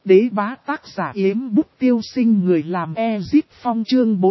Đế bá tác giả Yếm Bút Tiêu Sinh, người làm Ezit Phong, chương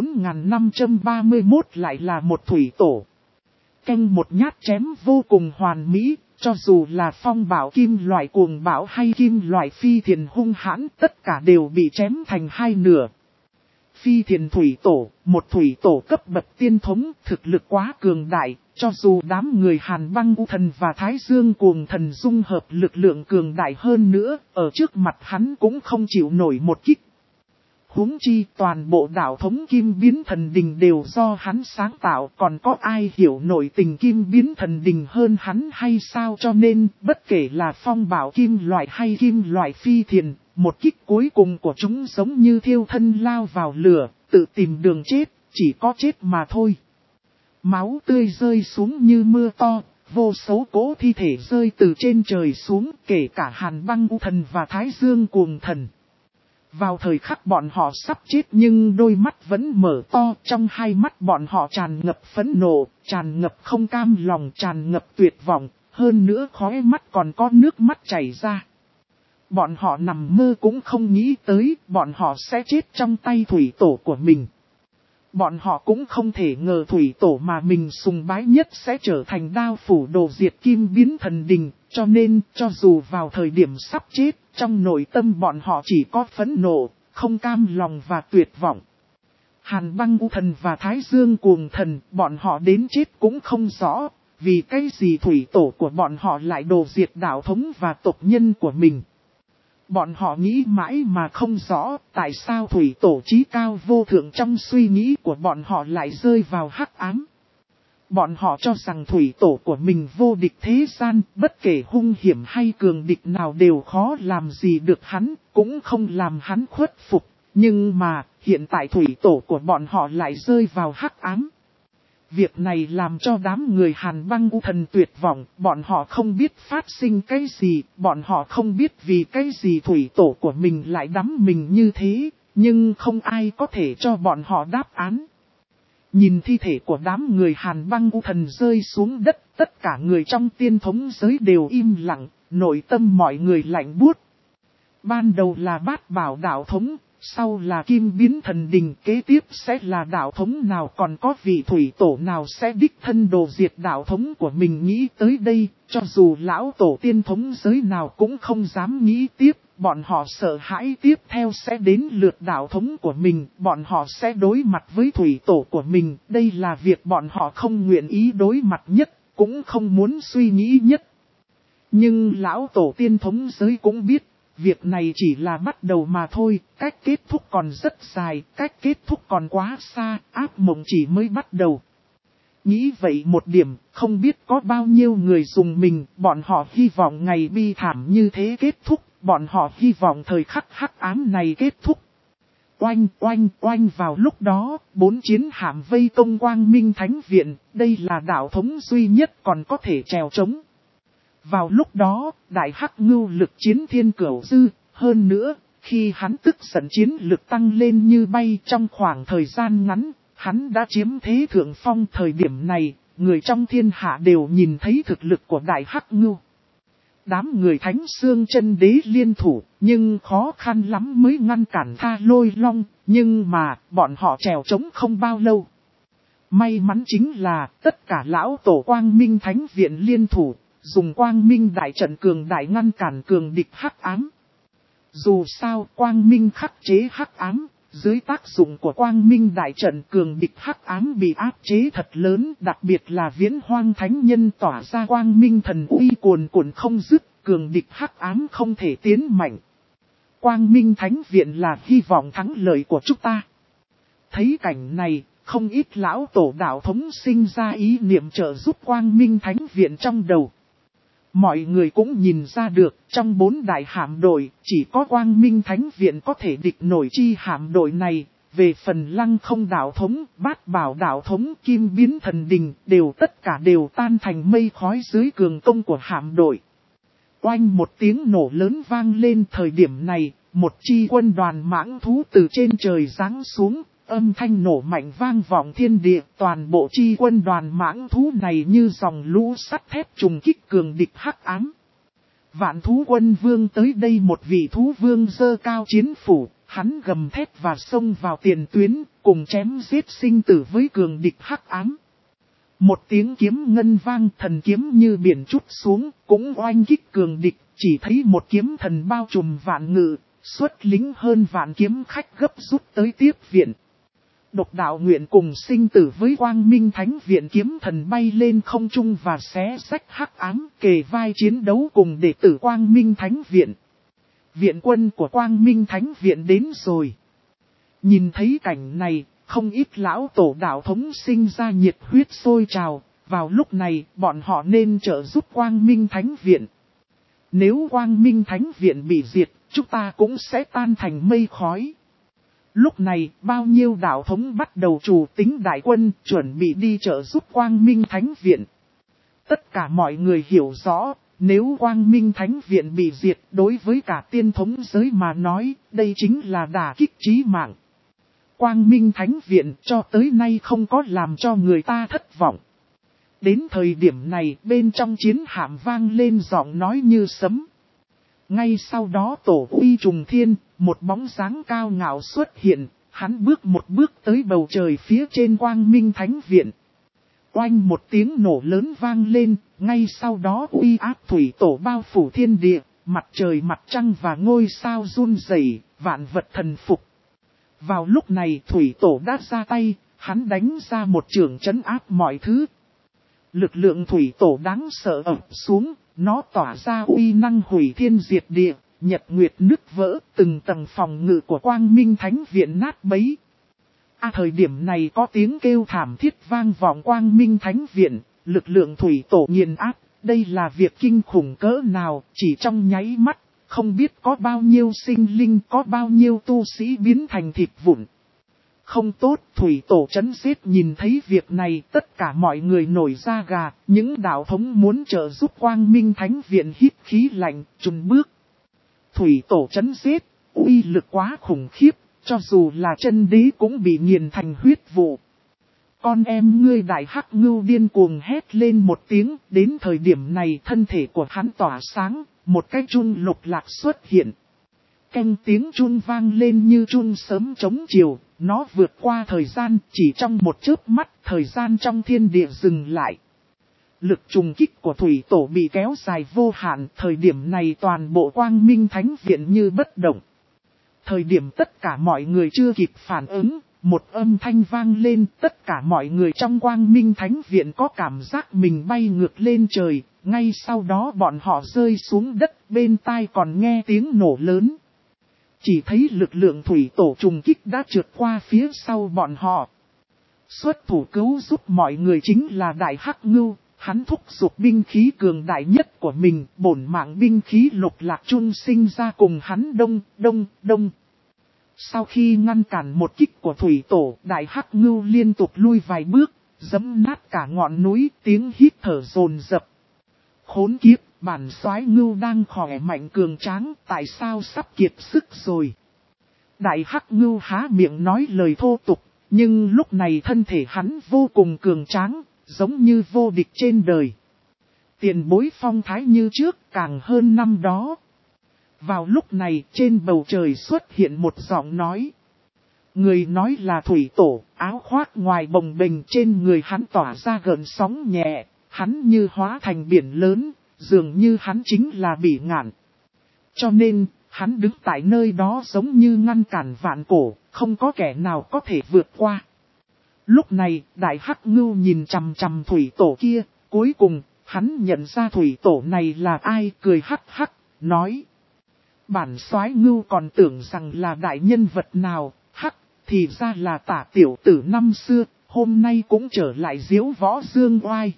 4531 lại là một thủy tổ. Canh một nhát chém vô cùng hoàn mỹ, cho dù là phong bảo kim loại cuồng bão hay kim loại phi thiền hung hãn, tất cả đều bị chém thành hai nửa. Phi thiền thủy tổ, một thủy tổ cấp bậc tiên thống, thực lực quá cường đại, cho dù đám người Hàn Băng U Thần và Thái Dương Cuồng Thần dung hợp lực lượng cường đại hơn nữa, ở trước mặt hắn cũng không chịu nổi một kích. Huống chi toàn bộ đạo thống Kim Biến Thần Đình đều do hắn sáng tạo, còn có ai hiểu nổi tình Kim Biến Thần Đình hơn hắn hay sao? Cho nên, bất kể là phong bảo kim loại hay kim loại phi thiền, một kích cuối cùng của chúng giống như thiêu thân lao vào lửa, tự tìm đường chết, chỉ có chết mà thôi. Máu tươi rơi xuống như mưa to, vô số cỗ thi thể rơi từ trên trời xuống, kể cả Hàn Băng U Thần và Thái Dương Cuồng Thần. Vào thời khắc bọn họ sắp chết nhưng đôi mắt vẫn mở to, trong hai mắt bọn họ tràn ngập phẫn nộ, tràn ngập không cam lòng, tràn ngập tuyệt vọng, hơn nữa khóe mắt còn có nước mắt chảy ra. Bọn họ nằm mơ cũng không nghĩ tới, bọn họ sẽ chết trong tay thủy tổ của mình. Bọn họ cũng không thể ngờ thủy tổ mà mình sùng bái nhất sẽ trở thành đao phủ đồ diệt Kim Biến Thần Đình, cho nên cho dù vào thời điểm sắp chết, trong nội tâm bọn họ chỉ có phẫn nộ, không cam lòng và tuyệt vọng. Hàn Băng U Thần và Thái Dương Cuồng Thần, bọn họ đến chết cũng không rõ, vì cái gì thủy tổ của bọn họ lại đồ diệt đạo thống và tộc nhân của mình. Bọn họ nghĩ mãi mà không rõ tại sao thủy tổ chí cao vô thượng trong suy nghĩ của bọn họ lại rơi vào hắc ám. Bọn họ cho rằng thủy tổ của mình vô địch thế gian, bất kể hung hiểm hay cường địch nào đều khó làm gì được hắn, cũng không làm hắn khuất phục. Nhưng mà, hiện tại thủy tổ của bọn họ lại rơi vào hắc ám. Việc này làm cho đám người Hàn Băng U Thần tuyệt vọng, bọn họ không biết phát sinh cái gì, bọn họ không biết vì cái gì thủy tổ của mình lại đắm mình như thế, nhưng không ai có thể cho bọn họ đáp án. Nhìn thi thể của đám người Hàn Băng U Thần rơi xuống đất, tất cả người trong tiên thống giới đều im lặng, nội tâm mọi người lạnh buốt. Ban đầu là Bát Bảo đạo thống, sau là Kim Biến Thần Đình, kế tiếp sẽ là đạo thống nào, còn có vị thủy tổ nào sẽ đích thân đồ diệt đạo thống của mình. Nghĩ tới đây, cho dù lão tổ tiên thống giới nào cũng không dám nghĩ tiếp, bọn họ sợ hãi tiếp theo sẽ đến lượt đạo thống của mình, bọn họ sẽ đối mặt với thủy tổ của mình, đây là việc bọn họ không nguyện ý đối mặt nhất, cũng không muốn suy nghĩ nhất. Nhưng lão tổ tiên thống giới cũng biết, việc này chỉ là bắt đầu mà thôi, cách kết thúc còn rất dài, cách kết thúc còn quá xa, ác mộng chỉ mới bắt đầu. Nghĩ vậy một điểm, không biết có bao nhiêu người dùng mình, bọn họ hy vọng ngày bi thảm như thế kết thúc, bọn họ hy vọng thời khắc hắc ám này kết thúc. Oanh oanh oanh, vào lúc đó, 4 chiến hạm vây công Quang Minh Thánh Viện, đây là đạo thống duy nhất còn có thể trèo trống. Vào lúc đó, đại hắc ngưu lực chiến thiên cửu dư, hơn nữa, khi hắn tức giận chiến lực tăng lên như bay trong khoảng thời gian ngắn, hắn đã chiếm thế thượng phong. Thời điểm này, người trong thiên hạ đều nhìn thấy thực lực của đại hắc ngưu. Đám người Thánh Xương Chân Đế liên thủ, nhưng khó khăn lắm mới ngăn cản Tha Lôi Long, nhưng mà, bọn họ trèo trống không bao lâu. May mắn chính là, tất cả lão tổ Quang Minh Thánh Viện liên thủ, dùng Quang Minh đại trận cường đại ngăn cản cường địch hắc ám. Dù sao Quang Minh khắc chế hắc ám, dưới tác dụng của Quang Minh đại trận cường địch hắc ám bị áp chế thật lớn, đặc biệt là Viễn Hoang Thánh Nhân tỏa ra Quang Minh thần uy cuồn cuộn không dứt, cường địch hắc ám không thể tiến mạnh. Quang Minh Thánh Viện là hy vọng thắng lợi của chúng ta. Thấy cảnh này, không ít lão tổ đạo thống sinh ra ý niệm trợ giúp Quang Minh Thánh Viện trong đầu. Mọi người cũng nhìn ra được, trong 4 đại hạm đội, chỉ có Quang Minh Thánh Viện có thể địch nổi chi hạm đội này. Về phần Lăng Không đạo thống, Bát Bảo đạo thống, Kim Biến Thần Đình, tất cả đều tan thành mây khói dưới cường công của hạm đội. Oanh, một tiếng nổ lớn vang lên. Thời điểm này, một chi quân đoàn mãng thú từ trên trời giáng xuống. Âm thanh nổ mạnh vang vọng thiên địa, toàn bộ chi quân đoàn mãng thú này như dòng lũ sắt thép trùng kích cường địch hắc ám. Vạn thú quân vương tới đây, một vị thú vương dơ cao chiến phủ, hắn gầm thét và xông vào tiền tuyến, cùng chém giết sinh tử với cường địch hắc ám. Một tiếng kiếm ngân vang, thần kiếm như biển trút xuống, cũng oanh kích cường địch, chỉ thấy một kiếm thần bao trùm vạn ngự, xuất lính hơn vạn kiếm khách gấp rút tới tiếp viện. Độc đạo nguyện cùng sinh tử với Quang Minh Thánh Viện kiếm thần bay lên không trung và xé rách hắc ám, kề vai chiến đấu cùng đệ tử Quang Minh Thánh Viện. Viện quân của Quang Minh Thánh Viện đến rồi. Nhìn thấy cảnh này, không ít lão tổ đạo thống sinh ra nhiệt huyết sôi trào. Vào lúc này, bọn họ nên trợ giúp Quang Minh Thánh Viện. Nếu Quang Minh Thánh Viện bị diệt, chúng ta cũng sẽ tan thành mây khói. Lúc này, bao nhiêu đạo thống bắt đầu chủ tính đại quân, chuẩn bị đi trợ giúp Quang Minh Thánh Viện. Tất cả mọi người hiểu rõ, nếu Quang Minh Thánh Viện bị diệt, đối với cả tiên thống giới mà nói, đây chính là đả kích chí mạng. Quang Minh Thánh Viện cho tới nay không có làm cho người ta thất vọng. Đến thời điểm này, bên trong chiến hạm vang lên giọng nói như sấm. Ngay sau đó tổ uy trùng thiên, một bóng dáng cao ngạo xuất hiện, hắn bước một bước tới bầu trời phía trên Quang Minh Thánh Viện. Oanh một tiếng nổ lớn vang lên, ngay sau đó uy áp thủy tổ bao phủ thiên địa, mặt trời mặt trăng và ngôi sao run rẩy, vạn vật thần phục. Vào lúc này thủy tổ đã ra tay, hắn đánh ra một chưởng trấn áp mọi thứ. Lực lượng thủy tổ đáng sợ ập xuống, nó tỏa ra uy năng hủy thiên diệt địa, nhật nguyệt nứt vỡ, từng tầng phòng ngự của Quang Minh Thánh Viện nát bấy. Thời điểm này có tiếng kêu thảm thiết vang vọng Quang Minh Thánh Viện, lực lượng thủy tổ nghiền áp, đây là việc kinh khủng cỡ nào, chỉ trong nháy mắt, không biết có bao nhiêu sinh linh, có bao nhiêu tu sĩ biến thành thịt vụn. Không tốt, thủy tổ chấn giết nhìn thấy việc này, tất cả mọi người nổi da gà, những đạo thống muốn trợ giúp Quang Minh Thánh Viện hít khí lạnh, chùn bước. Thủy tổ chấn giết, uy lực quá khủng khiếp, cho dù là chân đế cũng bị nghiền thành huyết vụ. Con em ngươi đại hắc ngưu điên cuồng hét lên một tiếng, đến thời điểm này thân thể của hắn tỏa sáng, một cái chun lục lạc xuất hiện. Canh tiếng chun vang lên như chun sớm chống chiều, nó vượt qua thời gian, chỉ trong một chớp mắt, thời gian trong thiên địa dừng lại. Lực trùng kích của thủy tổ bị kéo dài vô hạn, thời điểm này toàn bộ Quang Minh Thánh Viện như bất động. Thời điểm tất cả mọi người chưa kịp phản ứng, một âm thanh vang lên, tất cả mọi người trong Quang Minh Thánh Viện có cảm giác mình bay ngược lên trời, ngay sau đó bọn họ rơi xuống đất, bên tai còn nghe tiếng nổ lớn. Chỉ thấy lực lượng thủy tổ trùng kích đã trượt qua phía sau bọn họ. Xuất thủ cứu giúp mọi người chính là Đại Hắc Ngưu, hắn thúc giục binh khí cường đại nhất của mình, bổn mạng binh khí lục lạc chun sinh ra cùng hắn đông. Sau khi ngăn cản một kích của thủy tổ, Đại Hắc Ngưu liên tục lui vài bước, giẫm nát cả ngọn núi, tiếng hít thở dồn dập. Khốn kiếp, bản soái Ngưu đang khỏe mạnh cường tráng, tại sao sắp kiệt sức rồi? Đại Hắc Ngưu há miệng nói lời thô tục, nhưng lúc này thân thể hắn vô cùng cường tráng, giống như vô địch trên đời. Tiền bối phong thái như trước, càng hơn năm đó. Vào lúc này, trên bầu trời xuất hiện một giọng nói. Người nói là thủy tổ, áo khoác ngoài bồng bềnh, trên người hắn tỏa ra gợn sóng nhẹ, hắn như hóa thành biển lớn, dường như hắn chính là bỉ ngạn. Cho nên, hắn đứng tại nơi đó giống như ngăn cản vạn cổ, không có kẻ nào có thể vượt qua. Lúc này, Đại Hắc Ngưu nhìn chằm chằm thủy tổ kia, cuối cùng, hắn nhận ra thủy tổ này là ai, cười hắc hắc, nói. Bản soái Ngưu còn tưởng rằng là đại nhân vật nào, hắc, thì ra là Tả tiểu tử năm xưa, hôm nay cũng trở lại diễu võ dương oai.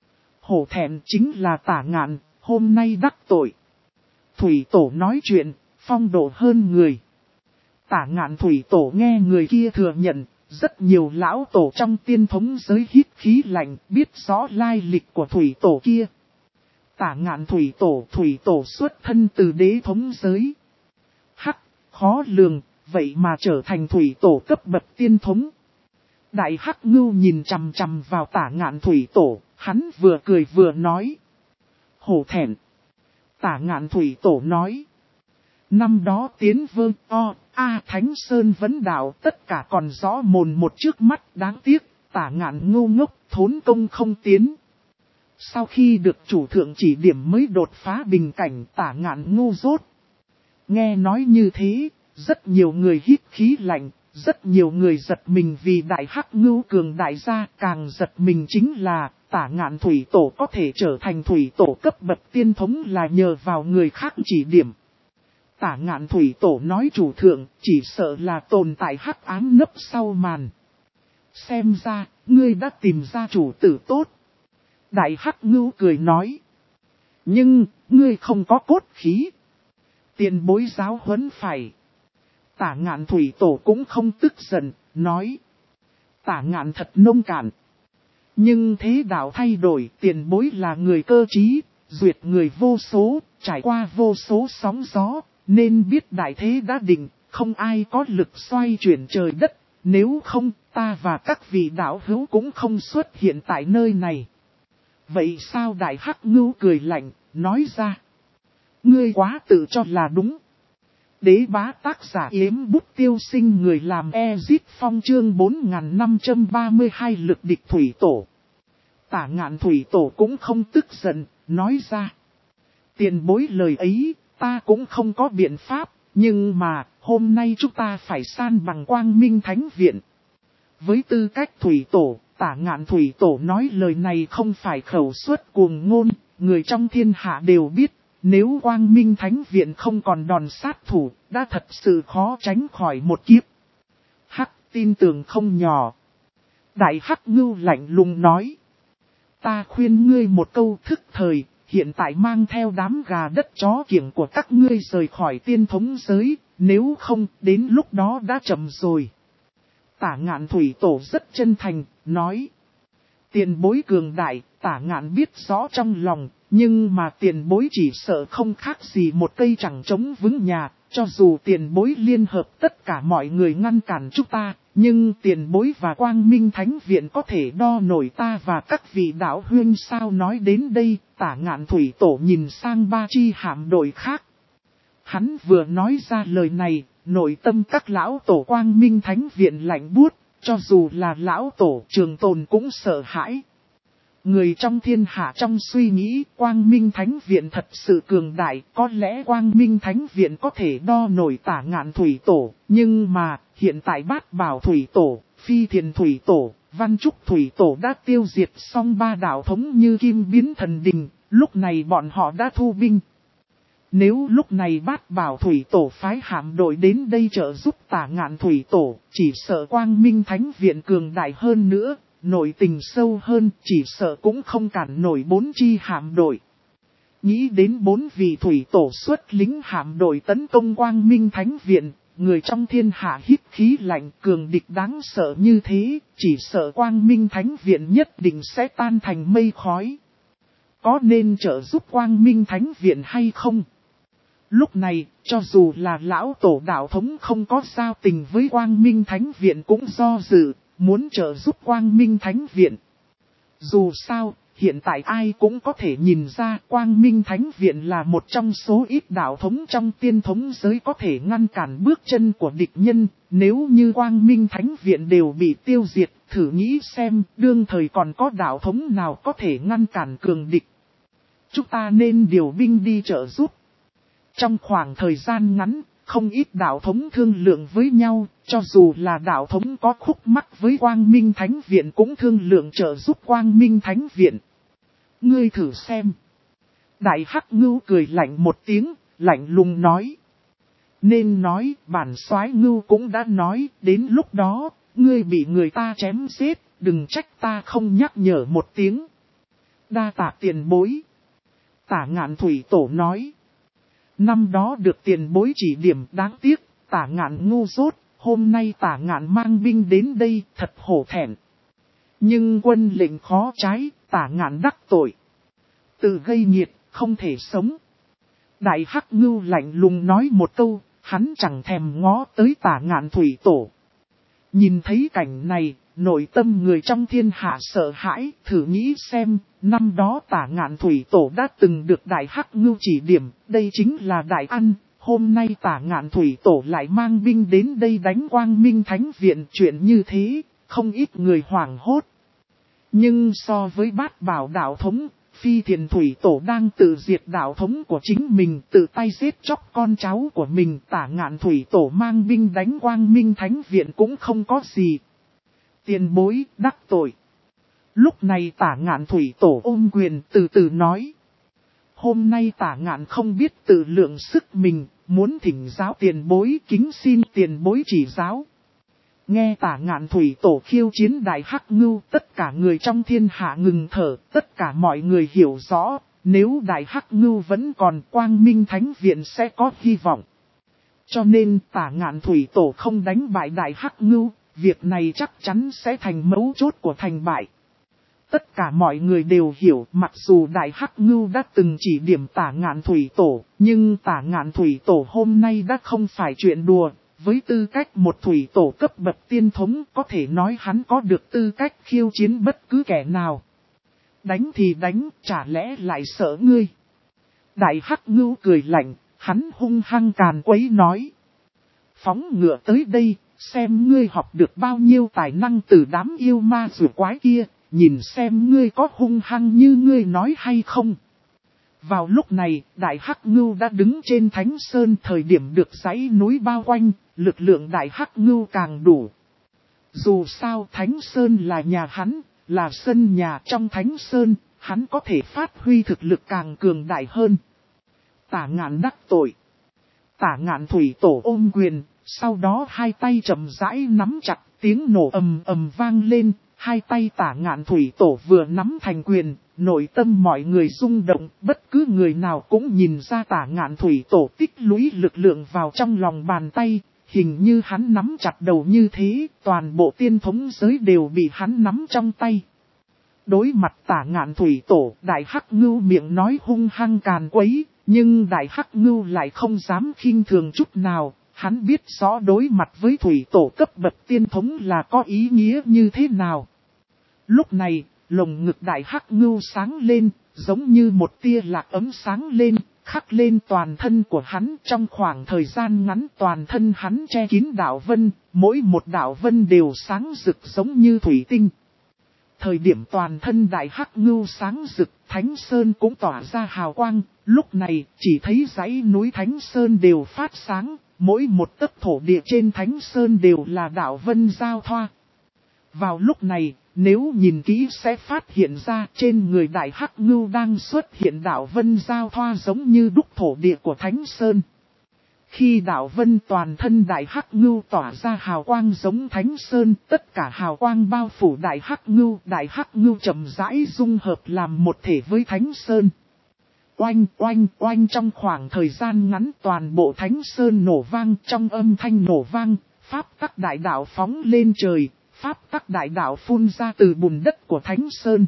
Hổ thẹn chính là Tả Ngạn, hôm nay đắc tội. Thủy tổ nói chuyện, phong độ hơn người. Tả Ngạn thủy tổ nghe người kia thừa nhận, rất nhiều lão tổ trong tiên thống giới hít khí lạnh, biết rõ lai lịch của thủy tổ kia. Tả Ngạn thủy tổ xuất thân từ đế thống giới. Hắc, khó lường, vậy mà trở thành thủy tổ cấp bậc tiên thống. Đại Hắc Ngưu nhìn chằm chằm vào Tả Ngạn thủy tổ, hắn vừa cười vừa nói. Hổ thẹn. Tả Ngạn Thủy Tổ nói. Năm đó tiến vương Thánh Sơn vấn đạo tất cả còn rõ mồn một trước mắt, đáng tiếc, Tả Ngạn ngu ngốc, thốn công không tiến. Sau khi được chủ thượng chỉ điểm mới đột phá bình cảnh, Tả Ngạn ngu dốt. Nghe nói như thế, rất nhiều người hít khí lạnh, rất nhiều người giật mình vì Đại Hắc Ngưu cường đại gia, càng giật mình chính là Tả Ngạn Thủy Tổ có thể trở thành Thủy Tổ cấp bậc tiên thống là nhờ vào người khác chỉ điểm. Tả Ngạn Thủy Tổ nói chủ thượng, chỉ sợ là tồn tại hắc ám nấp sau màn. Xem ra, ngươi đã tìm ra chủ tử tốt. Đại Hắc Ngưu cười nói. Nhưng, ngươi không có cốt khí. Tiền bối giáo huấn phải. Tả Ngạn Thủy Tổ cũng không tức giận, nói. Tả Ngạn thật nông cạn. Nhưng thế đạo thay đổi, tiền bối là người cơ trí, duyệt người vô số, trải qua vô số sóng gió, nên biết đại thế đã định, không ai có lực xoay chuyển trời đất, nếu không, ta và các vị đạo hữu cũng không xuất hiện tại nơi này. Vậy sao Đại Hắc Ngưu cười lạnh, nói ra. Ngươi quá tự cho là đúng. Đế bá tác giả Yếm Bút Tiêu Sinh người làm Ezit Phong chương 4532 lực địch Thủy Tổ. Tả Ngạn Thủy Tổ cũng không tức giận, nói ra. Tiền bối lời ấy, ta cũng không có biện pháp, nhưng mà, hôm nay chúng ta phải san bằng Quang Minh Thánh Viện. Với tư cách Thủy Tổ, Tả Ngạn Thủy Tổ nói lời này không phải khẩu suất cuồng ngôn, người trong thiên hạ đều biết, nếu Quang Minh Thánh Viện không còn đòn sát thủ, đã thật sự khó tránh khỏi một kiếp. Hắc tin tưởng không nhỏ. Đại Hắc Ngưu lạnh lùng nói. Ta khuyên ngươi một câu thức thời, hiện tại mang theo đám gà đất chó kiểng của các ngươi rời khỏi tiên thống giới, nếu không đến lúc đó đã chậm rồi. Tả Ngạn Thủy Tổ rất chân thành, nói. Tiền bối cường đại, Tả Ngạn biết rõ trong lòng, nhưng mà tiền bối chỉ sợ không khác gì một cây chẳng chống vững nhà, cho dù tiền bối liên hợp tất cả mọi người ngăn cản chúng ta, nhưng tiền bối và Quang Minh Thánh Viện có thể đo nổi ta và các vị đạo huynh sao. Nói đến đây, Tả Ngạn Thủy Tổ nhìn sang ba chi hạm đội khác. Hắn vừa nói ra lời này, nội tâm các lão tổ Quang Minh Thánh Viện lạnh buốt, cho dù là lão tổ Trường Tồn cũng sợ hãi. Người trong thiên hạ trong suy nghĩ Quang Minh Thánh Viện thật sự cường đại, có lẽ Quang Minh Thánh Viện có thể đo nổi Tả Ngạn Thủy Tổ, nhưng mà hiện tại Bát Bảo Thủy Tổ, Phi Thiền Thủy Tổ, Văn Trúc Thủy Tổ đã tiêu diệt xong ba đạo thống như Kim Biến Thần Đình, lúc này bọn họ đã thu binh. Nếu lúc này Bát Bảo Thủy Tổ phái hạm đội đến đây trợ giúp Tả Ngạn Thủy Tổ, chỉ sợ Quang Minh Thánh Viện cường đại hơn nữa, nội tình sâu hơn, chỉ sợ cũng không cản nổi bốn chi hạm đội. Nghĩ đến bốn vị Thủy Tổ xuất lính hạm đội tấn công Quang Minh Thánh Viện, người trong thiên hạ hít khí lạnh, cường địch đáng sợ như thế, chỉ sợ Quang Minh Thánh Viện nhất định sẽ tan thành mây khói. Có nên trợ giúp Quang Minh Thánh Viện hay không? Lúc này, cho dù là lão tổ đạo thống không có giao tình với Quang Minh Thánh Viện cũng do dự, muốn trợ giúp Quang Minh Thánh Viện. Dù sao, hiện tại ai cũng có thể nhìn ra Quang Minh Thánh Viện là một trong số ít đạo thống trong tiên thống giới có thể ngăn cản bước chân của địch nhân. Nếu như Quang Minh Thánh Viện đều bị tiêu diệt, thử nghĩ xem đương thời còn có đạo thống nào có thể ngăn cản cường địch. Chúng ta nên điều binh đi trợ giúp. Trong khoảng thời gian ngắn, không ít đạo thống thương lượng với nhau, cho dù là đạo thống có khúc mắc với Quang Minh Thánh Viện cũng thương lượng trợ giúp Quang Minh Thánh Viện. Ngươi thử xem. Đại Hắc Ngưu cười lạnh một tiếng, lạnh lùng nói. Nên nói, bản soái Ngưu cũng đã nói, đến lúc đó, ngươi bị người ta chém giết, đừng trách ta không nhắc nhở một tiếng. Đa tạ tiền bối. Tả Ngạn Thủy Tổ nói. Năm đó được tiền bối chỉ điểm đáng tiếc, Tả Ngạn ngu dốt, hôm nay Tả Ngạn mang binh đến đây thật hổ thẹn. Nhưng quân lệnh khó trái, Tả Ngạn đắc tội. Tự gây nghiệt, không thể sống. Đại Hắc Ngưu lạnh lùng nói một câu, hắn chẳng thèm ngó tới Tả Ngạn Thủy Tổ. Nhìn thấy cảnh này, nội tâm người trong thiên hạ sợ hãi, thử nghĩ xem, năm đó Tả Ngạn Thủy Tổ đã từng được Đại Hắc Ngưu chỉ điểm, đây chính là đại ăn, hôm nay Tả Ngạn Thủy Tổ lại mang binh đến đây đánh Quang Minh Thánh Viện, chuyện như thế, không ít người hoảng hốt. Nhưng so với Bát Bảo đạo thống, Phi Thiền Thủy Tổ đang tự diệt đạo thống của chính mình, tự tay giết chóc con cháu của mình, Tả Ngạn Thủy Tổ mang binh đánh Quang Minh Thánh Viện cũng không có gì. Tiền bối, đắc tội. Lúc này Tả Ngạn Thủy Tổ ôm quyền từ từ nói. Hôm nay Tả Ngạn không biết tự lượng sức mình, muốn thỉnh giáo tiền bối, kính xin tiền bối chỉ giáo. Nghe Tả Ngạn Thủy Tổ khiêu chiến Đại Hắc Ngưu, tất cả người trong thiên hạ ngừng thở, tất cả mọi người hiểu rõ, nếu Đại Hắc Ngưu vẫn còn, Quang Minh Thánh Viện sẽ có hy vọng. Cho nên Tả Ngạn Thủy Tổ không đánh bại Đại Hắc Ngưu, việc này chắc chắn sẽ thành mấu chốt của thành bại. Tất cả mọi người đều hiểu, mặc dù Đại Hắc Ngưu đã từng chỉ điểm Tả Ngạn Thủy Tổ, nhưng Tả Ngạn Thủy Tổ hôm nay đã không phải chuyện đùa. Với tư cách một thủy tổ cấp bậc tiên thống, có thể nói hắn có được tư cách khiêu chiến bất cứ kẻ nào. Đánh thì đánh, chả lẽ lại sợ ngươi? Đại Hắc Ngưu cười lạnh, hắn hung hăng càn quấy nói. Phóng ngựa tới đây, xem ngươi học được bao nhiêu tài năng từ đám yêu ma rùa quái kia, nhìn xem ngươi có hung hăng như ngươi nói hay không. Vào lúc này, Đại Hắc Ngưu đã đứng trên Thánh Sơn, thời điểm được dãy núi bao quanh, lực lượng Đại Hắc Ngưu càng đủ. Dù sao Thánh Sơn là nhà hắn, là sân nhà trong Thánh Sơn, hắn có thể phát huy thực lực càng cường đại hơn. Tả Ngạn đắc tội. Tả Ngạn Thủy Tổ ôm quyền, sau đó hai tay chậm rãi nắm chặt, tiếng nổ ầm ầm vang lên, hai tay Tả Ngạn Thủy Tổ vừa nắm thành quyền. Nội tâm mọi người rung động, bất cứ người nào cũng nhìn ra Tả Ngạn Thủy Tổ tích lũy lực lượng vào trong lòng bàn tay, hình như hắn nắm chặt đầu như thế, toàn bộ tiên thống giới đều bị hắn nắm trong tay. Đối mặt Tả Ngạn Thủy Tổ, Đại Hắc Ngưu miệng nói hung hăng càn quấy, nhưng Đại Hắc Ngưu lại không dám khinh thường chút nào, hắn biết rõ đối mặt với Thủy Tổ cấp bậc tiên thống là có ý nghĩa như thế nào. Lúc này, lồng ngực Đại Hắc Ngưu sáng lên, giống như một tia lạc ấm sáng lên, khắc lên toàn thân của hắn. Trong khoảng thời gian ngắn toàn thân hắn che kín đạo vân, mỗi một đạo vân đều sáng rực giống như thủy tinh. Thời điểm toàn thân Đại Hắc Ngưu sáng rực, Thánh Sơn cũng tỏa ra hào quang, lúc này chỉ thấy dãy núi Thánh Sơn đều phát sáng, mỗi một tấc thổ địa trên Thánh Sơn đều là đạo vân giao thoa. Vào lúc này, nếu nhìn kỹ sẽ phát hiện ra trên người Đại Hắc Ngưu đang xuất hiện đạo vân giao thoa giống như đúc thổ địa của Thánh Sơn. Khi đạo vân toàn thân Đại Hắc Ngưu tỏa ra hào quang giống Thánh Sơn, tất cả hào quang bao phủ Đại Hắc Ngưu chậm rãi dung hợp làm một thể với Thánh Sơn. Oanh oanh oanh, trong khoảng thời gian ngắn toàn bộ Thánh Sơn nổ vang, trong âm thanh nổ vang, pháp tắc đại đạo phóng lên trời. Pháp tắc đại đạo phun ra từ bùn đất của Thánh Sơn.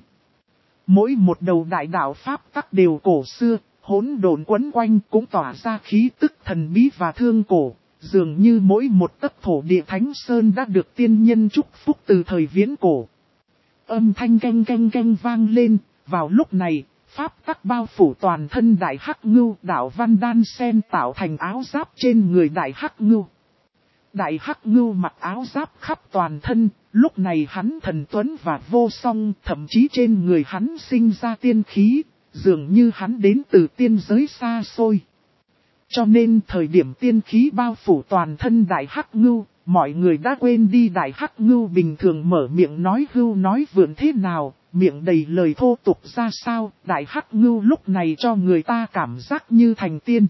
Mỗi một đầu đại đạo pháp tắc đều cổ xưa, hỗn độn quấn quanh cũng tỏa ra khí tức thần bí và thương cổ. Dường như mỗi một tấc thổ địa Thánh Sơn đã được tiên nhân chúc phúc từ thời viễn cổ. Âm thanh canh canh canh vang lên, vào lúc này, pháp tắc bao phủ toàn thân Đại Hắc Ngưu, đạo văn đan sen tạo thành áo giáp trên người Đại Hắc Ngưu. Đại Hắc Ngưu mặc áo giáp khắp toàn thân, lúc này hắn thần tuấn và vô song, thậm chí trên người hắn sinh ra tiên khí, dường như hắn đến từ tiên giới xa xôi. Cho nên thời điểm tiên khí bao phủ toàn thân Đại Hắc Ngưu, mọi người đã quên đi Đại Hắc Ngưu bình thường mở miệng nói hưu nói vượn thế nào, miệng đầy lời thô tục ra sao. Đại Hắc Ngưu lúc này cho người ta cảm giác như thành tiên.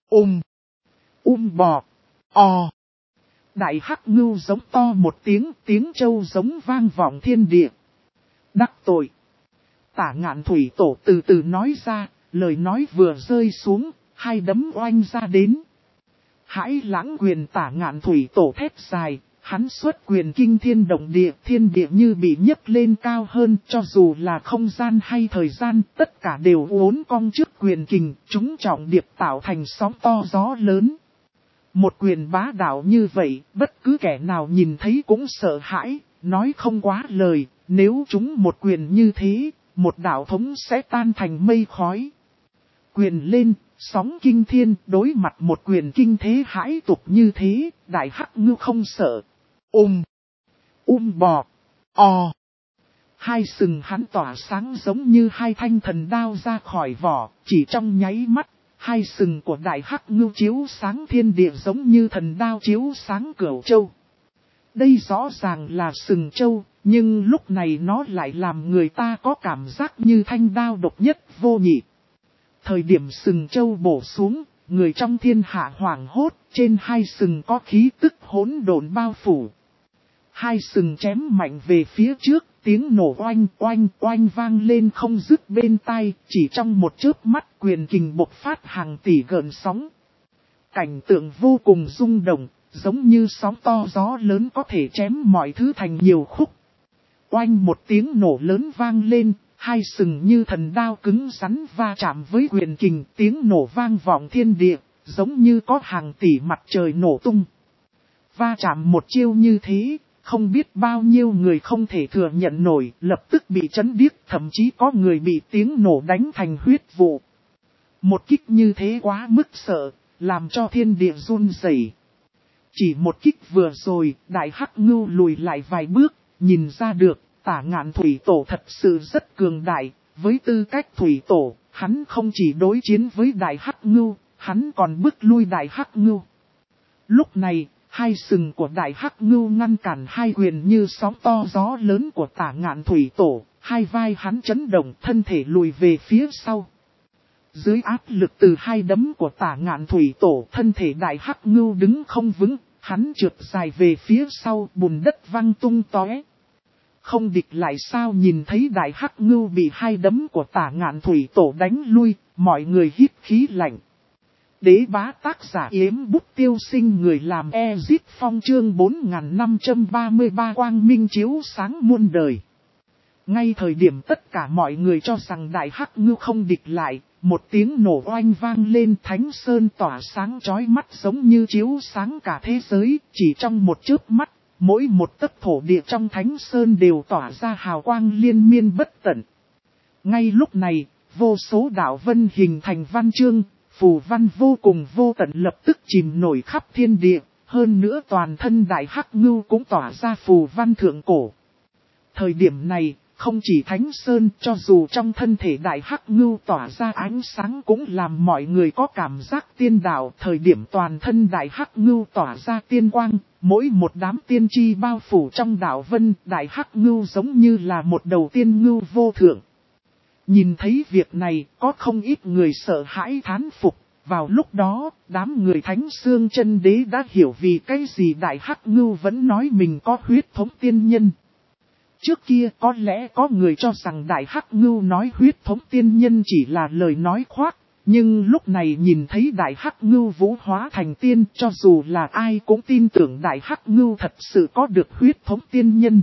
Bò, o. Đại Hắc Ngưu giống to một tiếng, tiếng trâu giống vang vọng thiên địa. Đắc tội. Tả Ngạn Thủy Tổ từ từ nói ra, lời nói vừa rơi xuống, hai đấm oanh ra đến. Hãi lãng quyền. Tả Ngạn Thủy Tổ thét dài, hắn xuất quyền kinh thiên động địa, thiên địa như bị nhấc lên cao hơn, cho dù là không gian hay thời gian, tất cả đều uốn cong trước quyền kình, chúng trọng điệp tạo thành sóng to gió lớn. Một quyền bá đạo như vậy, bất cứ kẻ nào nhìn thấy cũng sợ hãi, nói không quá lời, nếu chúng một quyền như thế, một đạo thống sẽ tan thành mây khói. Quyền lên, sóng kinh thiên, đối mặt một quyền kinh thế hãi tục như thế, Đại Hắc Ngưu không sợ. Bò, hai sừng hắn tỏa sáng giống như hai thanh thần đao ra khỏi vỏ, chỉ trong nháy mắt, hai sừng của Đại Hắc Ngưu chiếu sáng thiên địa giống như thần đao chiếu sáng Cửu Châu. Đây rõ ràng là sừng châu, nhưng lúc này nó lại làm người ta có cảm giác như thanh đao độc nhất vô nhị. Thời điểm sừng châu bổ xuống, người trong thiên hạ hoảng hốt, trên hai sừng có khí tức hỗn độn bao phủ. Hai sừng chém mạnh về phía trước, tiếng nổ oanh oanh oanh vang lên không dứt bên tai, chỉ trong một chớp mắt quyền kình bộc phát hàng tỷ gợn sóng. Cảnh tượng vô cùng rung động, giống như sóng to gió lớn có thể chém mọi thứ thành nhiều khúc. Oanh một tiếng nổ lớn vang lên, hai sừng như thần đao cứng rắn va chạm với quyền kình, tiếng nổ vang vọng thiên địa, giống như có hàng tỷ mặt trời nổ tung. Va chạm một chiêu như thế, không biết bao nhiêu người không thể thừa nhận nổi, lập tức bị chấn điếc, thậm chí có người bị tiếng nổ đánh thành huyết vụ. Một kích như thế quá mức sợ, làm cho thiên địa run rẩy. Chỉ một kích vừa rồi, Đại Hắc Ngưu lùi lại vài bước, nhìn ra được, Tả Ngạn Thủy Tổ thật sự rất cường đại. Với tư cách Thủy Tổ, hắn không chỉ đối chiến với Đại Hắc Ngưu, hắn còn bức lui Đại Hắc Ngưu. Lúc này, hai sừng của Đại Hắc Ngưu ngăn cản hai quyền như sóng to gió lớn của Tả Ngạn Thủy Tổ, hai vai hắn chấn động, thân thể lùi về phía sau. Dưới áp lực từ hai đấm của Tả Ngạn Thủy Tổ, thân thể Đại Hắc Ngưu đứng không vững, hắn trượt dài về phía sau, bùn đất văng tung tóe. Không địch lại sao, nhìn thấy Đại Hắc Ngưu bị hai đấm của Tả Ngạn Thủy Tổ đánh lui, mọi người hít khí lạnh. Đế bá tác giả Yếm Bút Tiêu Sinh, người làm Ezit Phong, chương 4533 quang minh chiếu sáng muôn đời. Ngay thời điểm tất cả mọi người cho rằng Đại Hắc Ngưu không địch lại, một tiếng nổ oanh vang lên, Thánh Sơn tỏa sáng chói mắt giống như chiếu sáng cả thế giới, chỉ trong một chớp mắt, mỗi một tấc thổ địa trong Thánh Sơn đều tỏa ra hào quang liên miên bất tận. Ngay lúc này, vô số đạo vân hình thành văn chương, phù văn vô cùng vô tận lập tức chìm nổi khắp thiên địa, hơn nữa toàn thân Đại Hắc Ngưu cũng tỏa ra phù văn thượng cổ. Thời điểm này, không chỉ Thánh Sơn, cho dù trong thân thể Đại Hắc Ngưu tỏa ra ánh sáng cũng làm mọi người có cảm giác tiên đạo. Thời điểm toàn thân Đại Hắc Ngưu tỏa ra tiên quang, mỗi một đám tiên tri bao phủ trong đạo vân, Đại Hắc Ngưu giống như là một đầu tiên ngưu vô thượng. Nhìn thấy việc này, có không ít người sợ hãi thán phục. Vào lúc đó, đám người Thánh Xương Chân Đế đã hiểu vì cái gì Đại Hắc Ngưu vẫn nói mình có huyết thống tiên nhân. Trước kia có lẽ có người cho rằng Đại Hắc Ngưu nói huyết thống tiên nhân chỉ là lời nói khoác, nhưng lúc này nhìn thấy Đại Hắc Ngưu vũ hóa thành tiên, cho dù là ai cũng tin tưởng Đại Hắc Ngưu thật sự có được huyết thống tiên nhân.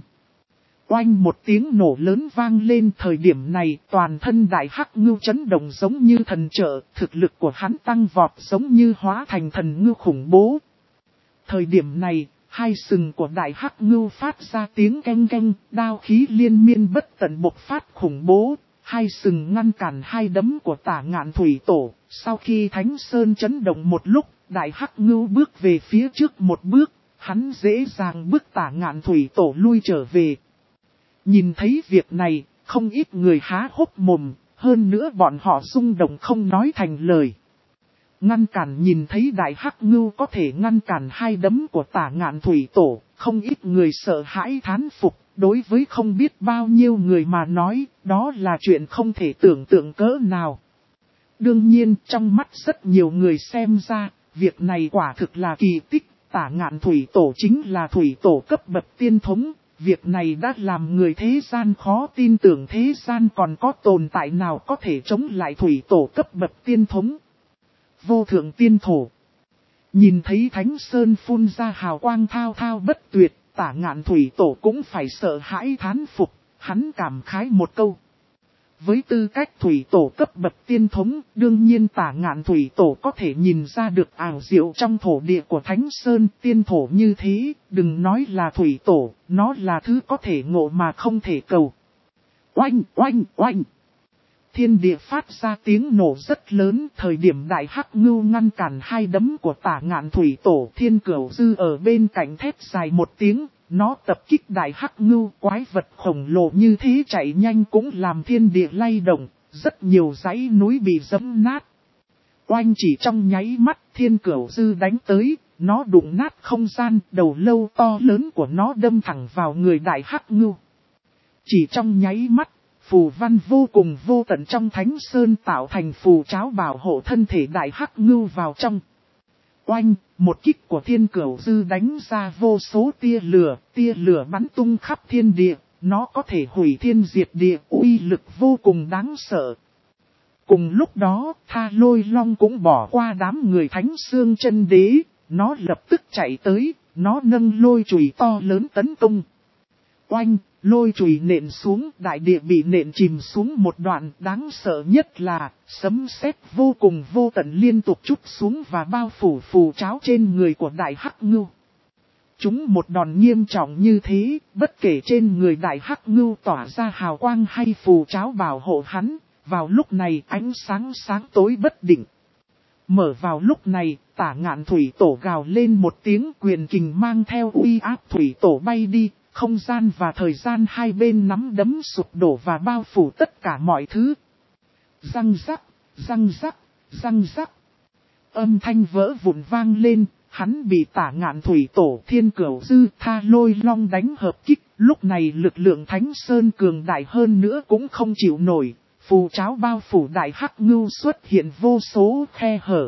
Oanh một tiếng nổ lớn vang lên, thời điểm này toàn thân Đại Hắc Ngưu chấn động giống như thần trợ, thực lực của hắn tăng vọt giống như hóa thành thần ngưu khủng bố. Thời điểm này, hai sừng của Đại Hắc Ngưu phát ra tiếng keng keng, đao khí liên miên bất tận bộc phát khủng bố, hai sừng ngăn cản hai đấm của Tả Ngạn Thủy Tổ. Sau khi Thánh Sơn chấn động một lúc, Đại Hắc Ngưu bước về phía trước một bước, hắn dễ dàng bước Tả Ngạn Thủy Tổ lui trở về. Nhìn thấy việc này, không ít người há hốc mồm, hơn nữa bọn họ rung động không nói thành lời. Ngăn cản, nhìn thấy Đại Hắc Ngưu có thể ngăn cản hai đấm của Tả Ngạn Thủy Tổ, không ít người sợ hãi thán phục, đối với không biết bao nhiêu người mà nói, đó là chuyện không thể tưởng tượng cỡ nào. Đương nhiên, trong mắt rất nhiều người xem ra, việc này quả thực là kỳ tích, Tả Ngạn Thủy Tổ chính là Thủy Tổ cấp bậc tiên thống. Việc này đã làm người thế gian khó tin tưởng thế gian còn có tồn tại nào có thể chống lại Thủy Tổ cấp bậc tiên thống. Vô thượng tiên thổ. Nhìn thấy Thánh Sơn phun ra hào quang thao thao bất tuyệt, Tả Ngạn Thủy Tổ cũng phải sợ hãi thán phục, hắn cảm khái một câu. Với tư cách thủy tổ cấp bậc tiên thống, đương nhiên Tả Ngạn thủy tổ có thể nhìn ra được ảo diệu trong thổ địa của Thánh Sơn. Tiên thổ như thế, đừng nói là thủy tổ, nó là thứ có thể ngộ mà không thể cầu. Oanh, oanh, oanh! Thiên địa phát ra tiếng nổ rất lớn, thời điểm Đại Hắc Ngưu ngăn cản hai đấm của Tả Ngạn thủy tổ. Thiên Cửu Dư ở bên cạnh thét dài một tiếng, nó tập kích Đại Hắc Ngưu. Quái vật khổng lồ như thế chạy nhanh cũng làm thiên địa lay động, rất nhiều dãy núi bị giẫm nát. Oanh, chỉ trong nháy mắt Thiên Cửu Dư đánh tới, nó đụng nát không gian, đầu lâu to lớn của nó đâm thẳng vào người Đại Hắc Ngưu. Chỉ trong nháy mắt, phù văn vô cùng vô tận trong Thánh Sơn tạo thành phù tráo bảo hộ thân thể Đại Hắc Ngưu vào trong. Oanh, một kích của Thiên Cửu Dư đánh ra vô số tia lửa bắn tung khắp thiên địa, nó có thể hủy thiên diệt địa, uy lực vô cùng đáng sợ. Cùng lúc đó, Tha Lôi Long cũng bỏ qua đám người Thánh Xương Chân Đế, nó lập tức chạy tới, nó nâng lôi chùy to lớn tấn công. Oanh, lôi chùy nện xuống, đại địa bị nện chìm xuống một đoạn. Đáng sợ nhất là, sấm sét vô cùng vô tận liên tục trút xuống và bao phủ phù tráo trên người của Đại Hắc Ngưu. Chúng một đòn nghiêm trọng như thế, bất kể trên người Đại Hắc Ngưu tỏa ra hào quang hay phù tráo bảo hộ hắn, vào lúc này ánh sáng sáng tối bất định. Mở vào lúc này, Tả Ngạn thủy tổ gào lên một tiếng, quyền kình mang theo uy áp thủy tổ bay đi. Không gian và thời gian hai bên nắm đấm sụp đổ và bao phủ tất cả mọi thứ. Răng rắc, răng rắc, răng rắc. Âm thanh vỡ vụn vang lên, hắn bị Tả Ngạn thủy tổ, Thiên Cửu Dư, Tha Lôi Long đánh hợp kích. Lúc này lực lượng Thánh Sơn cường đại hơn nữa cũng không chịu nổi. Phù tráo bao phủ Đại Hắc Ngưu xuất hiện vô số khe hở.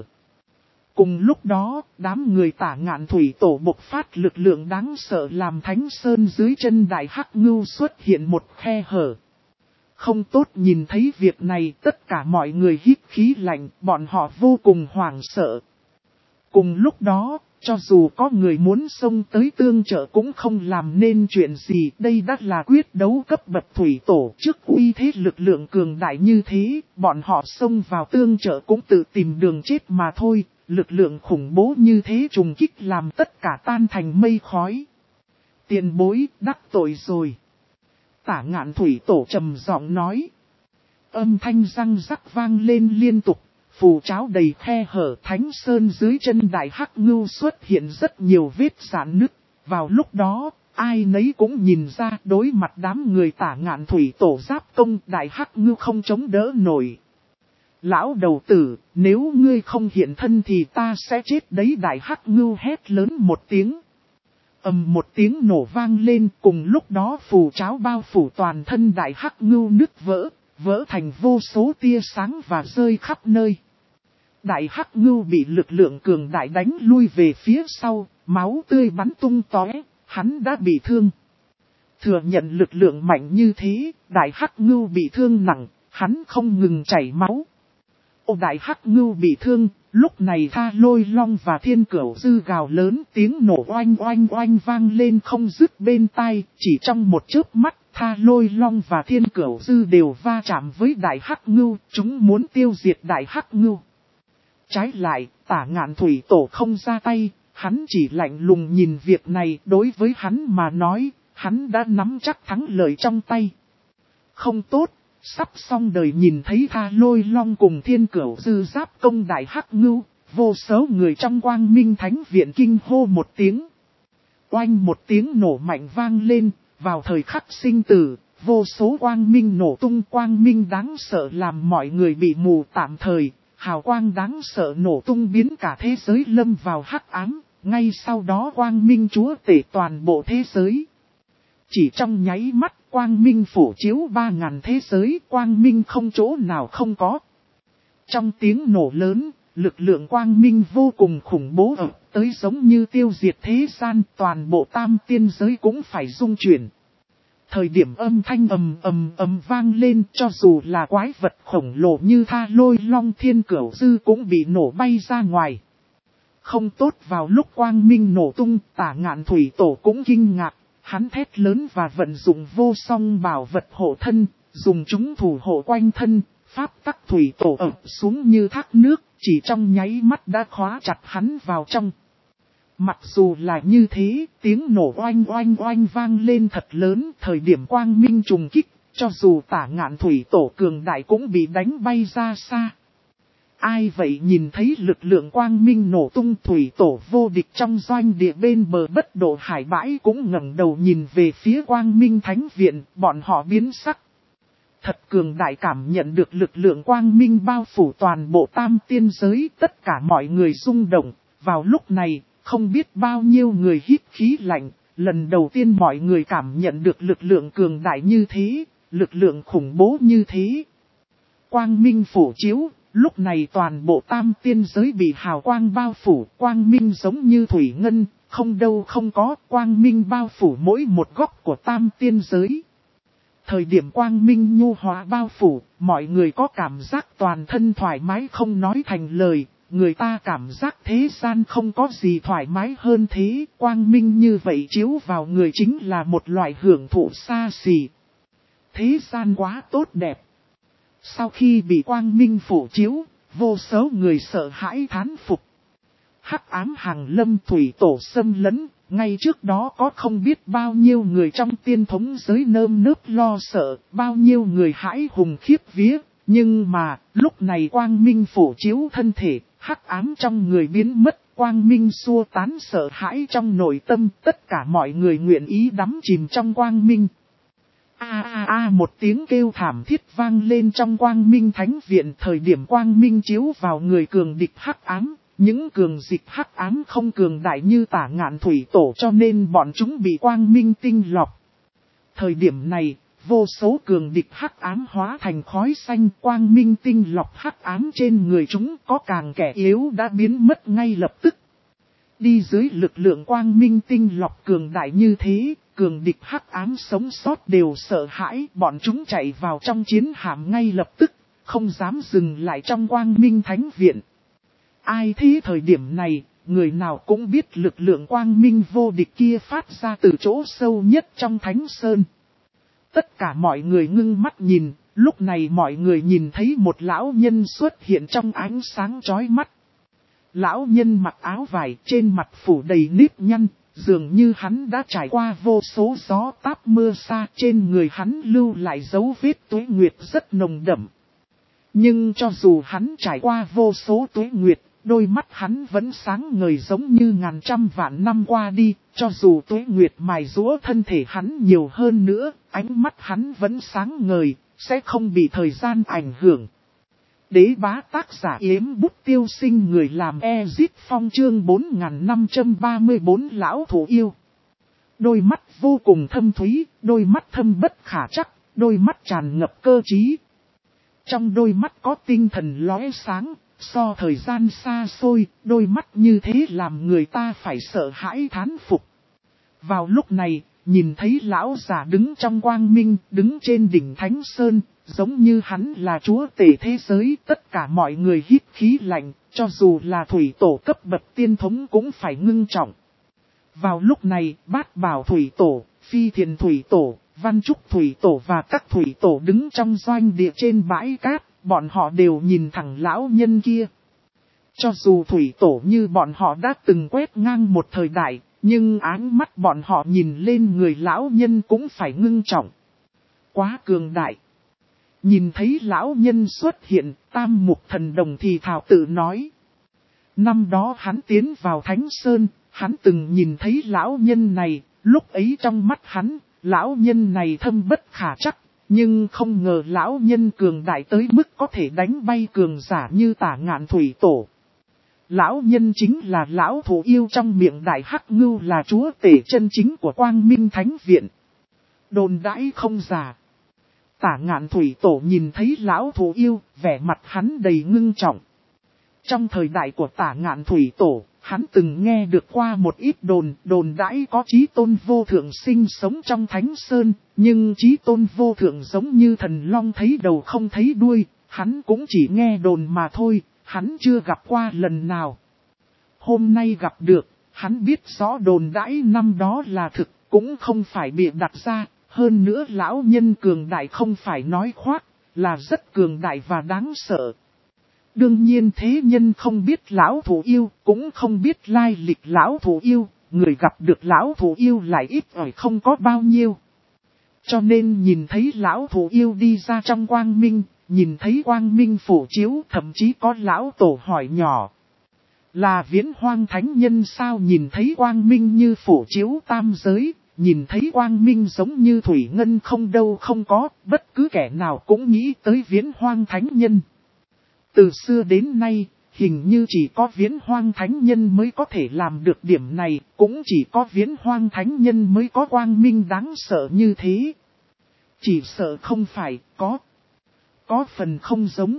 Cùng lúc đó, đám người Tả Ngạn thủy tổ bộc phát lực lượng đáng sợ làm Thánh Sơn dưới chân Đại Hắc Ngưu xuất hiện một khe hở. Không tốt nhìn thấy việc này, tất cả mọi người hít khí lạnh, bọn họ vô cùng hoảng sợ. Cùng lúc đó, cho dù có người muốn xông tới tương trợ cũng không làm nên chuyện gì. Đây đã là quyết đấu cấp bậc thủy tổ, trước uy thế lực lượng cường đại như thế, bọn họ xông vào tương trợ cũng tự tìm đường chết mà thôi. Lực lượng khủng bố như thế trùng kích làm tất cả tan thành mây khói. Tiền bối, đắc tội rồi. Tả Ngạn thủy tổ trầm giọng nói. Âm thanh răng rắc vang lên liên tục, phù tráo đầy khe hở. Thánh Sơn dưới chân Đại Hắc Ngưu xuất hiện rất nhiều vết rạn nứt. Vào lúc đó, ai nấy cũng nhìn ra đối mặt đám người Tả Ngạn thủy tổ giáp công, Đại Hắc Ngưu không chống đỡ nổi. Lão đầu tử, nếu ngươi không hiện thân thì ta sẽ chết đấy. Đại Hắc Ngưu hét lớn một tiếng. Một tiếng nổ vang lên, cùng lúc đó phù tráo bao phủ toàn thân Đại Hắc Ngưu nứt vỡ thành vô số tia sáng và rơi khắp nơi. Đại Hắc Ngưu bị lực lượng cường đại đánh lui về phía sau, máu tươi bắn tung tóe, hắn đã bị thương. Thừa nhận lực lượng mạnh như thế, Đại Hắc Ngưu bị thương nặng, hắn không ngừng chảy máu. Đại Hắc Ngưu bị thương, lúc này Tha Lôi Long và Thiên Cửu Dư gào lớn, tiếng nổ oanh oanh oanh vang lên không dứt bên tai. Chỉ trong một chớp mắt, Tha Lôi Long và Thiên Cửu Dư đều va chạm với Đại Hắc Ngưu, chúng muốn tiêu diệt Đại Hắc Ngưu. Trái lại, Tả Ngạn thủy tổ không ra tay, hắn chỉ lạnh lùng nhìn việc này. Đối với hắn mà nói, hắn đã nắm chắc thắng lợi trong tay. Không tốt. Sắp xong đời nhìn thấy Tha Lôi Long cùng Thiên Cửu Dư giáp công Đại Hắc Ngưu, vô số người trong Quang Minh Thánh Viện kinh hô một tiếng. Oanh một tiếng nổ mạnh vang lên, vào thời khắc sinh tử, vô số quang minh nổ tung. Quang minh đáng sợ làm mọi người bị mù tạm thời, hào quang đáng sợ nổ tung biến cả thế giới lâm vào hắc ám, ngay sau đó quang minh chúa tể toàn bộ thế giới. Chỉ trong nháy mắt, quang minh phủ chiếu 3000 thế giới, quang minh không chỗ nào không có. Trong tiếng nổ lớn, lực lượng quang minh vô cùng khủng bố ập tới giống như tiêu diệt thế gian, toàn bộ tam tiên giới cũng phải rung chuyển. Thời điểm âm thanh ầm vang lên, cho dù là quái vật khổng lồ như Tha Lôi Long, Thiên Cửu Dư cũng bị nổ bay ra ngoài. Không tốt, vào lúc quang minh nổ tung, Tả Ngạn thủy tổ cũng kinh ngạc. Hắn thét lớn và vận dụng vô song bảo vật hộ thân, dùng chúng thủ hộ quanh thân, pháp tắc thủy tổ ập xuống như thác nước, chỉ trong nháy mắt đã khóa chặt hắn vào trong. Mặc dù là như thế, tiếng nổ oanh oanh oanh vang lên thật lớn, thời điểm quang minh trùng kích, cho dù Tả Ngạn thủy tổ cường đại cũng bị đánh bay ra xa. Ai vậy nhìn thấy lực lượng quang minh nổ tung, thủy tổ vô địch trong doanh địa bên bờ bất độ hải bãi cũng ngẩng đầu nhìn về phía quang minh thánh viện, bọn họ biến sắc. Thật cường đại, cảm nhận được lực lượng quang minh bao phủ toàn bộ tam tiên giới, tất cả mọi người rung động. Vào lúc này, không biết bao nhiêu người hít khí lạnh, lần đầu tiên mọi người cảm nhận được lực lượng cường đại như thế, lực lượng khủng bố như thế. Quang minh phủ chiếu, lúc này toàn bộ tam tiên giới bị hào quang bao phủ, quang minh giống như thủy ngân, không đâu không có, quang minh bao phủ mỗi một góc của tam tiên giới. Thời điểm quang minh nhu hóa bao phủ, mọi người có cảm giác toàn thân thoải mái không nói thành lời, người ta cảm giác thế gian không có gì thoải mái hơn thế, quang minh như vậy chiếu vào người chính là một loại hưởng thụ xa xỉ. Thế gian quá tốt đẹp. Sau khi bị quang minh phủ chiếu, vô số người sợ hãi thán phục. Hắc ám hàng lâm thủy tổ xâm lấn, ngay trước đó có không biết bao nhiêu người trong tiên thống giới nơm nớp lo sợ, bao nhiêu người hãi hùng khiếp vía. Nhưng mà, lúc này quang minh phủ chiếu thân thể, hắc ám trong người biến mất, quang minh xua tán sợ hãi trong nội tâm, tất cả mọi người nguyện ý đắm chìm trong quang minh. Một tiếng kêu thảm thiết vang lên trong quang minh thánh viện, thời điểm quang minh chiếu vào người cường địch hắc ám, những cường dịch hắc ám không cường đại như Tả Ngạn thủy tổ cho nên bọn chúng bị quang minh tinh lọc. Thời điểm này, vô số cường địch hắc ám hóa thành khói xanh, quang minh tinh lọc hắc ám trên người chúng, có càng kẻ yếu đã biến mất ngay lập tức. Đi dưới lực lượng quang minh tinh lọc cường đại như thế, cường địch hắc ám sống sót đều sợ hãi, bọn chúng chạy vào trong chiến hạm ngay lập tức, không dám dừng lại trong quang minh thánh viện. Ai thế thời điểm này, người nào cũng biết lực lượng quang minh vô địch kia phát ra từ chỗ sâu nhất trong thánh sơn. Tất cả mọi người ngưng mắt nhìn, lúc này mọi người nhìn thấy một lão nhân xuất hiện trong ánh sáng chói mắt. Lão nhân mặc áo vải, trên mặt phủ đầy nếp nhăn, dường như hắn đã trải qua vô số gió táp mưa xa, trên người hắn lưu lại dấu vết tuế nguyệt rất nồng đậm. Nhưng cho dù hắn trải qua vô số tuế nguyệt, đôi mắt hắn vẫn sáng ngời giống như ngàn trăm vạn năm qua đi, cho dù tuế nguyệt mài giũa thân thể hắn nhiều hơn nữa, ánh mắt hắn vẫn sáng ngời, sẽ không bị thời gian ảnh hưởng. Đế bá tác giả Yếm Bút Tiêu Sinh, người làm Ezit Phong, chương 4534 lão thủ yêu. Đôi mắt vô cùng thâm thúy, đôi mắt thâm bất khả trắc, đôi mắt tràn ngập cơ trí. Trong đôi mắt có tinh thần lóe sáng, so thời gian xa xôi, đôi mắt như thế làm người ta phải sợ hãi thán phục. Vào lúc này, nhìn thấy lão giả đứng trong quang minh, đứng trên đỉnh Thánh Sơn, giống như hắn là chúa tể thế giới, tất cả mọi người hít khí lạnh, cho dù là thủy tổ cấp bậc tiên thống cũng phải ngưng trọng. Vào lúc này, Bát Bảo thủy tổ, Phi Thiền thủy tổ, Văn Trúc thủy tổ và các thủy tổ đứng trong doanh địa trên bãi cát, bọn họ đều nhìn thẳng lão nhân kia. Cho dù thủy tổ như bọn họ đã từng quét ngang một thời đại, nhưng áng mắt bọn họ nhìn lên người lão nhân cũng phải ngưng trọng. Quá cường đại. Nhìn thấy lão nhân xuất hiện, Tam Mục Thần Đồng thì thào tự nói. Năm đó hắn tiến vào Thánh Sơn, hắn từng nhìn thấy lão nhân này, lúc ấy trong mắt hắn, lão nhân này thâm bất khả trắc, nhưng không ngờ lão nhân cường đại tới mức có thể đánh bay cường giả như Tả Ngạn thủy tổ. Lão nhân chính là lão thủ yêu trong miệng Đại Hắc Ngưu, là chúa tể chân chính của Quang Minh Thánh Viện. Đồn đãi không giả. Tả Ngạn thủy tổ nhìn thấy lão thủ yêu, vẻ mặt hắn đầy ngưng trọng. Trong thời đại của Tả Ngạn thủy tổ, hắn từng nghe được qua một ít đồn đãi có Chí Tôn vô thượng sinh sống trong Thánh Sơn, nhưng Chí Tôn vô thượng giống như thần long thấy đầu không thấy đuôi, hắn cũng chỉ nghe đồn mà thôi, hắn chưa gặp qua lần nào. Hôm nay gặp được, hắn biết rõ đồn đãi năm đó là thực, cũng không phải bịa đặt ra, Hơn nữa lão nhân cường đại không phải nói khoác, là rất cường đại và đáng sợ. Đương nhiên thế nhân không biết lão thủ yêu, cũng không biết lai lịch lão thủ yêu, người gặp được lão thủ yêu lại ít ỏi không có bao nhiêu. Cho nên nhìn thấy lão thủ yêu đi ra trong quang minh, nhìn thấy quang minh phổ chiếu, thậm chí có lão tổ hỏi nhỏ. Là Viễn Hoang Thánh Nhân sao? Nhìn thấy quang minh như phổ chiếu tam giới, nhìn thấy quang minh giống như thủy ngân không đâu không có, bất cứ kẻ nào cũng nghĩ tới Viễn Hoang Thánh Nhân. Từ xưa đến nay, hình như chỉ có Viễn Hoang Thánh Nhân mới có thể làm được điểm này, cũng chỉ có Viễn Hoang Thánh Nhân mới có quang minh đáng sợ như thế. Chỉ sợ không phải, có phần không giống.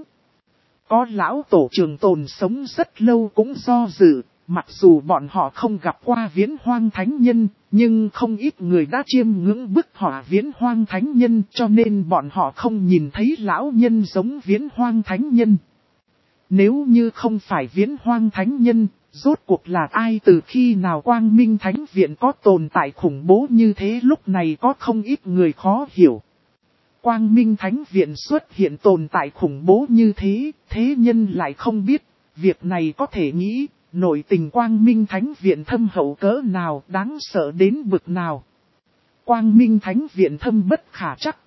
Có lão tổ trường tồn sống rất lâu cũng do dự, mặc dù bọn họ không gặp qua Viễn Hoang Thánh Nhân, nhưng không ít người đã chiêm ngưỡng bức họa Viễn Hoang Thánh Nhân, cho nên bọn họ không nhìn thấy lão nhân giống Viễn Hoang Thánh Nhân. Nếu như không phải Viễn Hoang Thánh Nhân, rốt cuộc là ai? Từ khi nào Quang Minh Thánh Viện có tồn tại khủng bố như thế? Lúc này có không ít người khó hiểu. Quang Minh Thánh Viện xuất hiện tồn tại khủng bố như thế, thế nhân lại không biết. Việc này có thể nghĩ, nội tình Quang Minh Thánh Viện thâm hậu cỡ nào, đáng sợ đến bực nào. Quang Minh Thánh Viện thâm bất khả chắc.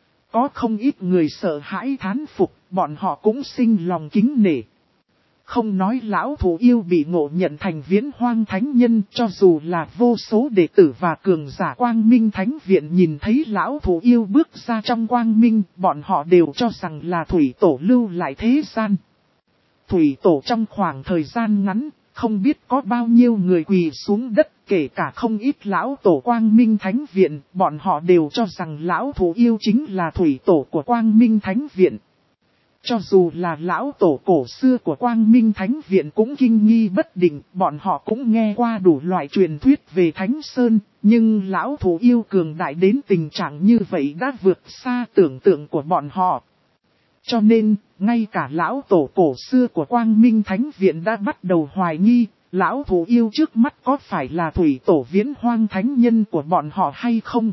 Có không ít người sợ hãi thán phục, bọn họ cũng sinh lòng kính nể. Không nói lão thủ yêu bị ngộ nhận thành Viễn Hoang Thánh Nhân, cho dù là vô số đệ tử và cường giả Quang Minh Thánh Viện nhìn thấy lão thủ yêu bước ra trong Quang Minh, bọn họ đều cho rằng là thủy tổ lưu lại thế gian. Thủy tổ trong khoảng thời gian ngắn, không biết có bao nhiêu người quỳ xuống đất, kể cả không ít lão tổ Quang Minh Thánh Viện, bọn họ đều cho rằng lão thủ yêu chính là thủy tổ của Quang Minh Thánh Viện. Cho dù là lão tổ cổ xưa của Quang Minh Thánh Viện cũng kinh nghi bất định, bọn họ cũng nghe qua đủ loại truyền thuyết về Thánh Sơn, nhưng lão thủ yêu cường đại đến tình trạng như vậy đã vượt xa tưởng tượng của bọn họ. Cho nên, ngay cả lão tổ cổ xưa của Quang Minh Thánh Viện đã bắt đầu hoài nghi, lão thủ yêu trước mắt có phải là thủy tổ Viễn Hoang Thánh Nhân của bọn họ hay không?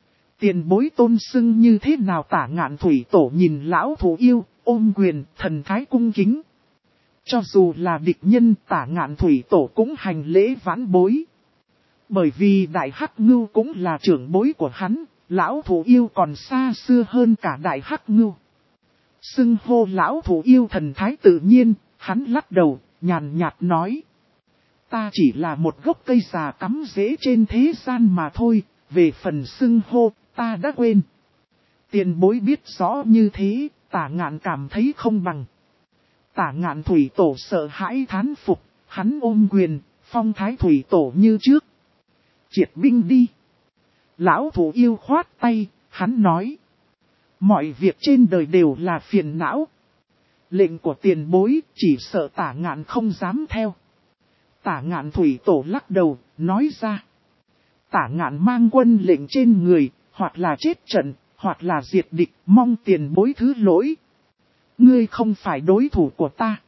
Tiền bối tôn xưng như thế nào? Tả Ngạn thủy tổ nhìn lão thủ yêu, ôm quyền, thần thái cung kính. Cho dù là địch nhân, Tả Ngạn thủy tổ cũng hành lễ vãn bối. Bởi vì Đại Hắc Ngưu cũng là trưởng bối của hắn, lão thủ yêu còn xa xưa hơn cả Đại Hắc Ngưu. Xưng hô lão thủ yêu thần thái tự nhiên, hắn lắc đầu, nhàn nhạt nói. Ta chỉ là một gốc cây già cắm rễ trên thế gian mà thôi, về phần xưng hô, ta đã quên. Tiền bối biết rõ như thế, Tả Ngạn cảm thấy không bằng. Tả Ngạn thủy tổ sợ hãi thán phục, hắn ôm quyền, phong thái thủy tổ như trước. Triệt binh đi. Lão thủ yêu khoát tay, hắn nói. Mọi việc trên đời đều là phiền não. Lệnh của tiền bối chỉ sợ Tả Ngạn không dám theo. Tả Ngạn thủy tổ lắc đầu, nói ra. Tả Ngạn mang quân lệnh trên người, hoặc là chết trận, hoặc là diệt địch, mong tiền bối thứ lỗi. Ngươi không phải đối thủ của ta.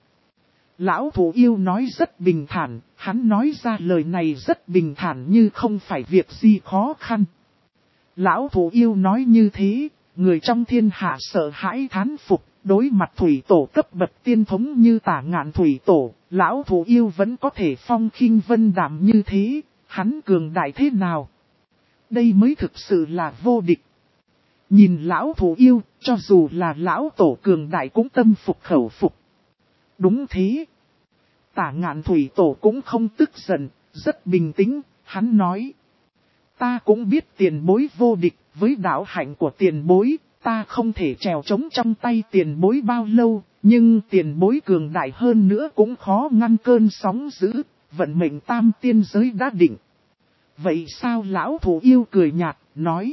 Lão thủ yêu nói rất bình thản, hắn nói ra lời này rất bình thản như không phải việc gì khó khăn. Lão thủ yêu nói như thế, người trong thiên hạ sợ hãi thán phục, đối mặt thủy tổ cấp bậc tiên thống như Tả Ngạn thủy tổ, lão thủ yêu vẫn có thể phong khinh vân đạm như thế, hắn cường đại thế nào? Đây mới thực sự là vô địch. Nhìn lão thủ yêu, cho dù là lão tổ cường đại cũng tâm phục khẩu phục. Đúng thế. Tả Ngạn thủy tổ cũng không tức giận, rất bình tĩnh, hắn nói. Ta cũng biết tiền bối vô địch, với đạo hạnh của tiền bối, ta không thể trèo trống trong tay tiền bối bao lâu, nhưng tiền bối cường đại hơn nữa cũng khó ngăn cơn sóng dữ, vận mệnh tam tiên giới đã định. Vậy sao? Lão thủ yêu cười nhạt, nói.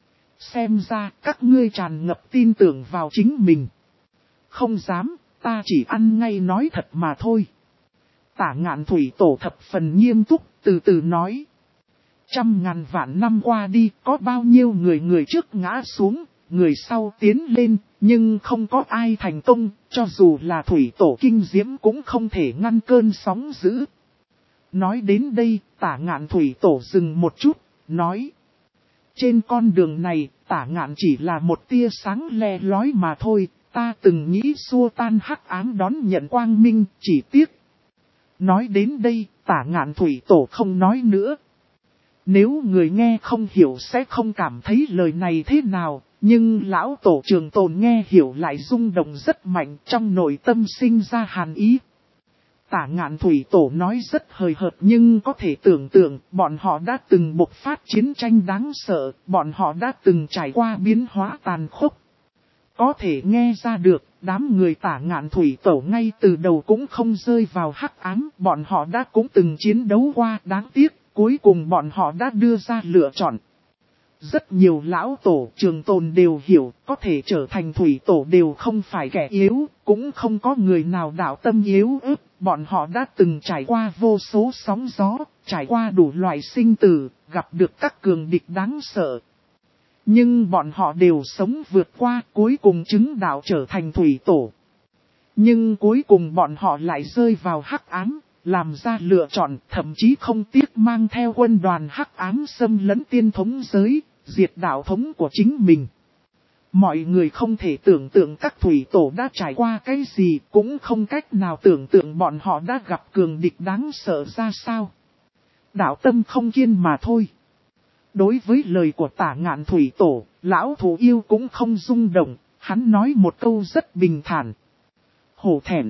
Xem ra các ngươi tràn ngập tin tưởng vào chính mình. Không dám, ta chỉ ăn ngay nói thật mà thôi. Tả Ngạn thủy tổ thập phần nghiêm túc, từ từ nói. 100.000 vạn năm qua đi, có bao nhiêu người trước ngã xuống, người sau tiến lên, nhưng không có ai thành công, cho dù là thủy tổ kinh diễm cũng không thể ngăn cơn sóng dữ. Nói đến đây, Tả Ngạn thủy tổ dừng một chút, nói. Trên con đường này, Tả Ngạn chỉ là một tia sáng le lói mà thôi, ta từng nghĩ xua tan hắc ám đón nhận quang minh, chỉ tiếc. Nói đến đây, Tả Ngạn thủy tổ không nói nữa. Nếu người nghe không hiểu sẽ không cảm thấy lời này thế nào, nhưng lão tổ Trường Tồn nghe hiểu lại rung động rất mạnh, trong nội tâm sinh ra hàn ý. Tả Ngạn thủy tổ nói rất hời hợt nhưng có thể tưởng tượng, bọn họ đã từng bộc phát chiến tranh đáng sợ, bọn họ đã từng trải qua biến hóa tàn khốc. Có thể nghe ra được, đám người Tả Ngạn thủy tổ ngay từ đầu cũng không rơi vào hắc ám, bọn họ đã cũng từng chiến đấu qua, đáng tiếc, cuối cùng bọn họ đã đưa ra lựa chọn. Rất nhiều lão tổ Trường Tồn đều hiểu, có thể trở thành thủy tổ đều không phải kẻ yếu, cũng không có người nào đạo tâm yếu ớt, bọn họ đã từng trải qua vô số sóng gió, trải qua đủ loại sinh tử, gặp được các cường địch đáng sợ. Nhưng bọn họ đều sống vượt qua, cuối cùng chứng đạo trở thành thủy tổ. Nhưng cuối cùng bọn họ lại rơi vào hắc ám, làm ra lựa chọn, thậm chí không tiếc mang theo quân đoàn hắc ám xâm lấn tiên thống giới, diệt đạo thống của chính mình. Mọi người không thể tưởng tượng các thủy tổ đã trải qua cái gì, cũng không cách nào tưởng tượng bọn họ đã gặp cường địch đáng sợ ra sao. Đạo tâm không kiên mà thôi. Đối với lời của Tả Ngạn thủy tổ, lão thú yêu cũng không rung động, hắn nói một câu rất bình thản. Hổ thẹn.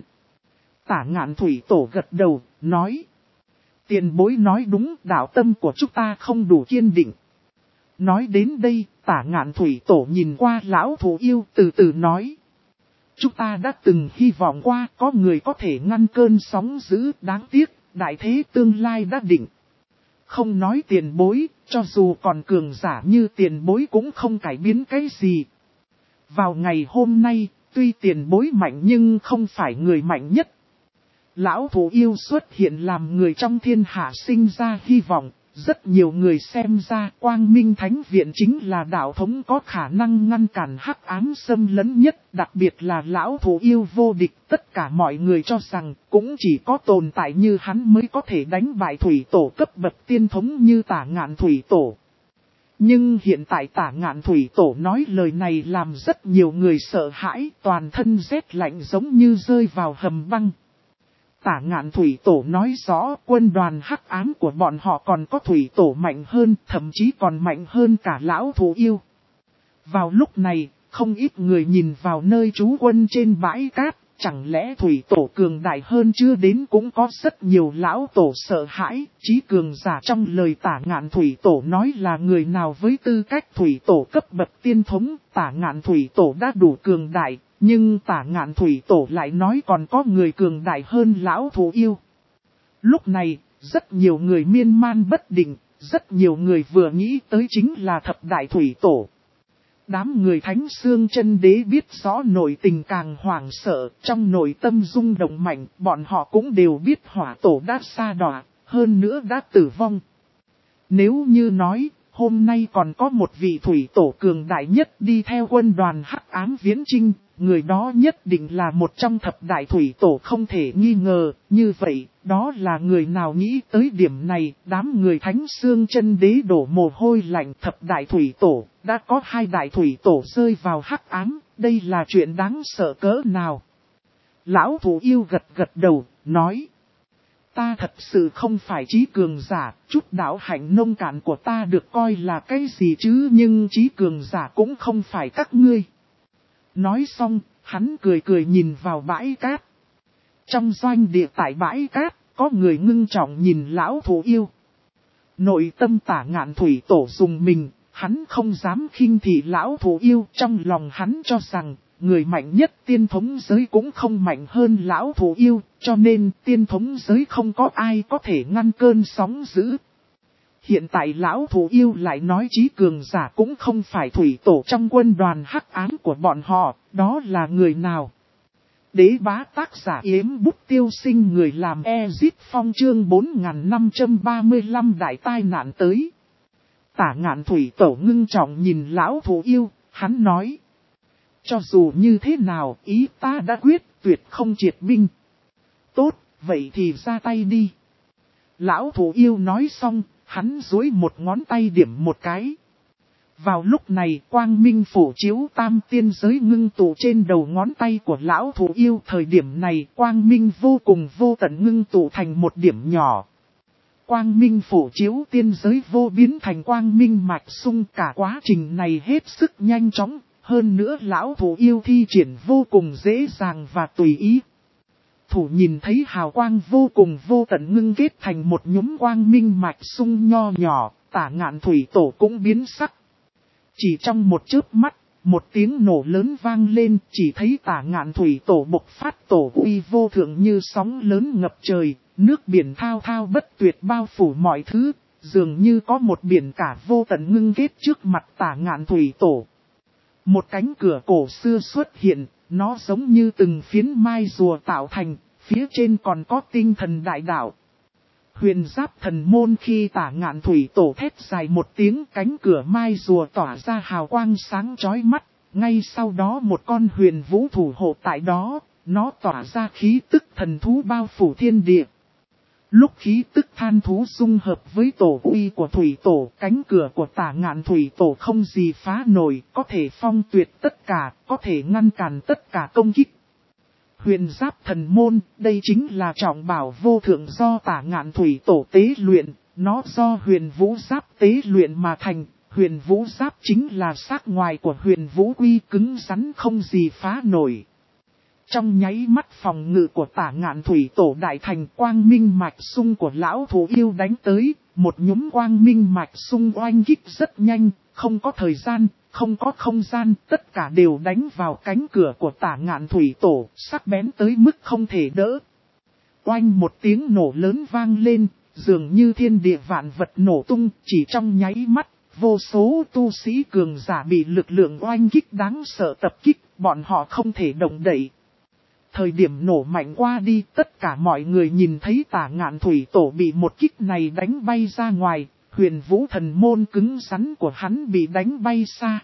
Tả Ngạn thủy tổ gật đầu, nói. Tiền bối nói đúng, đạo tâm của chúng ta không đủ kiên định. Nói đến đây, Tả Ngạn thủy tổ nhìn qua lão thú yêu từ từ nói. Chúng ta đã từng hy vọng qua có người có thể ngăn cơn sóng dữ, đáng tiếc, đại thế tương lai đã định. Không nói tiền bối, cho dù còn cường giả như tiền bối cũng không cải biến cái gì. Vào ngày hôm nay, tuy tiền bối mạnh nhưng không phải người mạnh nhất. Lão thú yêu xuất hiện làm người trong thiên hạ sinh ra hy vọng, rất nhiều người xem ra Quang Minh Thánh Viện chính là đạo thống có khả năng ngăn cản hắc ám xâm lấn nhất, đặc biệt là lão thú yêu vô địch, tất cả mọi người cho rằng cũng chỉ có tồn tại như hắn mới có thể đánh bại thủy tổ cấp bậc tiên thống như Tả Ngạn thủy tổ. Nhưng hiện tại Tả Ngạn thủy tổ nói lời này làm rất nhiều người sợ hãi, toàn thân rét lạnh giống như rơi vào hầm băng. Tả Ngạn thủy tổ nói rõ quân đoàn hắc ám của bọn họ còn có thủy tổ mạnh hơn, thậm chí còn mạnh hơn cả lão thú yêu. Vào lúc này, không ít người nhìn vào nơi trú quân trên bãi cát, chẳng lẽ thủy tổ cường đại hơn chưa đến, cũng có rất nhiều lão tổ sợ hãi, chí cường giả trong lời Tả Ngạn thủy tổ nói là người nào với tư cách thủy tổ cấp bậc tiên thống, Tả Ngạn thủy tổ đã đủ cường đại. Nhưng Tả Ngạn thủy tổ lại nói còn có người cường đại hơn lão thú yêu. Lúc này, rất nhiều người miên man bất định, rất nhiều người vừa nghĩ tới chính là thập đại thủy tổ. Đám người Thánh Xương Chân Đế biết rõ nội tình càng hoảng sợ, trong nội tâm rung động mạnh, bọn họ cũng đều biết hỏa tổ đã sa đọa, hơn nữa đã tử vong. Nếu như nói, hôm nay còn có một vị thủy tổ cường đại nhất đi theo quân đoàn hắc ám viễn chinh, người đó nhất định là một trong thập đại thủy tổ không thể nghi ngờ. Như vậy, đó là người nào nghĩ tới điểm này, đám người Thánh Xương Chân Đế đổ mồ hôi lạnh. Thập đại thủy tổ, đã có 2 đại thủy tổ rơi vào hắc ám, đây là chuyện đáng sợ cỡ nào. Lão thú yêu gật gật đầu, nói. Ta thật sự không phải trí cường giả, chút đạo hạnh nông cạn của ta được coi là cái gì chứ, nhưng trí cường giả cũng không phải các ngươi. Nói xong, hắn cười cười nhìn vào bãi cát. Trong doanh địa tại bãi cát, có người ngưng trọng nhìn lão thú yêu. Nội tâm Tả Ngạn thủy tổ dùng mình, hắn không dám khinh thị lão thú yêu, trong lòng hắn cho rằng, người mạnh nhất tiên thống giới cũng không mạnh hơn lão thú yêu, cho nên tiên thống giới không có ai có thể ngăn cơn sóng dữ. Hiện tại lão thú yêu lại nói chí cường giả cũng không phải thủy tổ trong quân đoàn hắc ám của bọn họ, đó là người nào? Đế bá tác giả Yếm Bút Tiêu Sinh, người làm Ezit Phong, chương 4535 đại tai nạn tới. Tả Ngạn thủy tổ ngưng trọng nhìn lão thú yêu, hắn nói. Cho dù như thế nào, ý ta đã quyết, tuyệt không triệt binh. Tốt, vậy thì ra tay đi. Lão thú yêu nói xong, hắn duỗi một ngón tay điểm một cái. Vào lúc này quang minh phủ chiếu tam tiên giới ngưng tụ trên đầu ngón tay của lão thú yêu. Thời điểm này quang minh vô cùng vô tận ngưng tụ thành một điểm nhỏ. Quang minh phủ chiếu tiên giới vô biến thành quang minh mạch sung, cả quá trình này hết sức nhanh chóng. Hơn nữa lão thú yêu thi triển vô cùng dễ dàng và tùy ý. Thủ nhìn thấy hào quang vô cùng vô tận ngưng kết thành một nhúm quang minh mạch sung nho nhỏ, Tả Ngạn Thủy Tổ cũng biến sắc. Chỉ trong một chớp mắt, một tiếng nổ lớn vang lên, chỉ thấy Tả Ngạn Thủy Tổ bộc phát tổ uy vô thượng như sóng lớn ngập trời, nước biển thao thao bất tuyệt bao phủ mọi thứ, dường như có một biển cả vô tận ngưng kết trước mặt Tả Ngạn Thủy Tổ. Một cánh cửa cổ xưa xuất hiện, nó giống như từng phiến mai rùa tạo thành, phía trên còn có tinh thần đại đạo. Huyền Giáp Thần Môn. Khi Tả Ngạn Thủy Tổ thét dài một tiếng, cánh cửa mai rùa tỏa ra hào quang sáng chói mắt, ngay sau đó một con huyền vũ thủ hộ tại đó, nó tỏa ra khí tức thần thú bao phủ thiên địa. Lúc khí tức than thú dung hợp với tổ uy của Thủy Tổ, cánh cửa của Tả Ngạn Thủy Tổ không gì phá nổi, có thể phong tuyệt tất cả, có thể ngăn cản tất cả công kích. Huyền Giáp Thần Môn, đây chính là trọng bảo vô thượng do Tả Ngạn Thủy Tổ tế luyện, nó do huyền vũ giáp tế luyện mà thành. Huyền vũ giáp chính là xác ngoài của huyền vũ quy, cứng rắn không gì phá nổi. Trong nháy mắt phòng ngự của Tả Ngạn Thủy Tổ đại thành, quang minh mạch sung của lão thú yêu đánh tới, một nhúm quang minh mạch sung oanh kích rất nhanh, không có thời gian, không có không gian, tất cả đều đánh vào cánh cửa của Tả Ngạn Thủy Tổ, sắc bén tới mức không thể đỡ. Oanh một tiếng nổ lớn vang lên, dường như thiên địa vạn vật nổ tung, chỉ trong nháy mắt, vô số tu sĩ cường giả bị lực lượng oanh kích đáng sợ tập kích, bọn họ không thể động đậy. Thời điểm nổ mạnh qua đi, tất cả mọi người nhìn thấy Tả Ngạn Thủy Tổ bị một kích này đánh bay ra ngoài, huyền vũ thần môn cứng rắn của hắn bị đánh bay xa.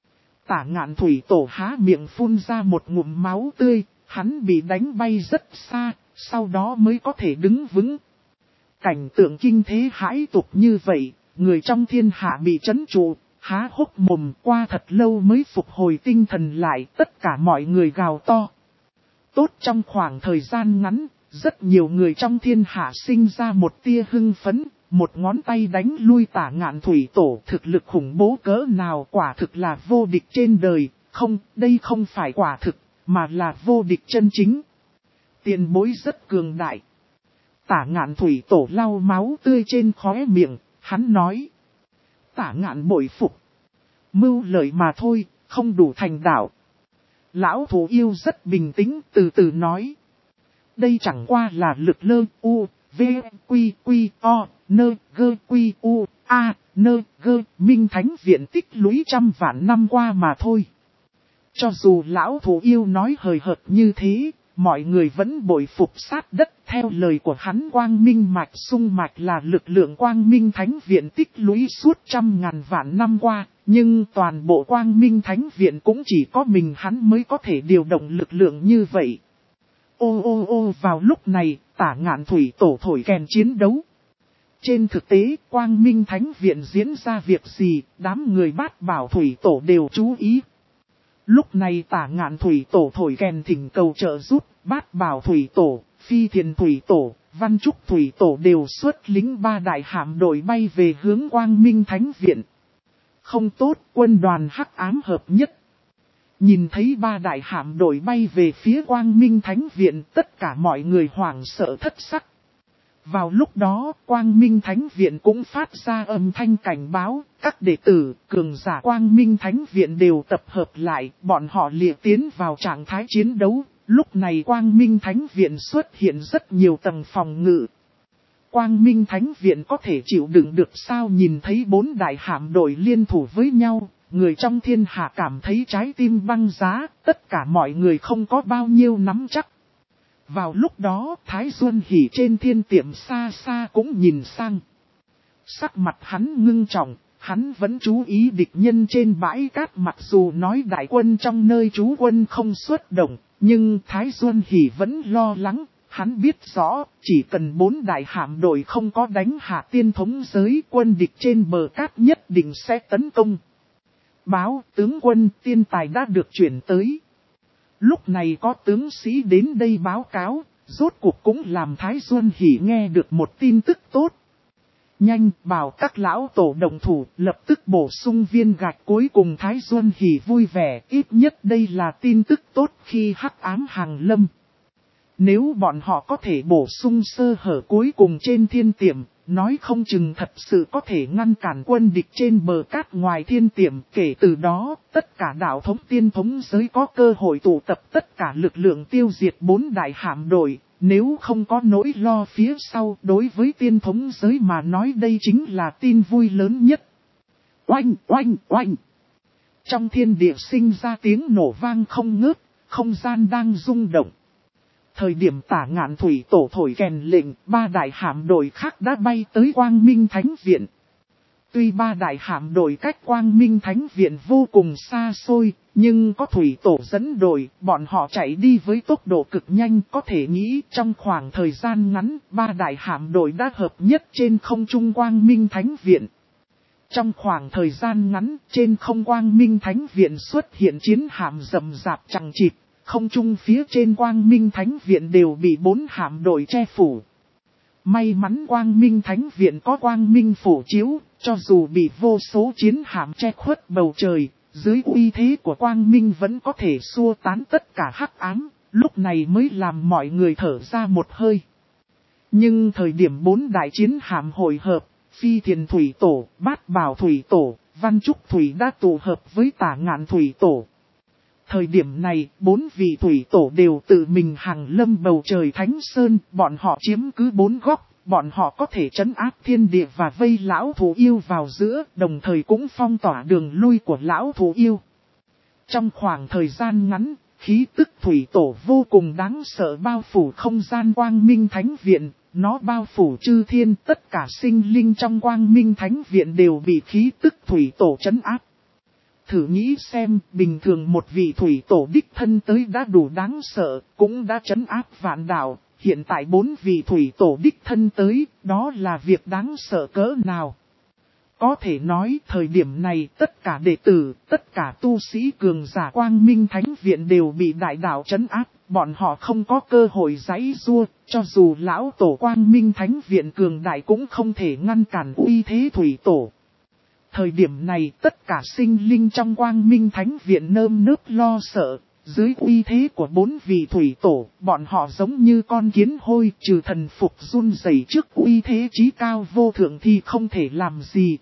Tả Ngạn Thủy Tổ há miệng phun ra một ngụm máu tươi, hắn bị đánh bay rất xa, sau đó mới có thể đứng vững. Cảnh tượng kinh thế hãi tục như vậy, người trong thiên hạ bị trấn trụ, há hốc mồm, qua thật lâu mới phục hồi tinh thần lại, tất cả mọi người gào to. Tốt, trong khoảng thời gian ngắn, rất nhiều người trong thiên hạ sinh ra một tia hưng phấn, một ngón tay đánh lui Tả Ngạn Thủy Tổ. Thực lực khủng bố cỡ nào, quả thực là vô địch trên đời. Không, đây không phải quả thực, mà là vô địch chân chính. Tiền bối rất cường đại. Tả Ngạn Thủy Tổ lau máu tươi trên khóe miệng, hắn nói. Tả Ngạn bội phục. Mưu lợi mà thôi, không đủ thành đạo. Lão thú yêu rất bình tĩnh, từ từ nói. Đây chẳng qua là lực lơ u, v, quy, quy, o, nơ, gơ, quy, u, a, nơ, gơ, minh thánh viện tích lũy trăm vạn năm qua mà thôi. Cho dù lão thú yêu nói hời hợt như thế, mọi người vẫn bội phục sát đất. Theo lời của hắn, quang minh mạch sung mạch là lực lượng quang minh thánh viện tích lũy suốt trăm ngàn vạn năm qua. Nhưng toàn bộ quang minh thánh viện cũng chỉ có mình hắn mới có thể điều động lực lượng như vậy. Ô, vào lúc này, Tả Ngạn Thủy Tổ thổi kèn chiến đấu. Trên thực tế, quang minh thánh viện diễn ra việc gì, đám người Bát Bảo Thủy Tổ đều chú ý. Lúc này Tả Ngạn Thủy Tổ thổi kèn thỉnh cầu trợ giúp, Bát Bảo Thủy Tổ, Phi Thiền Thủy Tổ, Văn Trúc Thủy Tổ đều xuất lính ba đại hạm đội bay về hướng quang minh thánh viện. Không tốt, quân đoàn hắc ám hợp nhất. Nhìn thấy ba đại hạm đội bay về phía quang minh thánh viện, tất cả mọi người hoảng sợ thất sắc. Vào lúc đó, quang minh thánh viện cũng phát ra âm thanh cảnh báo, các đệ tử, cường giả quang minh thánh viện đều tập hợp lại, bọn họ liệt tiến vào trạng thái chiến đấu. Lúc này quang minh thánh viện xuất hiện rất nhiều tầng phòng ngự. Quang minh thánh viện có thể chịu đựng được sao? Nhìn thấy bốn đại hạm đội liên thủ với nhau, người trong thiên hạ cảm thấy trái tim băng giá, tất cả mọi người không có bao nhiêu nắm chắc. Vào lúc đó, Thái Duân Hỉ trên thiên tiệm xa xa cũng nhìn sang. Sắc mặt hắn ngưng trọng, hắn vẫn chú ý địch nhân trên bãi cát, mặc dù nói đại quân trong nơi trú quân không xuất động, nhưng Thái Duân Hỉ vẫn lo lắng. Hắn biết rõ, chỉ cần bốn đại hạm đội không có đánh hạ tiên thống giới, quân địch trên bờ cát nhất định sẽ tấn công. Báo tướng quân tiên tài đã được chuyển tới. Lúc này có tướng sĩ đến đây báo cáo, rốt cuộc cũng làm Thái Duân Hỷ nghe được một tin tức tốt. Nhanh bảo các lão tổ đồng thủ lập tức bổ sung viên gạch cuối cùng. Thái Duân Hỷ vui vẻ, ít nhất đây là tin tức tốt khi hắc ám hàng lâm. Nếu bọn họ có thể bổ sung sơ hở cuối cùng trên thiên tiệm, nói không chừng thật sự có thể ngăn cản quân địch trên bờ cát ngoài thiên tiệm. Kể từ đó, tất cả đạo thống tiên thống giới có cơ hội tụ tập tất cả lực lượng tiêu diệt 4 đại hạm đội. Nếu không có nỗi lo phía sau, đối với tiên thống giới mà nói đây chính là tin vui lớn nhất. Oanh, oanh, oanh! Trong thiên địa sinh ra tiếng nổ vang không ngớt, không gian đang rung động. Thời điểm Tả Ngạn thủy tổ thổi kèn lệnh, 3 đại hạm đội khác đã bay tới Quang Minh Thánh Viện. Tuy 3 đại hạm đội cách Quang Minh Thánh Viện vô cùng xa xôi, nhưng có thủy tổ dẫn đội, bọn họ chạy đi với tốc độ cực nhanh. Có thể nghĩ trong khoảng thời gian ngắn, 3 đại hạm đội đã hợp nhất trên không trung Quang Minh Thánh Viện. Trong khoảng thời gian ngắn, trên không Quang Minh Thánh Viện xuất hiện chiến hạm rầm rạp chằng chịt. Không trung phía trên Quang Minh Thánh Viện đều bị 4 hạm đội che phủ. May mắn Quang Minh Thánh Viện có Quang Minh phổ chiếu, cho dù bị vô số chiến hạm che khuất bầu trời, dưới uy thế của Quang Minh vẫn có thể xua tán tất cả hắc ám, lúc này mới làm mọi người thở ra một hơi. Nhưng thời điểm 4 đại chiến hạm hội hợp, Phi Thiền Thủy Tổ, Bát Bảo Thủy Tổ, Văn Trúc Thủy đã tụ hợp với Tả Ngạn Thủy Tổ. Thời điểm này, 4 vị thủy tổ đều tự mình hàng lâm bầu trời Thánh Sơn, bọn họ chiếm cứ 4 góc, bọn họ có thể trấn áp thiên địa và vây lão thú yêu vào giữa, đồng thời cũng phong tỏa đường lui của lão thú yêu. Trong khoảng thời gian ngắn, khí tức thủy tổ vô cùng đáng sợ bao phủ không gian Quang Minh Thánh Viện, nó bao phủ chư thiên, tất cả sinh linh trong Quang Minh Thánh Viện đều bị khí tức thủy tổ trấn áp. Thử nghĩ xem, bình thường một vị thủy tổ đích thân tới đã đủ đáng sợ, cũng đã trấn áp vạn đạo, hiện tại 4 vị thủy tổ đích thân tới, đó là việc đáng sợ cỡ nào. Có thể nói, thời điểm này, tất cả đệ tử, tất cả tu sĩ cường giả Quang Minh Thánh Viện đều bị đại đạo trấn áp, bọn họ không có cơ hội giãy giụa, cho dù lão tổ Quang Minh Thánh Viện cường đại cũng không thể ngăn cản uy thế thủy tổ. Thời điểm này tất cả sinh linh trong Quang Minh Thánh Viện nơm nớp lo sợ, dưới uy thế của 4 vị thủy tổ, bọn họ giống như con kiến hôi trừ thần phục run rẩy trước uy thế chí cao vô thượng thì không thể làm gì.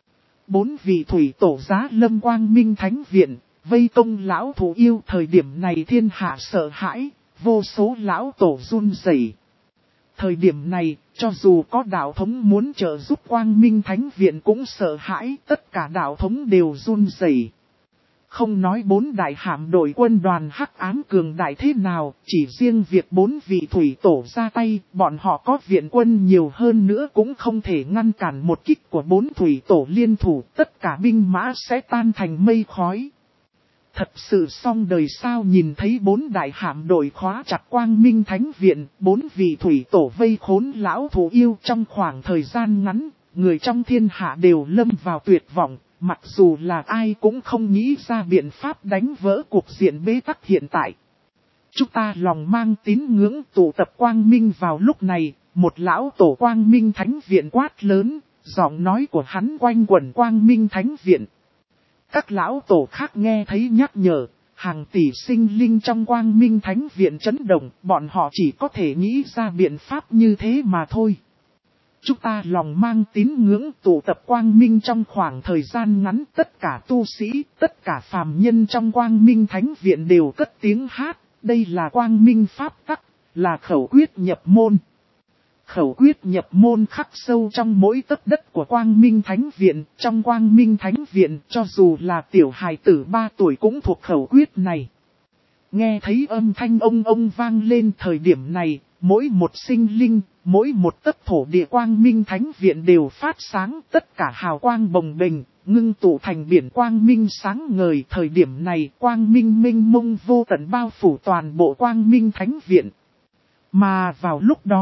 4 vị thủy tổ giá lâm Quang Minh Thánh Viện, vây công lão thú yêu. Thời điểm này thiên hạ sợ hãi, vô số lão tổ run rẩy. Thời điểm này, cho dù có đạo thống muốn trợ giúp Quang Minh Thánh Viện cũng sợ hãi, tất cả đạo thống đều run rẩy. Không nói 4 đại hạm đội quân đoàn hắc ám cường đại thế nào, chỉ riêng việc 4 vị thủy tổ ra tay, bọn họ có viện quân nhiều hơn nữa cũng không thể ngăn cản một kích của 4 thủy tổ liên thủ, tất cả binh mã sẽ tan thành mây khói. Thật sự xong đời sao, nhìn thấy 4 đại hạm đội khóa chặt Quang Minh Thánh Viện, 4 vị thủy tổ vây khốn lão thú yêu. Trong khoảng thời gian ngắn, người trong thiên hạ đều lâm vào tuyệt vọng, mặc dù là ai cũng không nghĩ ra biện pháp đánh vỡ cục diện bế tắc hiện tại. Chúng ta lòng mang tín ngưỡng tụ tập Quang Minh. Vào lúc này, một lão tổ Quang Minh Thánh Viện quát lớn, giọng nói của hắn quanh quẩn Quang Minh Thánh Viện. Các lão tổ khác nghe thấy nhắc nhở, hàng tỷ sinh linh trong Quang Minh Thánh Viện chấn động, bọn họ chỉ có thể nghĩ ra biện pháp như thế mà thôi. Chúng ta lòng mang tín ngưỡng tụ tập Quang Minh. Trong khoảng thời gian ngắn, tất cả tu sĩ, tất cả phàm nhân trong Quang Minh Thánh Viện đều cất tiếng hát, đây là Quang Minh Pháp Tắc, là khẩu quyết nhập môn. Khẩu quyết nhập môn khắc sâu trong mỗi tấc đất của Quang Minh Thánh Viện. Trong Quang Minh Thánh Viện, cho dù là tiểu hài tử 3 tuổi cũng thuộc khẩu quyết này. Nghe thấy âm thanh ông vang lên. Thời điểm này, mỗi một sinh linh, mỗi một tấc thổ địa Quang Minh Thánh Viện đều phát sáng, tất cả hào quang bồng bềnh, ngưng tụ thành biển quang minh sáng ngời. Thời điểm này, quang minh mênh mông vô tận bao phủ toàn bộ Quang Minh Thánh Viện. Mà vào lúc đó,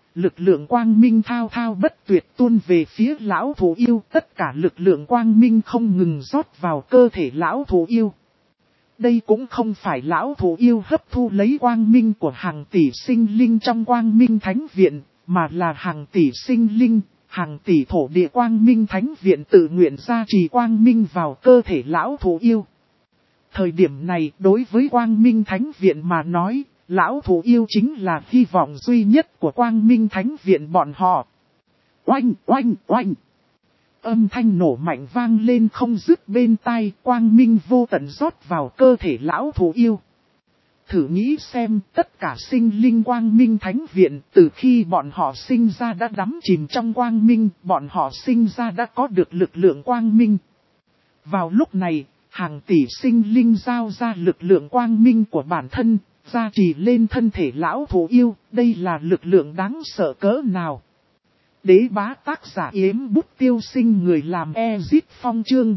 lực lượng quang minh thao thao bất tuyệt tuôn về phía lão thú yêu. Tất cả lực lượng quang minh không ngừng rót vào cơ thể lão thú yêu. Đây cũng không phải lão thú yêu hấp thu lấy quang minh của hàng tỷ sinh linh trong quang minh thánh viện, mà là hàng tỷ sinh linh, hàng tỷ thổ địa quang minh thánh viện tự nguyện gia trì quang minh vào cơ thể lão thú yêu. Thời điểm này đối với quang minh thánh viện mà nói, lão thú yêu chính là hy vọng duy nhất của quang minh thánh viện bọn họ. Oanh, oanh, oanh. Âm thanh nổ mạnh vang lên không dứt bên tai, quang minh vô tận rót vào cơ thể lão thú yêu. Thử nghĩ xem, tất cả sinh linh quang minh thánh viện, từ khi bọn họ sinh ra đã đắm chìm trong quang minh, bọn họ sinh ra đã có được lực lượng quang minh. Vào lúc này, hàng tỷ sinh linh giao ra lực lượng quang minh của bản thân, gia trì lên thân thể lão thú yêu, đây là lực lượng đáng sợ cỡ nào. Đế bá tác giả yếm bút tiêu sinh người làm Ezit Phong chương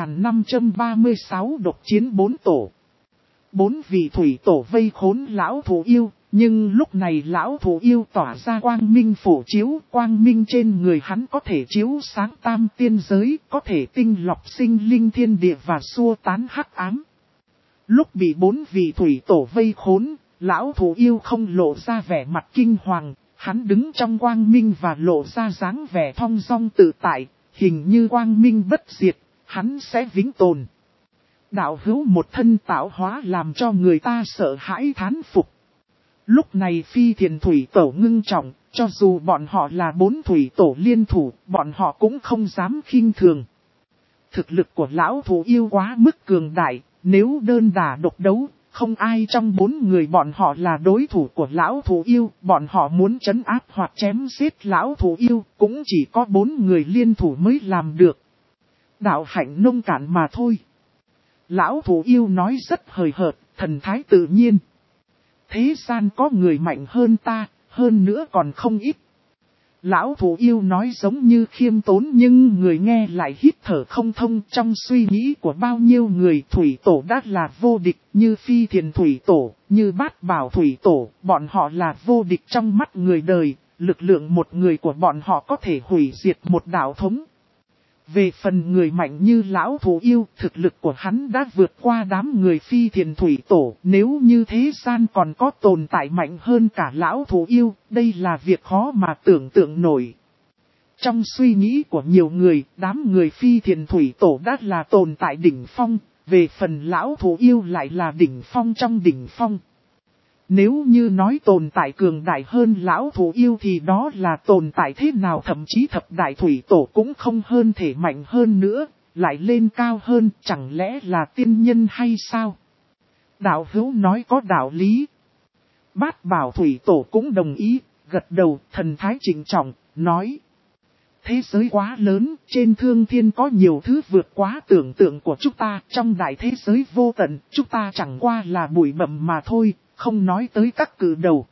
4536 độc chiến 4 tổ. 4 vị thủy tổ vây khốn lão thú yêu, nhưng lúc này lão thú yêu tỏa ra quang minh phổ chiếu, quang minh trên người hắn có thể chiếu sáng tam tiên giới, có thể tinh lọc sinh linh thiên địa và xua tán hắc ám. Lúc bị 4 vị thủy tổ vây khốn, lão thú yêu không lộ ra vẻ mặt kinh hoàng, hắn đứng trong quang minh và lộ ra dáng vẻ thong dong tự tại, hình như quang minh bất diệt, hắn sẽ vĩnh tồn. Đạo hữu một thân tạo hóa làm cho người ta sợ hãi thán phục. Lúc này phi thiền thủy tổ ngưng trọng, cho dù bọn họ là 4 thủy tổ liên thủ, bọn họ cũng không dám khinh thường. Thực lực của lão thú yêu quá mức cường đại, nếu đơn đả độc đấu, không ai trong 4 người bọn họ là đối thủ của lão thú yêu, bọn họ muốn trấn áp hoặc chém giết lão thú yêu, cũng chỉ có 4 người liên thủ mới làm được. Đạo hạnh nông cạn mà thôi. Lão thú yêu nói rất hời hợt, thần thái tự nhiên. Thế gian có người mạnh hơn ta, hơn nữa còn không ít. Lão thú yêu nói giống như khiêm tốn nhưng người nghe lại hít thở không thông. Trong suy nghĩ của bao nhiêu người thủy tổ đã là vô địch, như phi thiền thủy tổ, như bát bảo thủy tổ, bọn họ là vô địch trong mắt người đời, lực lượng một người của bọn họ có thể hủy diệt một đạo thống. Về phần người mạnh như lão thú yêu, thực lực của hắn đã vượt qua đám người phi thiền thủy tổ. Nếu như thế gian còn có tồn tại mạnh hơn cả lão thú yêu, đây là việc khó mà tưởng tượng nổi. Trong suy nghĩ của nhiều người, đám người phi thiền thủy tổ đã là tồn tại đỉnh phong, về phần lão thú yêu lại là đỉnh phong trong đỉnh phong. Nếu như nói tồn tại cường đại hơn lão thú yêu thì đó là tồn tại thế nào, thậm chí thập đại thủy tổ cũng không hơn thể mạnh hơn nữa, lại lên cao hơn, chẳng lẽ là tiên nhân hay sao? Đạo hữu nói có đạo lý. Bát bảo thủy tổ cũng đồng ý, gật đầu, thần thái trịnh trọng, nói. Thế giới quá lớn, trên thương thiên có nhiều thứ vượt quá tưởng tượng của chúng ta, trong đại thế giới vô tận, chúng ta chẳng qua là bụi bặm mà thôi. Không nói tới các cử đầu.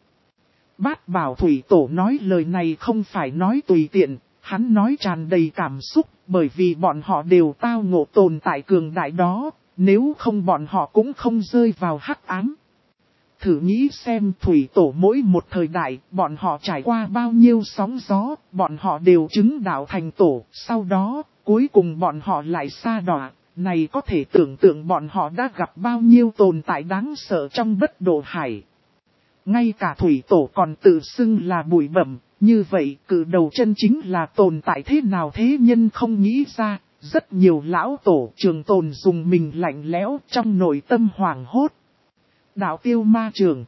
Bát bảo thủy tổ nói lời này không phải nói tùy tiện, hắn nói tràn đầy cảm xúc, bởi vì bọn họ đều tao ngộ tồn tại cường đại đó, nếu không bọn họ cũng không rơi vào hắc ám. Thử nghĩ xem thủy tổ mỗi một thời đại, bọn họ trải qua bao nhiêu sóng gió, bọn họ đều chứng đạo thành tổ, sau đó, cuối cùng bọn họ lại sa đọa. Này có thể tưởng tượng bọn họ đã gặp bao nhiêu tồn tại đáng sợ trong bất độ hải. Ngay cả thủy tổ còn tự xưng là bụi bẩm, như vậy cử đầu chân chính là tồn tại thế nào thế nhân không nghĩ ra. Rất nhiều lão tổ trường tồn dùng mình lạnh lẽo trong nội tâm hoảng hốt. Đạo tiêu ma trường.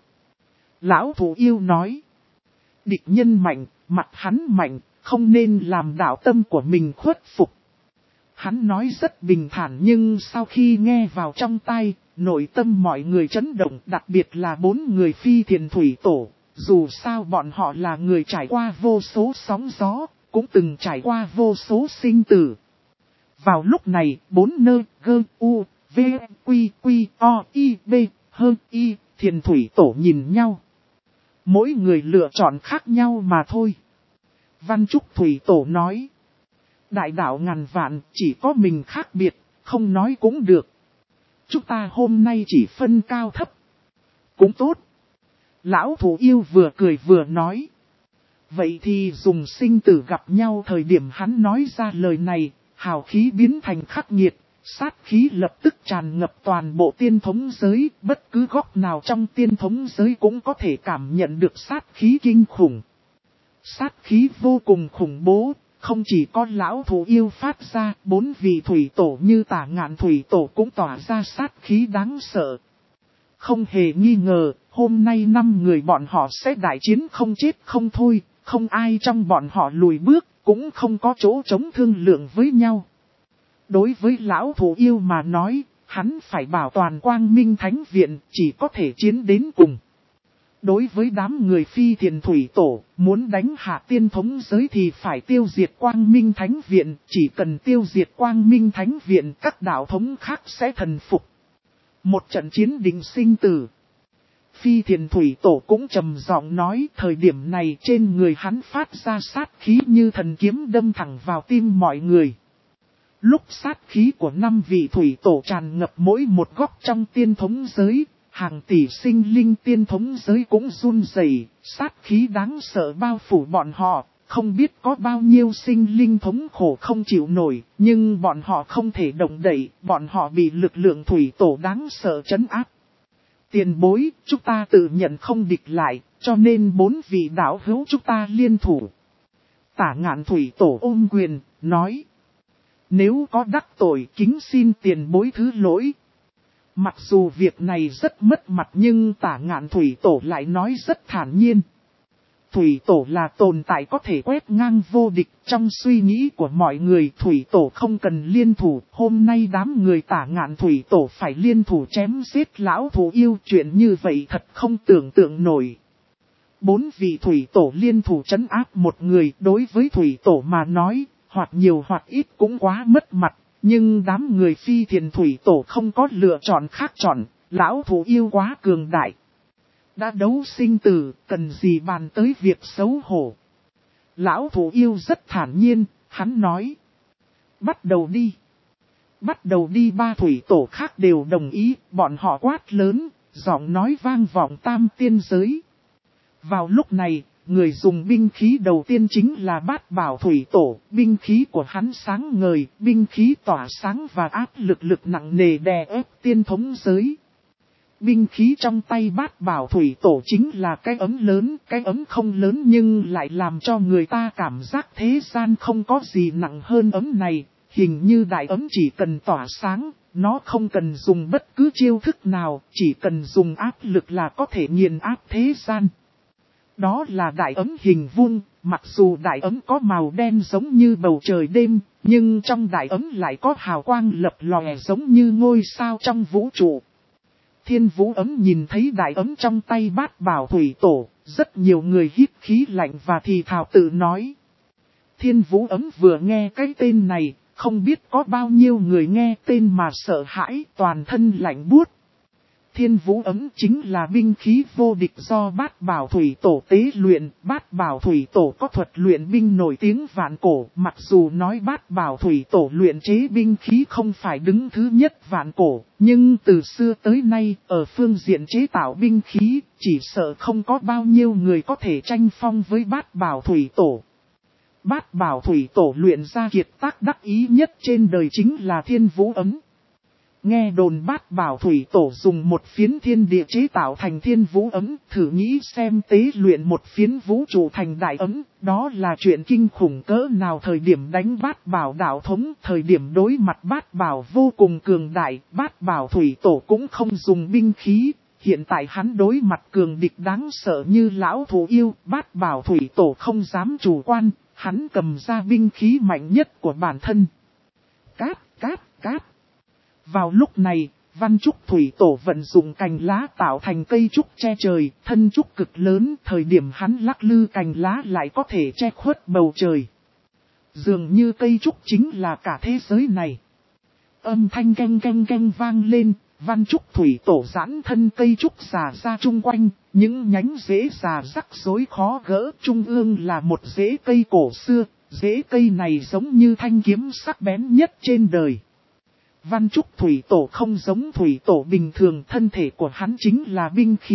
Lão thủ yêu nói. Địch nhân mạnh, mặt hắn mạnh, không nên làm đạo tâm của mình khuất phục. Hắn nói rất bình thản nhưng sau khi nghe vào trong tai, nội tâm mọi người chấn động, đặc biệt là 4 người phi thiền thủy tổ. Dù sao bọn họ là người trải qua vô số sóng gió, cũng từng trải qua vô số sinh tử. Vào lúc này, 4 nơi, gơ, u, v, quy, quy, o, i, b, hơn, i, thiền thủy tổ nhìn nhau. Mỗi người lựa chọn khác nhau mà thôi. Văn Trúc thủy tổ nói. Đại đạo ngàn vạn, chỉ có mình khác biệt, không nói cũng được. Chúng ta hôm nay chỉ phân cao thấp. Cũng tốt. Lão thủ yêu vừa cười vừa nói. Vậy thì dùng sinh tử gặp nhau thời điểm hắn nói ra lời này, hào khí biến thành khắc nghiệt, sát khí lập tức tràn ngập toàn bộ tiên thống giới, bất cứ góc nào trong tiên thống giới cũng có thể cảm nhận được sát khí kinh khủng. Sát khí vô cùng khủng bố, không chỉ có lão thú yêu phát ra, 4 vị thủy tổ như Tả Ngạn thủy tổ cũng tỏa ra sát khí đáng sợ. Không hề nghi ngờ, hôm nay 5 người bọn họ sẽ đại chiến không chết không thôi, không ai trong bọn họ lùi bước, cũng không có chỗ chống thương lượng với nhau. Đối với lão thú yêu mà nói, hắn phải bảo toàn Quang Minh Thánh Viện, chỉ có thể chiến đến cùng. Đối với đám người Phi Thiền Thủy Tổ, muốn đánh hạ tiên thống giới thì phải tiêu diệt Quang Minh Thánh Viện, chỉ cần tiêu diệt Quang Minh Thánh Viện các đạo thống khác sẽ thần phục. Một trận chiến định sinh tử. Phi Thiền Thủy Tổ cũng trầm giọng nói, thời điểm này trên người hắn phát ra sát khí như thần kiếm đâm thẳng vào tim mọi người. Lúc sát khí của 5 vị Thủy Tổ tràn ngập mỗi một góc trong tiên thống giới, hàng tỷ sinh linh tiên thống giới cũng run rẩy, sát khí đáng sợ bao phủ bọn họ, không biết có bao nhiêu sinh linh thống khổ không chịu nổi, nhưng bọn họ không thể động đậy, bọn họ bị lực lượng Thủy Tổ đáng sợ trấn áp. Tiền bối, chúng ta tự nhận không địch lại, cho nên 4 vị đạo hữu chúng ta liên thủ. Tả Ngạn Thủy Tổ ôm quyền, nói. Nếu có đắc tội kính xin tiền bối thứ lỗi. Mặc dù việc này rất mất mặt nhưng Tả Ngạn Thủy Tổ lại nói rất thản nhiên. Thủy Tổ là tồn tại có thể quét ngang vô địch, trong suy nghĩ của mọi người Thủy Tổ không cần liên thủ. Hôm nay đám người Tả Ngạn Thủy Tổ phải liên thủ chém giết lão thú yêu, chuyện như vậy thật không tưởng tượng nổi. 4 vị Thủy Tổ liên thủ trấn áp một người, đối với Thủy Tổ mà nói, hoặc nhiều hoặc ít cũng quá mất mặt. Nhưng đám người Phi Thiền Thủy Tổ không có lựa chọn khác chọn, lão thú yêu quá cường đại. Đã đấu sinh tử, cần gì bàn tới việc xấu hổ. Lão thú yêu rất thản nhiên, hắn nói. Bắt đầu đi. Bắt đầu đi. 3 Thủy Tổ khác đều đồng ý, bọn họ quát lớn, giọng nói vang vọng tam tiên giới. Vào lúc này, người dùng binh khí đầu tiên chính là Bát Bảo Thủy Tổ, binh khí của hắn sáng ngời, binh khí tỏa sáng và áp lực nặng nề đè ép tiên thống giới. Binh khí trong tay Bát Bảo Thủy Tổ chính là cái ấm lớn, cái ấm không lớn nhưng lại làm cho người ta cảm giác thế gian không có gì nặng hơn ấm này, hình như đại ấm chỉ cần tỏa sáng, nó không cần dùng bất cứ chiêu thức nào, chỉ cần dùng áp lực là có thể nghiền áp thế gian. Đó là đại ấm hình vuông, mặc dù đại ấm có màu đen giống như bầu trời đêm, nhưng trong đại ấm lại có hào quang lập lòe giống như ngôi sao trong vũ trụ. Thiên Vũ ấm nhìn thấy đại ấm trong tay Bát Bảo Thủy Tổ, rất nhiều người hít khí lạnh và thì thào tự nói. Thiên Vũ ấm vừa nghe cái tên này, không biết có bao nhiêu người nghe tên mà sợ hãi, toàn thân lạnh buốt. Thiên Vũ ấm chính là binh khí vô địch do Bát Bảo Thủy Tổ tế luyện. Bát Bảo Thủy Tổ có thuật luyện binh nổi tiếng vạn cổ. Mặc dù nói Bát Bảo Thủy Tổ luyện chế binh khí không phải đứng thứ nhất vạn cổ, nhưng từ xưa tới nay, ở phương diện chế tạo binh khí, chỉ sợ không có bao nhiêu người có thể tranh phong với Bát Bảo Thủy Tổ. Bát Bảo Thủy Tổ luyện ra kiệt tác đắc ý nhất trên đời chính là Thiên Vũ ấm. Nghe đồn Bát Bảo Thủy Tổ dùng một phiến thiên địa chế tạo thành Thiên Vũ ấm, thử nghĩ xem tế luyện một phiến vũ trụ thành đại ấm, đó là chuyện kinh khủng cỡ nào. Thời điểm đánh Bát Bảo đạo thống, thời điểm đối mặt Bát Bảo vô cùng cường đại, Bát Bảo Thủy Tổ cũng không dùng binh khí. Hiện tại hắn đối mặt cường địch đáng sợ như lão thú yêu, Bát Bảo Thủy Tổ không dám chủ quan, hắn cầm ra binh khí mạnh nhất của bản thân. Cát. Vào lúc này, Văn Trúc Thủy Tổ vận dụng cành lá tạo thành cây trúc che trời, thân trúc cực lớn, thời điểm hắn lắc lư cành lá lại có thể che khuất bầu trời. Dường như cây trúc chính là cả thế giới này. Âm thanh canh vang lên, Văn Trúc Thủy Tổ giãn thân cây trúc xà ra chung quanh, những nhánh rễ già rắc rối khó gỡ, trung ương là một rễ cây cổ xưa, rễ cây này giống như thanh kiếm sắc bén nhất trên đời. Văn Trúc Thủy Tổ không giống Thủy Tổ bình thường, thân thể của hắn chính là binh khí,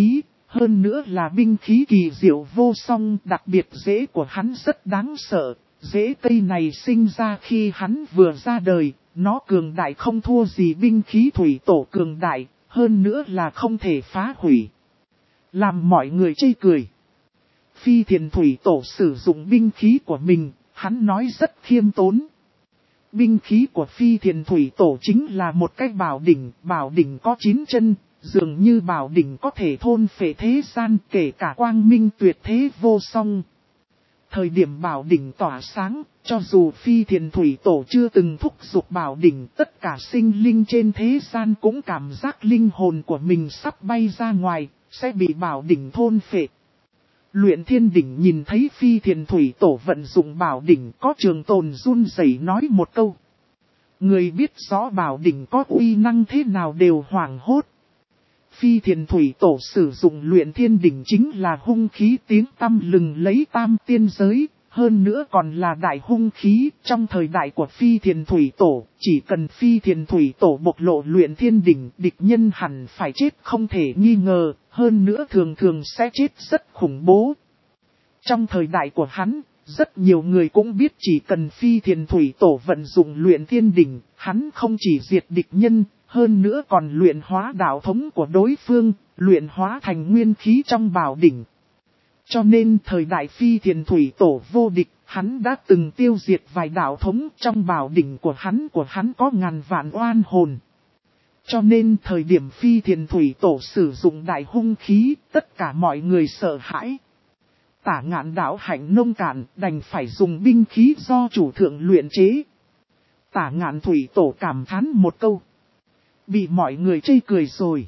hơn nữa là binh khí kỳ diệu vô song, đặc biệt rễ của hắn rất đáng sợ. Rễ cây này sinh ra khi hắn vừa ra đời, nó cường đại không thua gì binh khí thủy tổ cường đại, hơn nữa là không thể phá hủy. Làm mọi người chê cười. Phi Thiền Thủy Tổ sử dụng binh khí của mình, hắn nói rất khiêm tốn. Binh khí của Phi Thiền Thủy Tổ chính là một cái bảo đỉnh có 9 chân, dường như bảo đỉnh có thể thôn phệ thế gian, kể cả quang minh tuyệt thế vô song. Thời điểm bảo đỉnh tỏa sáng, cho dù Phi Thiền Thủy Tổ chưa từng thúc giục bảo đỉnh, tất cả sinh linh trên thế gian cũng cảm giác linh hồn của mình sắp bay ra ngoài, sẽ bị bảo đỉnh thôn phệ. Luyện Thiên Đỉnh nhìn thấy Phi Thiền Thủy Tổ vận dụng bảo đỉnh, có Trường Tồn run rẩy nói một câu. Người biết rõ bảo đỉnh có uy năng thế nào đều hoảng hốt. Phi Thiền Thủy Tổ sử dụng Luyện Thiên Đỉnh chính là hung khí tiếng tăm lừng lấy tam tiên giới, hơn nữa còn là đại hung khí. Trong thời đại của Phi Thiền Thủy Tổ, chỉ cần Phi Thiền Thủy Tổ bộc lộ Luyện Thiên Đỉnh, địch nhân hẳn phải chết không thể nghi ngờ, hơn nữa thường thường sẽ chết rất khủng bố. Trong thời đại của hắn, rất nhiều người cũng biết chỉ cần Phi Thiền Thủy Tổ vận dụng Luyện Thiên Đỉnh, hắn không chỉ diệt địch nhân, hơn nữa còn luyện hóa đạo thống của đối phương, luyện hóa thành nguyên khí trong bảo đỉnh. Cho nên thời đại Phi Thiền Thủy Tổ vô địch, hắn đã từng tiêu diệt vài đạo thống, trong bảo đỉnh của hắn có ngàn vạn oan hồn. Cho nên thời điểm Phi Thiền Thủy Tổ sử dụng đại hung khí, tất cả mọi người sợ hãi. Tả Ngạn đạo hạnh nông cạn, đành phải dùng binh khí do chủ thượng luyện chế. Tả Ngạn Thủy Tổ cảm thán một câu. Bị mọi người chê cười rồi.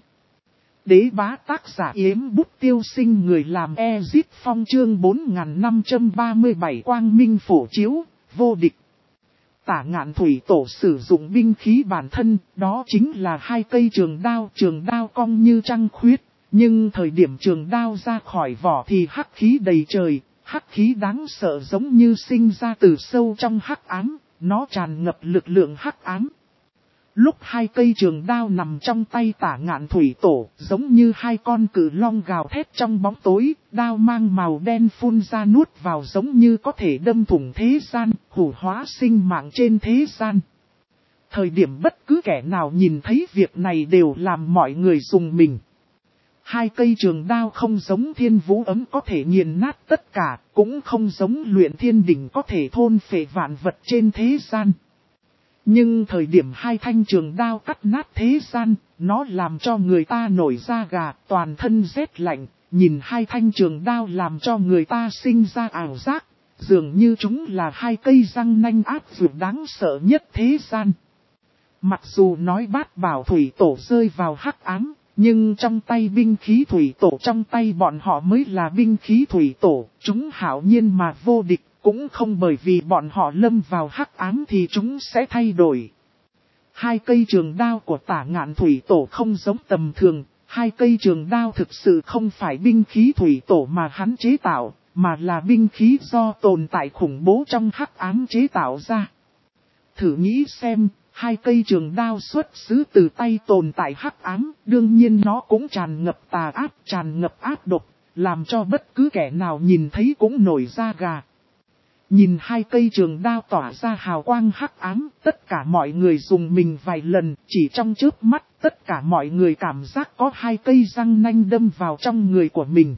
Đế bá tác giả Yếm Bút Tiêu Sinh, người làm Ezit Phong, chương 4537 quang minh phổ chiếu, vô địch. Tả Ngạn Thủy Tổ sử dụng binh khí bản thân, đó chính là 2 cây trường đao cong như trăng khuyết. Nhưng thời điểm trường đao ra khỏi vỏ thì hắc khí đầy trời, hắc khí đáng sợ giống như sinh ra từ sâu trong hắc ám, nó tràn ngập lực lượng hắc ám. Lúc 2 cây trường đao nằm trong tay Tả Ngạn Thủy Tổ, giống như 2 con cự long gào thét trong bóng tối, đao mang màu đen phun ra nuốt vào giống như có thể đâm thủng thế gian, hủ hóa sinh mạng trên thế gian. Thời điểm bất cứ kẻ nào nhìn thấy việc này đều làm mọi người rùng mình. 2 cây trường đao không giống Thiên Vũ ấm có thể nghiền nát tất cả, cũng không giống Luyện Thiên Đỉnh có thể thôn phệ vạn vật trên thế gian. Nhưng thời điểm 2 thanh trường đao cắt nát thế gian, nó làm cho người ta nổi da gà, toàn thân rét lạnh, nhìn 2 thanh trường đao làm cho người ta sinh ra ảo giác, dường như chúng là 2 cây răng nanh ác dược đáng sợ nhất thế gian. Mặc dù nói Bát Bảo Thủy Tổ rơi vào hắc ám, nhưng trong tay binh khí thủy tổ trong tay bọn họ mới là binh khí thủy tổ, chúng hảo nhiên mà vô địch, cũng không bởi vì bọn họ lâm vào hắc ám thì chúng sẽ thay đổi. 2 cây trường đao của Tả Ngạn Thủy Tổ không giống tầm thường, 2 cây trường đao thực sự không phải binh khí thủy tổ mà hắn chế tạo, mà là binh khí do tồn tại khủng bố trong hắc ám chế tạo ra. Thử nghĩ xem. 2 cây trường đao xuất xứ từ tay tồn tại hắc ám, đương nhiên nó cũng tràn ngập tà ác, tràn ngập ác độc, làm cho bất cứ kẻ nào nhìn thấy cũng nổi da gà. Nhìn 2 cây trường đao tỏa ra hào quang hắc ám, tất cả mọi người dùng mình vài lần, chỉ trong chớp mắt, tất cả mọi người cảm giác có 2 cây răng nanh đâm vào trong người của mình.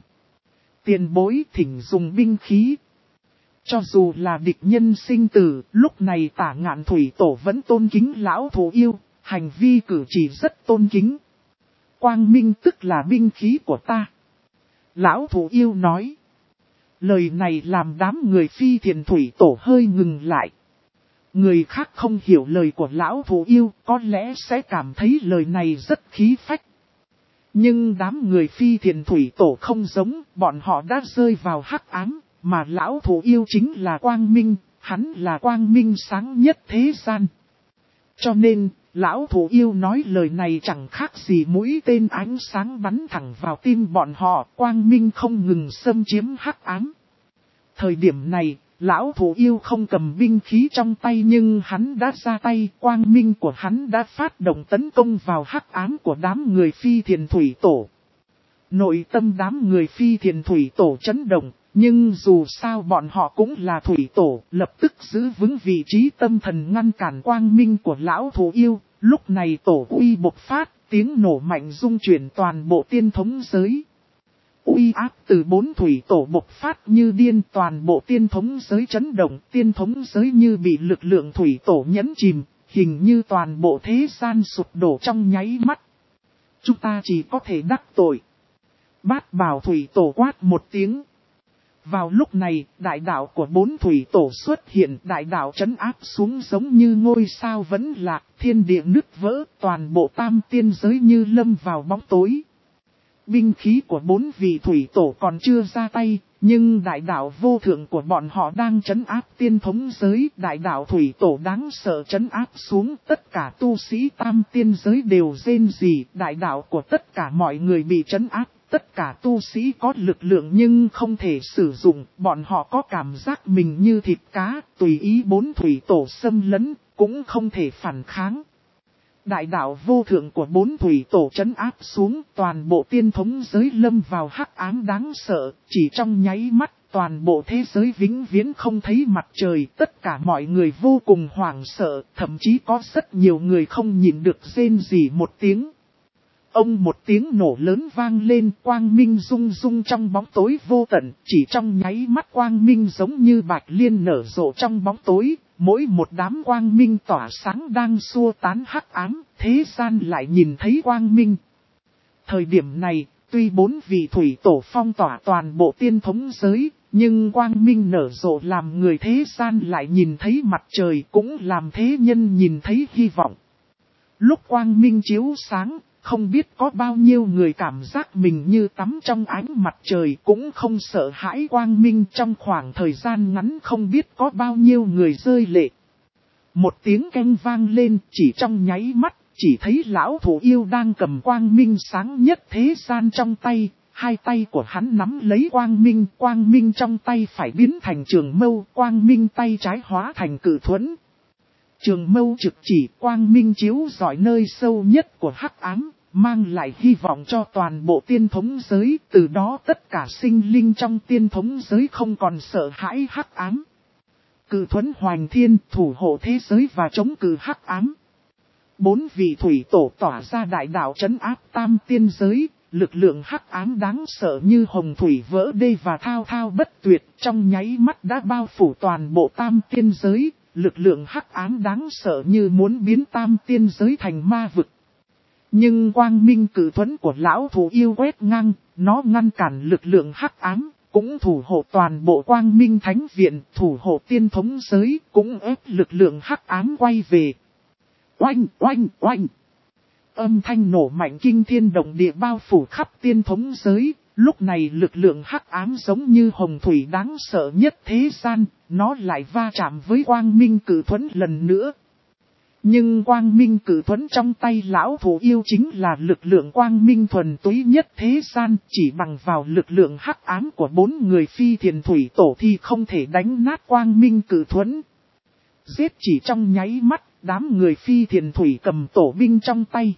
Tiền bối thỉnh dùng binh khí. Cho dù là địch nhân sinh tử, lúc này Tả Ngạn Thủy Tổ vẫn tôn kính lão thú yêu, hành vi cử chỉ rất tôn kính. Quang minh tức là binh khí của ta. Lão thú yêu nói. Lời này làm đám người Phi Thiền Thủy Tổ hơi ngừng lại. Người khác không hiểu lời của lão thú yêu, có lẽ sẽ cảm thấy lời này rất khí phách. Nhưng đám người Phi Thiền Thủy Tổ không giống, bọn họ đã rơi vào hắc ám. Mà lão thú yêu chính là quang minh, hắn là quang minh sáng nhất thế gian. Cho nên, lão thú yêu nói lời này chẳng khác gì mũi tên ánh sáng bắn thẳng vào tim bọn họ, quang minh không ngừng xâm chiếm hắc ám. Thời điểm này, lão thú yêu không cầm binh khí trong tay nhưng hắn đã ra tay, quang minh của hắn đã phát động tấn công vào hắc ám của đám người Phi Thiền Thủy Tổ. Nội tâm đám người phi thiền thủy tổ chấn động, nhưng dù sao bọn họ cũng là thủy tổ, lập tức giữ vững vị trí tâm thần ngăn cản quang minh của lão thú yêu. Lúc này tổ uy bộc phát, tiếng nổ mạnh rung chuyển toàn bộ tiên thống giới. Uy áp từ 4 thủy tổ bộc phát như điên, toàn bộ tiên thống giới chấn động, tiên thống giới như bị lực lượng thủy tổ nhấn chìm, hình như toàn bộ thế gian sụp đổ trong nháy mắt. Chúng ta chỉ có thể đắc tội. Bát Bảo thủy tổ quát một tiếng. Vào lúc này, đại đạo của 4 thủy tổ xuất hiện, đại đạo trấn áp xuống giống như ngôi sao vẫn lạc, thiên địa nứt vỡ, toàn bộ tam tiên giới như lâm vào bóng tối. Binh khí của 4 vị thủy tổ còn chưa ra tay, nhưng đại đạo vô thượng của bọn họ đang trấn áp tiên thống giới. Đại đạo thủy tổ đáng sợ trấn áp xuống, tất cả tu sĩ tam tiên giới đều rên rỉ. Đại đạo của tất cả mọi người bị trấn áp, tất cả tu sĩ có lực lượng nhưng không thể sử dụng. Bọn họ có cảm giác mình như thịt cá, tùy ý 4 thủy tổ xâm lấn, cũng không thể phản kháng. Đại đạo vô thượng của 4 thủy tổ trấn áp xuống, toàn bộ tiên thống giới lâm vào hắc ám đáng sợ, chỉ trong nháy mắt, toàn bộ thế giới vĩnh viễn không thấy mặt trời, tất cả mọi người vô cùng hoảng sợ, thậm chí có rất nhiều người không nhịn được rên rỉ một tiếng. Ông một tiếng nổ lớn vang lên, quang minh rung rung trong bóng tối vô tận, chỉ trong nháy mắt quang minh giống như bạch liên nở rộ trong bóng tối. Mỗi một đám quang minh tỏa sáng đang xua tán hắc ám, thế gian lại nhìn thấy quang minh. Thời điểm này, tuy 4 vị thủy tổ phong tỏa toàn bộ tiên thống giới, nhưng quang minh nở rộ làm người thế gian lại nhìn thấy mặt trời, cũng làm thế nhân nhìn thấy hy vọng. Lúc quang minh chiếu sáng, không biết có bao nhiêu người cảm giác mình như tắm trong ánh mặt trời, cũng không sợ hãi quang minh. Trong khoảng thời gian ngắn không biết có bao nhiêu người rơi lệ. Một tiếng keng vang lên, chỉ trong nháy mắt, chỉ thấy lão thú yêu đang cầm quang minh sáng nhất thế gian trong tay. Hai tay của hắn nắm lấy quang minh trong tay phải biến thành trường mâu, quang minh tay trái hóa thành cự thuẫn. Trường mâu trực chỉ, quang minh chiếu rọi nơi sâu nhất của hắc ám, mang lại hy vọng cho toàn bộ tiên thống giới. Từ đó tất cả sinh linh trong tiên thống giới không còn sợ hãi hắc ám. Cự thuẫn hoành thiên, thủ hộ thế giới và chống cự hắc ám. 4 vị thủy tổ tỏa ra đại đạo trấn áp tam tiên giới. Lực lượng hắc ám đáng sợ như hồng thủy vỡ đê và thao thao bất tuyệt, trong nháy mắt đã bao phủ toàn bộ tam tiên giới. Lực lượng hắc ám đáng sợ như muốn biến tam tiên giới thành ma vực. Nhưng quang minh cự thuẫn của lão thú yêu quét ngang, nó ngăn cản lực lượng hắc ám, cũng thủ hộ toàn bộ quang minh thánh viện, thủ hộ tiên thống giới, cũng ép lực lượng hắc ám quay về. Oanh, oanh, oanh! Âm thanh nổ mạnh kinh thiên động địa bao phủ khắp tiên thống giới. Lúc này lực lượng hắc ám giống như hồng thủy đáng sợ nhất thế gian, nó lại va chạm với quang minh cự thuẫn lần nữa. Nhưng quang minh cự thuẫn trong tay lão thú yêu chính là lực lượng quang minh thuần túy nhất thế gian, chỉ bằng vào lực lượng hắc ám của 4 người phi thiền thủy tổ thì không thể đánh nát quang minh cự thuẫn. Giết chỉ trong nháy mắt, đám người phi thiền thủy cầm tổ binh trong tay.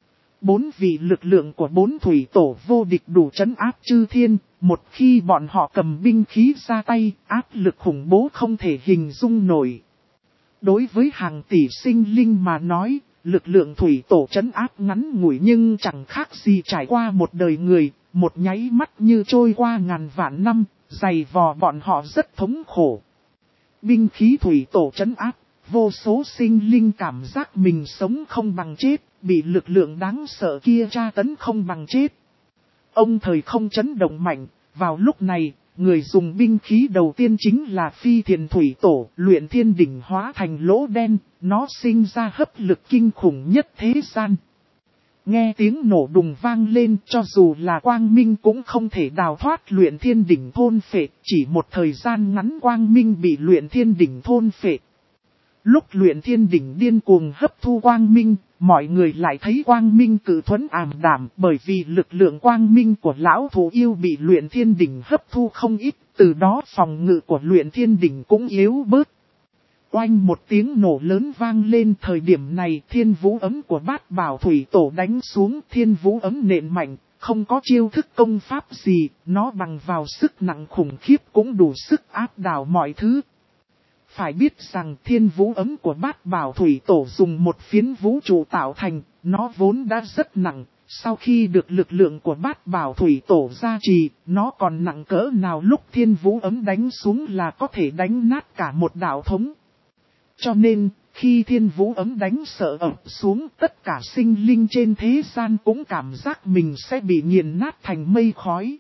4 vị lực lượng của 4 thủy tổ vô địch đủ trấn áp chư thiên, một khi bọn họ cầm binh khí ra tay, áp lực khủng bố không thể hình dung nổi. Đối với hàng tỷ sinh linh mà nói, lực lượng thủy tổ trấn áp ngắn ngủi nhưng chẳng khác gì trải qua một đời người, một nháy mắt như trôi qua ngàn vạn năm, dày vò bọn họ rất thống khổ. Binh khí thủy tổ trấn áp, vô số sinh linh cảm giác mình sống không bằng chết, bị lực lượng đáng sợ kia tra tấn không bằng chết. Ông thời không chấn động mạnh, vào lúc này, người dùng binh khí đầu tiên chính là phi thiền thủy tổ, luyện thiên đỉnh hóa thành lỗ đen, nó sinh ra hấp lực kinh khủng nhất thế gian. Nghe tiếng nổ đùng vang lên, cho dù là quang minh cũng không thể đào thoát luyện thiên đỉnh thôn phệ, chỉ một thời gian ngắn quang minh bị luyện thiên đỉnh thôn phệ. Lúc luyện thiên đỉnh điên cuồng hấp thu quang minh, mọi người lại thấy quang minh cự thuẫn ảm đạm, bởi vì lực lượng quang minh của lão thú yêu bị luyện thiên đỉnh hấp thu không ít, từ đó phòng ngự của luyện thiên đỉnh cũng yếu bớt. Oanh một tiếng nổ lớn vang lên, thời điểm này thiên vũ ấm của Bát Bảo thủy tổ đánh xuống, thiên vũ ấm nện mạnh, không có chiêu thức công pháp gì, nó bằng vào sức nặng khủng khiếp cũng đủ sức áp đảo mọi thứ. Phải biết rằng thiên vũ ấm của Bát Bảo Thủy Tổ dùng một phiến vũ trụ tạo thành, nó vốn đã rất nặng, sau khi được lực lượng của Bát Bảo Thủy Tổ gia trì, nó còn nặng cỡ nào lúc thiên vũ ấm đánh xuống là có thể đánh nát cả một đạo thống. Cho nên, khi thiên vũ ấm đánh sợ ập xuống, tất cả sinh linh trên thế gian cũng cảm giác mình sẽ bị nghiền nát thành mây khói.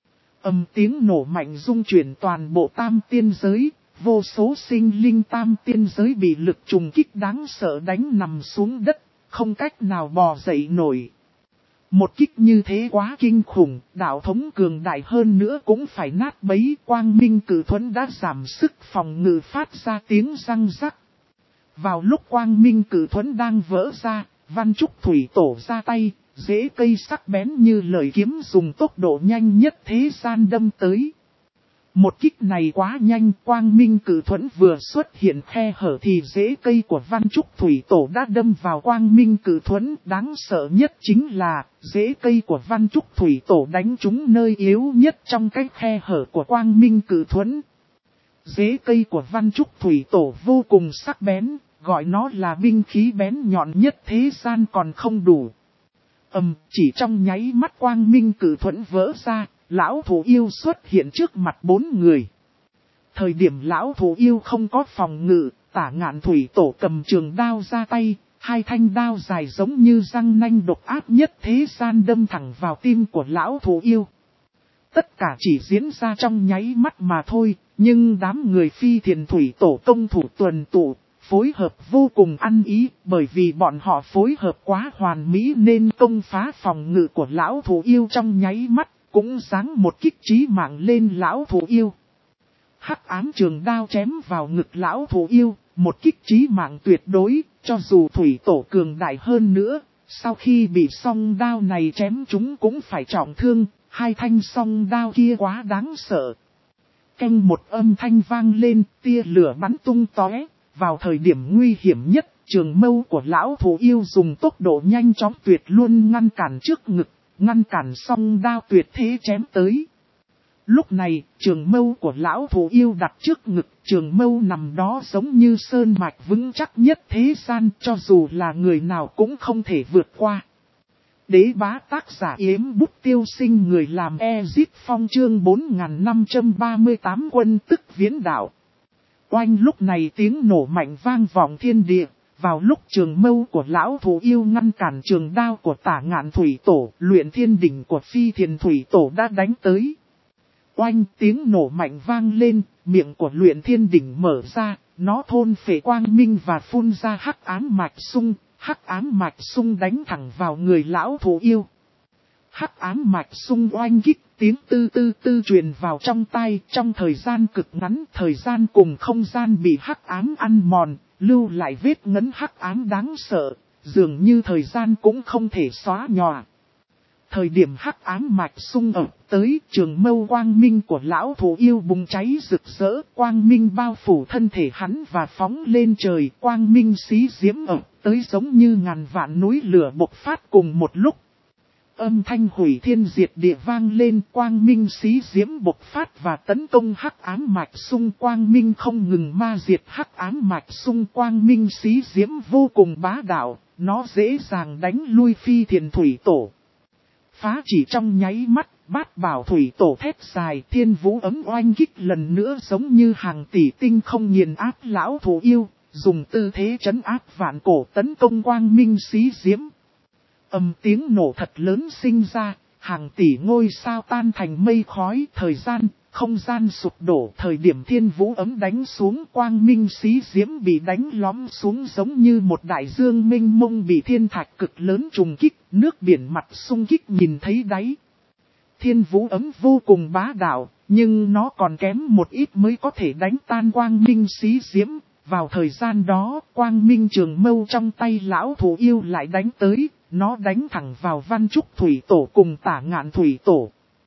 Tiếng nổ mạnh rung chuyển toàn bộ tam tiên giới, vô số sinh linh tam tiên giới bị lực trùng kích đáng sợ đánh nằm xuống đất, không cách nào bò dậy nổi. Một kích như thế quá kinh khủng, đạo thống cường đại hơn nữa cũng phải nát bấy. Quang Minh Cử Thuẫn đã giảm sức phòng ngự phát ra tiếng răng rắc. Vào lúc Quang Minh Cử Thuẫn đang vỡ ra, Văn Trúc Thủy Tổ ra tay, rễ cây sắc bén như lợi kiếm dùng tốc độ nhanh nhất thế gian đâm tới. Một kích này quá nhanh, Quang Minh Cử Thuẫn vừa xuất hiện khe hở thì rễ cây của Văn Trúc Thủy Tổ đã đâm vào Quang Minh Cử Thuẫn. Đáng sợ nhất chính là, rễ cây của Văn Trúc Thủy Tổ đánh trúng nơi yếu nhất trong cái khe hở của Quang Minh Cử Thuẫn. Rễ cây của Văn Trúc Thủy Tổ vô cùng sắc bén, gọi nó là binh khí bén nhọn nhất thế gian còn không đủ. Chỉ trong nháy mắt Quang Minh Cử Thuẫn vỡ ra. Lão Thú Yêu xuất hiện trước mặt 4 người. Thời điểm Lão Thú Yêu không có phòng ngự, Tả Ngạn Thủy Tổ cầm trường đao ra tay, hai thanh đao dài giống như răng nanh độc ác nhất thế gian đâm thẳng vào tim của Lão Thú Yêu. Tất cả chỉ diễn ra trong nháy mắt mà thôi, nhưng đám người Phi Thiền Thủy Tổ công thủ tuần tụ, phối hợp vô cùng ăn ý, bởi vì bọn họ phối hợp quá hoàn mỹ nên công phá phòng ngự của Lão Thú Yêu trong nháy mắt. Cũng giáng một kích chí mạng lên Lão Thú Yêu. Hắc ám trường đao chém vào ngực Lão Thú Yêu, một kích chí mạng tuyệt đối, cho dù Thủy Tổ cường đại hơn nữa, sau khi bị song đao này chém chúng cũng phải trọng thương, hai thanh song đao kia quá đáng sợ. Canh một âm thanh vang lên, tia lửa bắn tung tóe, vào thời điểm nguy hiểm nhất, trường mâu của Lão Thú Yêu dùng tốc độ nhanh chóng tuyệt luôn ngăn cản trước ngực. Ngăn cản song đao tuyệt thế chém tới. Lúc này, trường mâu của Lão Thú Yêu đặt trước ngực, trường mâu nằm đó giống như sơn mạch vững chắc nhất thế gian, cho dù là người nào cũng không thể vượt qua. Đế bá tác giả Yếm Bút Tiêu Sinh, người làm Ezit Phong, chương 4538 quân tức viễn đạo. Oanh, lúc này tiếng nổ mạnh vang vọng thiên địa. Vào lúc trường mâu của Lão Thú Yêu ngăn cản trường đao của Tả Ngạn Thủy Tổ, Luyện Thiên Đỉnh của Phi Thiền Thủy Tổ đã đánh tới. Oanh, tiếng nổ mạnh vang lên, miệng của Luyện Thiên Đỉnh mở ra, nó thôn phệ quang minh và phun ra hắc ám mạch xung đánh thẳng vào người Lão Thú Yêu. Hắc ám mạch xung oanh kích, tiếng tư tư tư truyền vào trong tai, trong thời gian cực ngắn, thời gian cùng không gian bị hắc ám ăn mòn. Lưu lại vết ngấn hắc ám đáng sợ, dường như thời gian cũng không thể xóa nhòa. Thời điểm hắc ám mạch xung ập tới, trường mâu quang minh của Lão Thú Yêu bùng cháy rực rỡ, quang minh bao phủ thân thể hắn và phóng lên trời, quang minh xí diễm ập tới giống như ngàn vạn núi lửa bộc phát cùng một lúc. Âm thanh hủy thiên diệt địa vang lên, quang minh xí diễm bộc phát và tấn công hắc ám mạch xung. Quang minh không ngừng ma diệt hắc ám mạch xung. Quang minh xí diễm vô cùng bá đạo, nó dễ dàng đánh lui Phi Thiền Thủy Tổ. Phá chỉ trong nháy mắt, Bát Bảo Thủy Tổ thét dài, thiên vũ ấm oanh kích lần nữa giống như hàng tỷ tinh không nghiền áp Lão Thú Yêu, dùng tư thế trấn áp vạn cổ tấn công quang minh xí diễm. Tiếng nổ thật lớn sinh ra, hàng tỷ ngôi sao tan thành mây khói, thời gian, không gian sụp đổ. Thời điểm thiên vũ ấm đánh xuống, quang minh xí diễm bị đánh lõm xuống giống như một đại dương mênh mông bị thiên thạch cực lớn trùng kích, nước biển mặt xung kích nhìn thấy đáy. Thiên vũ ấm vô cùng bá đạo, nhưng nó còn kém một ít mới có thể đánh tan quang minh xí diễm. Vào thời gian đó, quang minh trường mâu trong tay Lão Thú Yêu lại đánh tới. Nó đánh thẳng vào Văn Trúc Thủy Tổ cùng Tả Ngạn Thủy Tổ.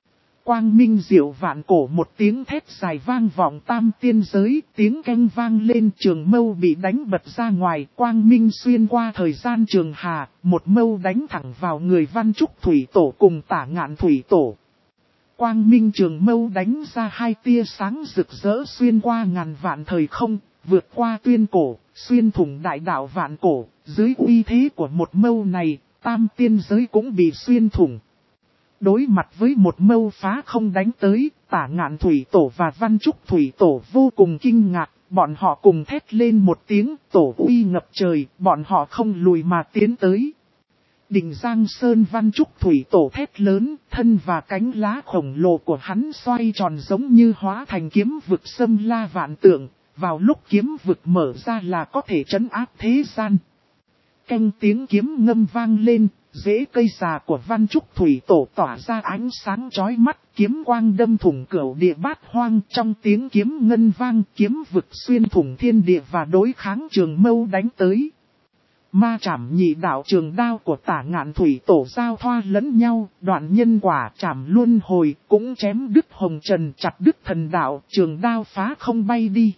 quang minh diệu vạn cổ, một tiếng thét dài vang vọng tam tiên giới, tiếng keng vang lên, trường mâu bị đánh bật ra ngoài, quang minh xuyên qua thời gian trường hà, một mâu đánh thẳng vào người Văn Trúc Thủy Tổ cùng Tả Ngạn Thủy Tổ. Quang minh trường mâu đánh ra hai tia sáng rực rỡ xuyên qua ngàn vạn thời không, vượt qua tuyên cổ, xuyên thủng đại đạo vạn cổ, dưới uy thế của một mâu này, tam tiên giới cũng bị xuyên thủng. Đối mặt với một mâu phá không đánh tới, Tả Ngạn Thủy Tổ và Văn Trúc Thủy Tổ vô cùng kinh ngạc, bọn họ cùng thét lên một tiếng, tổ uy ngập trời, bọn họ không lùi mà tiến tới. Đỉnh Giang Sơn Văn Trúc Thủy Tổ thét lớn, thân và cánh lá khổng lồ của hắn xoay tròn giống như hóa thành kiếm vực xâm la vạn tượng, vào lúc kiếm vực mở ra là có thể trấn áp thế gian. Canh tiếng kiếm ngâm vang lên, rễ cây già của Văn Trúc Thủy Tổ tỏa ra ánh sáng chói mắt, kiếm quang đâm thủng cửu địa bát hoang, trong tiếng kiếm ngân vang, kiếm vực xuyên thủng thiên địa và đối kháng trường mâu đánh tới. Ma chảm nhị đạo trường đao của Tả Ngạn Thủy Tổ giao thoa lẫn nhau, đoạn nhân quả chảm luân hồi, cũng chém đứt hồng trần, chặt đứt thần đạo, trường đao phá không bay đi.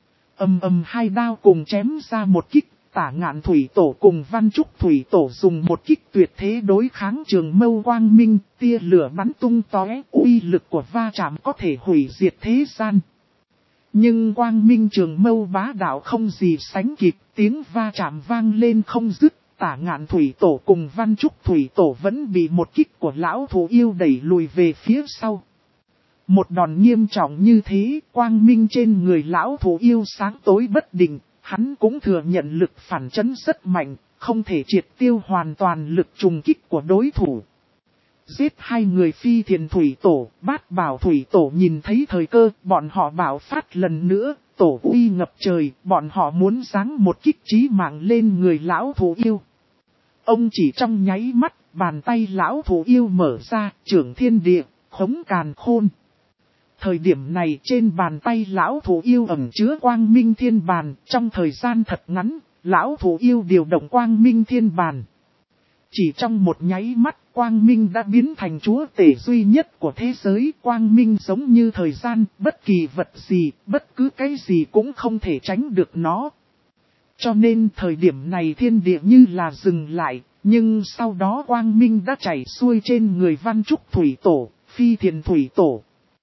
Hai đao cùng chém ra một kích, Tả Ngạn Thủy Tổ cùng Văn Trúc Thủy Tổ dùng một kích tuyệt thế đối kháng trường mâu quang minh, tia lửa bắn tung tóe, uy lực của va chạm có thể hủy diệt thế gian. Nhưng quang minh trường mâu bá đạo không gì sánh kịp, tiếng va chạm vang lên không dứt, Tả Ngạn Thủy Tổ cùng Văn Trúc Thủy Tổ vẫn bị một kích của lão thú yêu đẩy lùi về phía sau. Một đòn nghiêm trọng như thế, quang minh trên người lão thú yêu sáng tối bất định, hắn cũng thừa nhận lực phản chấn rất mạnh, không thể triệt tiêu hoàn toàn lực trùng kích của đối thủ. Giết hai người Phi Thiền Thủy Tổ, Bát Bảo Thủy Tổ nhìn thấy thời cơ, bọn họ bạo phát lần nữa, tổ uy ngập trời, bọn họ muốn giáng một kích chí mạng lên người lão thú yêu. Ông chỉ trong nháy mắt, bàn tay lão thú yêu mở ra, trưởng thiên địa, khống càn khôn. Thời điểm này trên bàn tay lão thú yêu ẩn chứa quang minh thiên bàn, trong thời gian thật ngắn, lão thú yêu điều động quang minh thiên bàn. Chỉ trong một nháy mắt, quang minh đã biến thành chúa tể duy nhất của thế giới. Quang minh giống như thời gian, bất kỳ vật gì, bất cứ cái gì cũng không thể tránh được nó. Cho nên thời điểm này thiên địa như là dừng lại, nhưng sau đó quang minh đã chảy xuôi trên người Văn Trúc Thủy Tổ, Phi Thiền Thủy Tổ.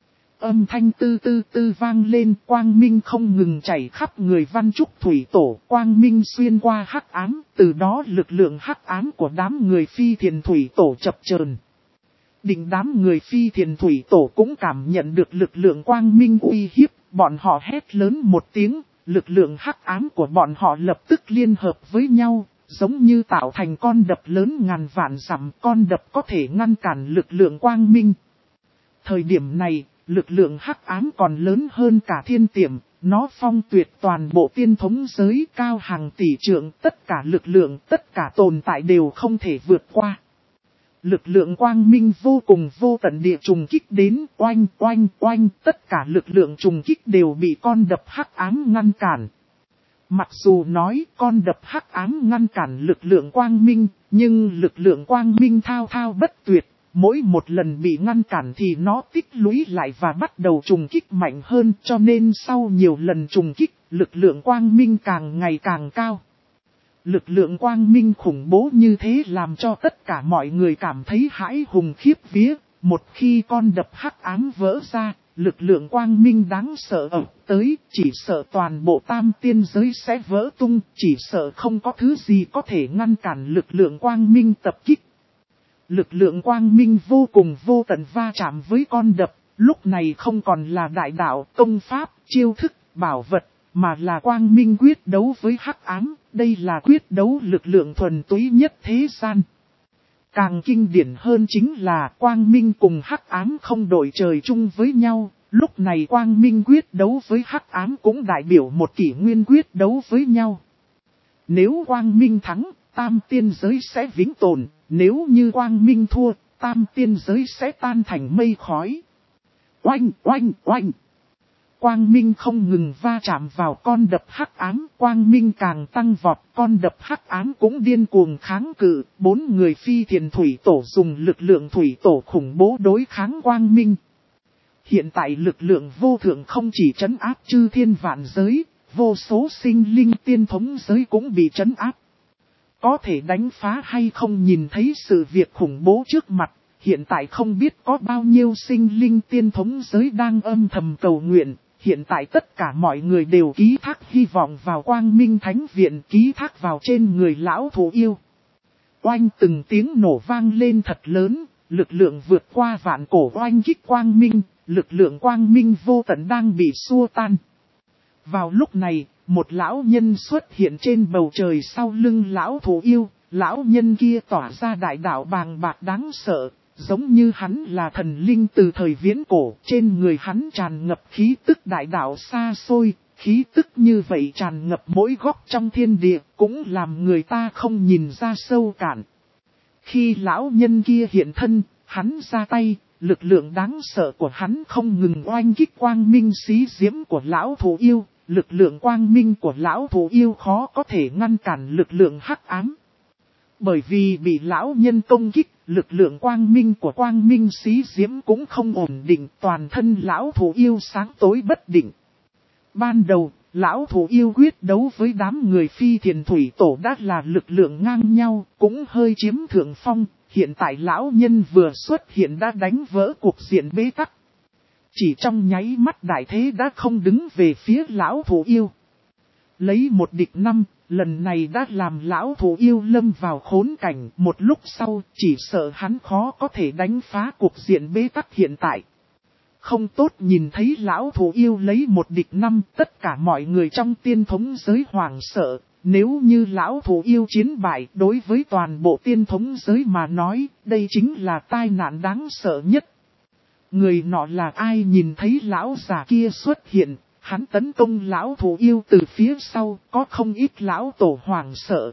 Âm thanh tư tư tư vang lên, quang minh không ngừng chảy khắp người Văn Trúc Thủy Tổ, quang minh xuyên qua hắc ám, từ đó lực lượng hắc ám của đám người Phi Thiền Thủy Tổ chập chờn. Định đám người Phi Thiền Thủy Tổ cũng cảm nhận được lực lượng quang minh uy hiếp, bọn họ hét lớn một tiếng, lực lượng hắc ám của bọn họ lập tức liên hợp với nhau, giống như tạo thành con đập lớn ngàn vạn dặm, con đập có thể ngăn cản lực lượng quang minh. Thời điểm này, lực lượng hắc ám còn lớn hơn cả thiên tiệm, nó phong tuyệt toàn bộ tiên thống giới cao hàng tỷ trượng, tất cả lực lượng, tất cả tồn tại đều không thể vượt qua. Lực lượng quang minh vô cùng vô tận địa trùng kích đến, oanh oanh oanh, tất cả lực lượng trùng kích đều bị con đập hắc ám ngăn cản. Mặc dù nói con đập hắc ám ngăn cản lực lượng quang minh, nhưng lực lượng quang minh thao thao bất tuyệt. Mỗi một lần bị ngăn cản thì nó tích lũy lại và bắt đầu trùng kích mạnh hơn, cho nên sau nhiều lần trùng kích, lực lượng quang minh càng ngày càng cao. Lực lượng quang minh khủng bố như thế làm cho tất cả mọi người cảm thấy hãi hùng khiếp vía. Một khi con đập hắc ám vỡ ra, lực lượng quang minh đáng sợ ập tới, chỉ sợ toàn bộ tam tiên giới sẽ vỡ tung, chỉ sợ không có thứ gì có thể ngăn cản lực lượng quang minh tập kích. Lực lượng quang minh vô cùng vô tận va chạm với con đập, lúc này không còn là đại đạo, công pháp, chiêu thức, bảo vật, mà là quang minh quyết đấu với hắc ám, đây là quyết đấu lực lượng thuần túy nhất thế gian. Càng kinh điển hơn chính là quang minh cùng hắc ám không đội trời chung với nhau, lúc này quang minh quyết đấu với hắc ám cũng đại biểu một kỷ nguyên quyết đấu với nhau. Nếu quang minh thắng, tam tiên giới sẽ vĩnh tồn, nếu như quang minh thua, tam tiên giới sẽ tan thành mây khói. Oanh, oanh, oanh. Quang minh không ngừng va chạm vào con đập hắc ám, quang minh càng tăng vọt, con đập hắc ám cũng điên cuồng kháng cự. 4 người Phi Thiền Thủy Tổ dùng lực lượng thủy tổ khủng bố đối kháng quang minh. hiện tại lực lượng vô thượng không chỉ trấn áp chư thiên vạn giới, vô số sinh linh tiên thống giới cũng bị trấn áp. Có thể đánh phá hay không nhìn thấy sự việc khủng bố trước mặt, hiện tại không biết có bao nhiêu sinh linh tiên thống giới đang âm thầm cầu nguyện, hiện tại tất cả mọi người đều ký thác hy vọng vào Quang Minh Thánh Viện, ký thác vào trên người lão thú yêu. Oanh, từng tiếng nổ vang lên thật lớn, lực lượng vượt qua vạn cổ oanh kích quang minh, lực lượng quang minh vô tận đang bị xua tan. Vào lúc này, một lão nhân xuất hiện trên bầu trời sau lưng lão thú yêu, lão nhân kia tỏa ra đại đạo bàng bạc đáng sợ, giống như hắn là thần linh từ thời viễn cổ, trên người hắn tràn ngập khí tức đại đạo xa xôi, khí tức như vậy tràn ngập mỗi góc trong thiên địa, cũng làm người ta không nhìn ra sâu cạn. Khi lão nhân kia hiện thân, hắn ra tay, lực lượng đáng sợ của hắn không ngừng oanh kích quang minh xí diễm của lão thú yêu, lực lượng quang minh của lão thú yêu khó có thể ngăn cản lực lượng hắc ám. Bởi vì bị lão nhân công kích, lực lượng quang minh của quang minh xí diễm cũng không ổn định, toàn thân lão thú yêu sáng tối bất định. Ban đầu, lão thú yêu quyết đấu với đám người phi thiền thủy tổ đã là lực lượng ngang nhau, cũng hơi chiếm thượng phong, hiện tại lão nhân vừa xuất hiện đã đánh vỡ cuộc diện bế tắc. Chỉ trong nháy mắt đại thế đã không đứng về phía lão thú yêu. Lấy một địch năm, lần này đã làm lão thú yêu lâm vào khốn cảnh, một lúc sau chỉ sợ hắn khó có thể đánh phá cuộc diện bế tắc hiện tại. Không tốt nhìn thấy lão thú yêu lấy một địch năm, tất cả mọi người trong tiên thống giới hoảng sợ, nếu như lão thú yêu chiến bại đối với toàn bộ tiên thống giới mà nói, đây chính là tai nạn đáng sợ nhất. Người nọ là ai nhìn thấy lão già kia xuất hiện, hắn tấn công lão thú yêu từ phía sau, có không ít lão tổ hoảng sợ.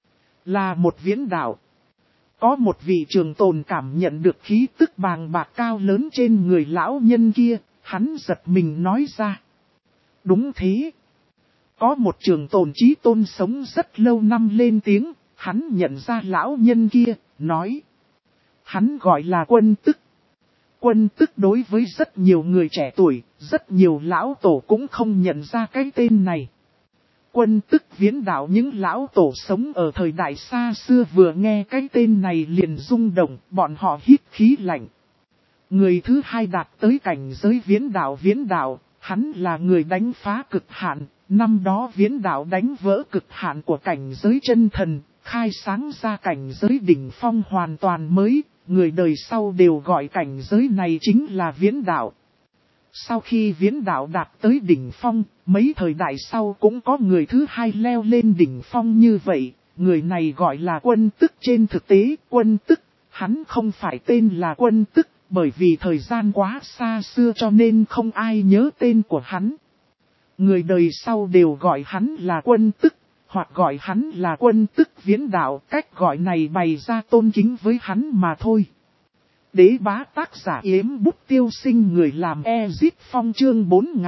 Là một viễn đạo. Có một vị trường tồn cảm nhận được khí tức bàng bạc cao lớn trên người lão nhân kia, hắn giật mình nói ra. Đúng thế. Có một trường tồn chí tôn sống rất lâu năm lên tiếng, hắn nhận ra lão nhân kia, nói. Hắn gọi là Quân Tức. Quân Tức đối với rất nhiều người trẻ tuổi, rất nhiều lão tổ cũng không nhận ra cái tên này. Quân Tức viễn đạo, những lão tổ sống ở thời đại xa xưa vừa nghe cái tên này liền rung động, bọn họ hít khí lạnh. Người thứ hai đạt tới cảnh giới viễn đạo, hắn là người đánh phá cực hạn, năm đó viễn đạo đánh vỡ cực hạn của cảnh giới chân thần, khai sáng ra cảnh giới đỉnh phong hoàn toàn mới, người đời sau đều gọi cảnh giới này chính là viễn đạo. Sau khi viễn đạo đạt tới đỉnh phong, mấy thời đại sau cũng có người thứ hai leo lên đỉnh phong như vậy, người này gọi là Quân Tức. Trên thực tế, Quân Tức, hắn không phải tên là Quân Tức, bởi vì thời gian quá xa xưa cho nên không ai nhớ tên của hắn. Người đời sau đều gọi hắn là Quân Tức, hoặc gọi hắn là Quân Tức viễn đạo, cách gọi này bày ra tôn kính với hắn mà thôi. Đế bá tác giả Yếm Bút Tiêu Sinh, người làm Ezip Phong, chương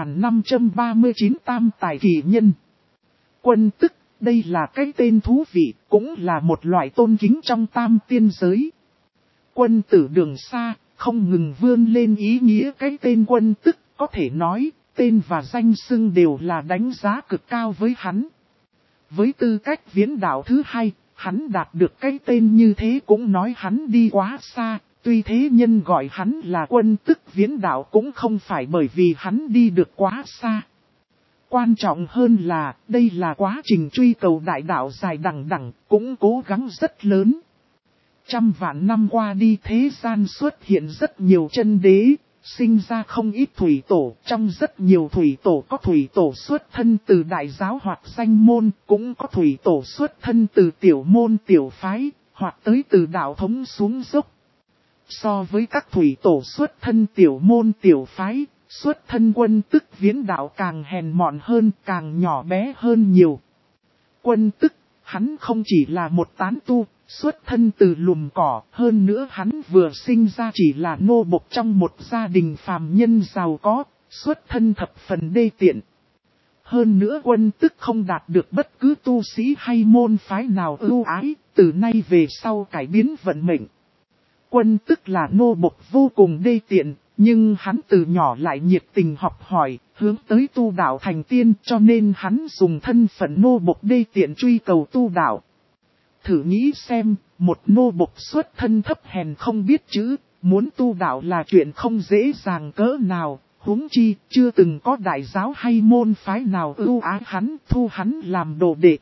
4539 tam tài kỳ nhân. Quân Tức, đây là cái tên thú vị, cũng là một loại tôn kính trong tam tiên giới. Quân tử đường xa, không ngừng vươn lên ý nghĩa cái tên Quân Tức, có thể nói, tên và danh xưng đều là đánh giá cực cao với hắn. Với tư cách viễn đạo thứ hai, hắn đạt được cái tên như thế cũng nói hắn đi quá xa. Tuy thế nhân gọi hắn là Quân Tức viễn đạo cũng không phải bởi vì hắn đi được quá xa. Quan trọng hơn là, đây là quá trình truy cầu đại đạo dài đằng đẵng, cũng cố gắng rất lớn. Trăm vạn năm qua đi, thế gian xuất hiện rất nhiều chân đế, sinh ra không ít thủy tổ. Trong rất nhiều thủy tổ có thủy tổ xuất thân từ đại giáo hoặc danh môn, cũng có thủy tổ xuất thân từ tiểu môn tiểu phái, hoặc tới từ đạo thống xuống dốc. So với các thủy tổ xuất thân tiểu môn tiểu phái, xuất thân Quân Tức viễn đạo càng hèn mọn hơn, càng nhỏ bé hơn nhiều. Quân Tức, hắn không chỉ là một tán tu, xuất thân từ lùm cỏ, hơn nữa hắn vừa sinh ra chỉ là nô bộc trong một gia đình phàm nhân giàu có, xuất thân thập phần đê tiện. Hơn nữa Quân Tức không đạt được bất cứ tu sĩ hay môn phái nào ưu ái, từ nay về sau cải biến vận mệnh. Quân Tức là nô bộc vô cùng đê tiện, Nhưng hắn từ nhỏ lại nhiệt tình học hỏi, hướng tới tu đạo thành tiên, cho nên hắn dùng thân phận nô bộc đê tiện truy cầu tu đạo. Thử nghĩ xem, một nô bộc xuất thân thấp hèn không biết chữ, muốn tu đạo là chuyện không dễ dàng cỡ nào, huống chi chưa từng có đại giáo hay môn phái nào ưu ái hắn, thu hắn làm đồ đệ.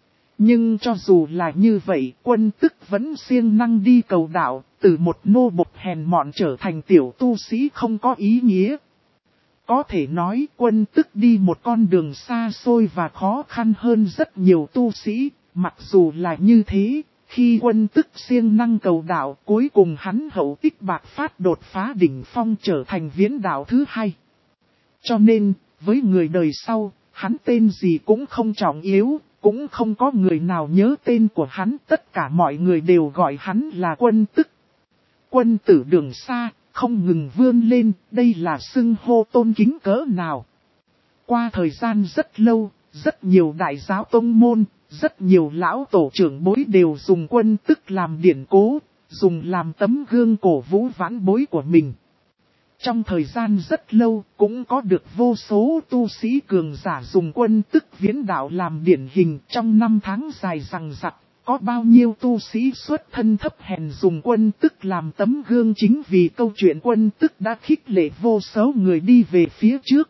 Nhưng cho dù là như vậy, Quân Tức vẫn siêng năng đi cầu đạo, từ một nô bộc hèn mọn trở thành tiểu tu sĩ không có ý nghĩa. Có thể nói Quân Tức đi một con đường xa xôi và khó khăn hơn rất nhiều tu sĩ, mặc dù là như thế, khi Quân Tức siêng năng cầu đạo, cuối cùng hắn hậu tích bạc phát đột phá đỉnh phong trở thành viễn đạo thứ hai. Cho nên, với người đời sau, hắn tên gì cũng không trọng yếu. Cũng không có người nào nhớ tên của hắn, tất cả mọi người đều gọi hắn là Quân Tức. Quân tử đường xa, không ngừng vươn lên, đây là xưng hô tôn kính cỡ nào. Qua thời gian rất lâu, rất nhiều đại giáo tông môn, rất nhiều lão tổ trưởng bối đều dùng Quân Tức làm điển cố, dùng làm tấm gương cổ vũ vãn bối của mình. Trong thời gian rất lâu cũng có được vô số tu sĩ cường giả dùng Quân Tức viễn đạo làm điển hình trong năm tháng dài rằng rặc. Có bao nhiêu tu sĩ xuất thân thấp hèn dùng Quân Tức làm tấm gương chính vì câu chuyện Quân Tức đã khích lệ vô số người đi về phía trước.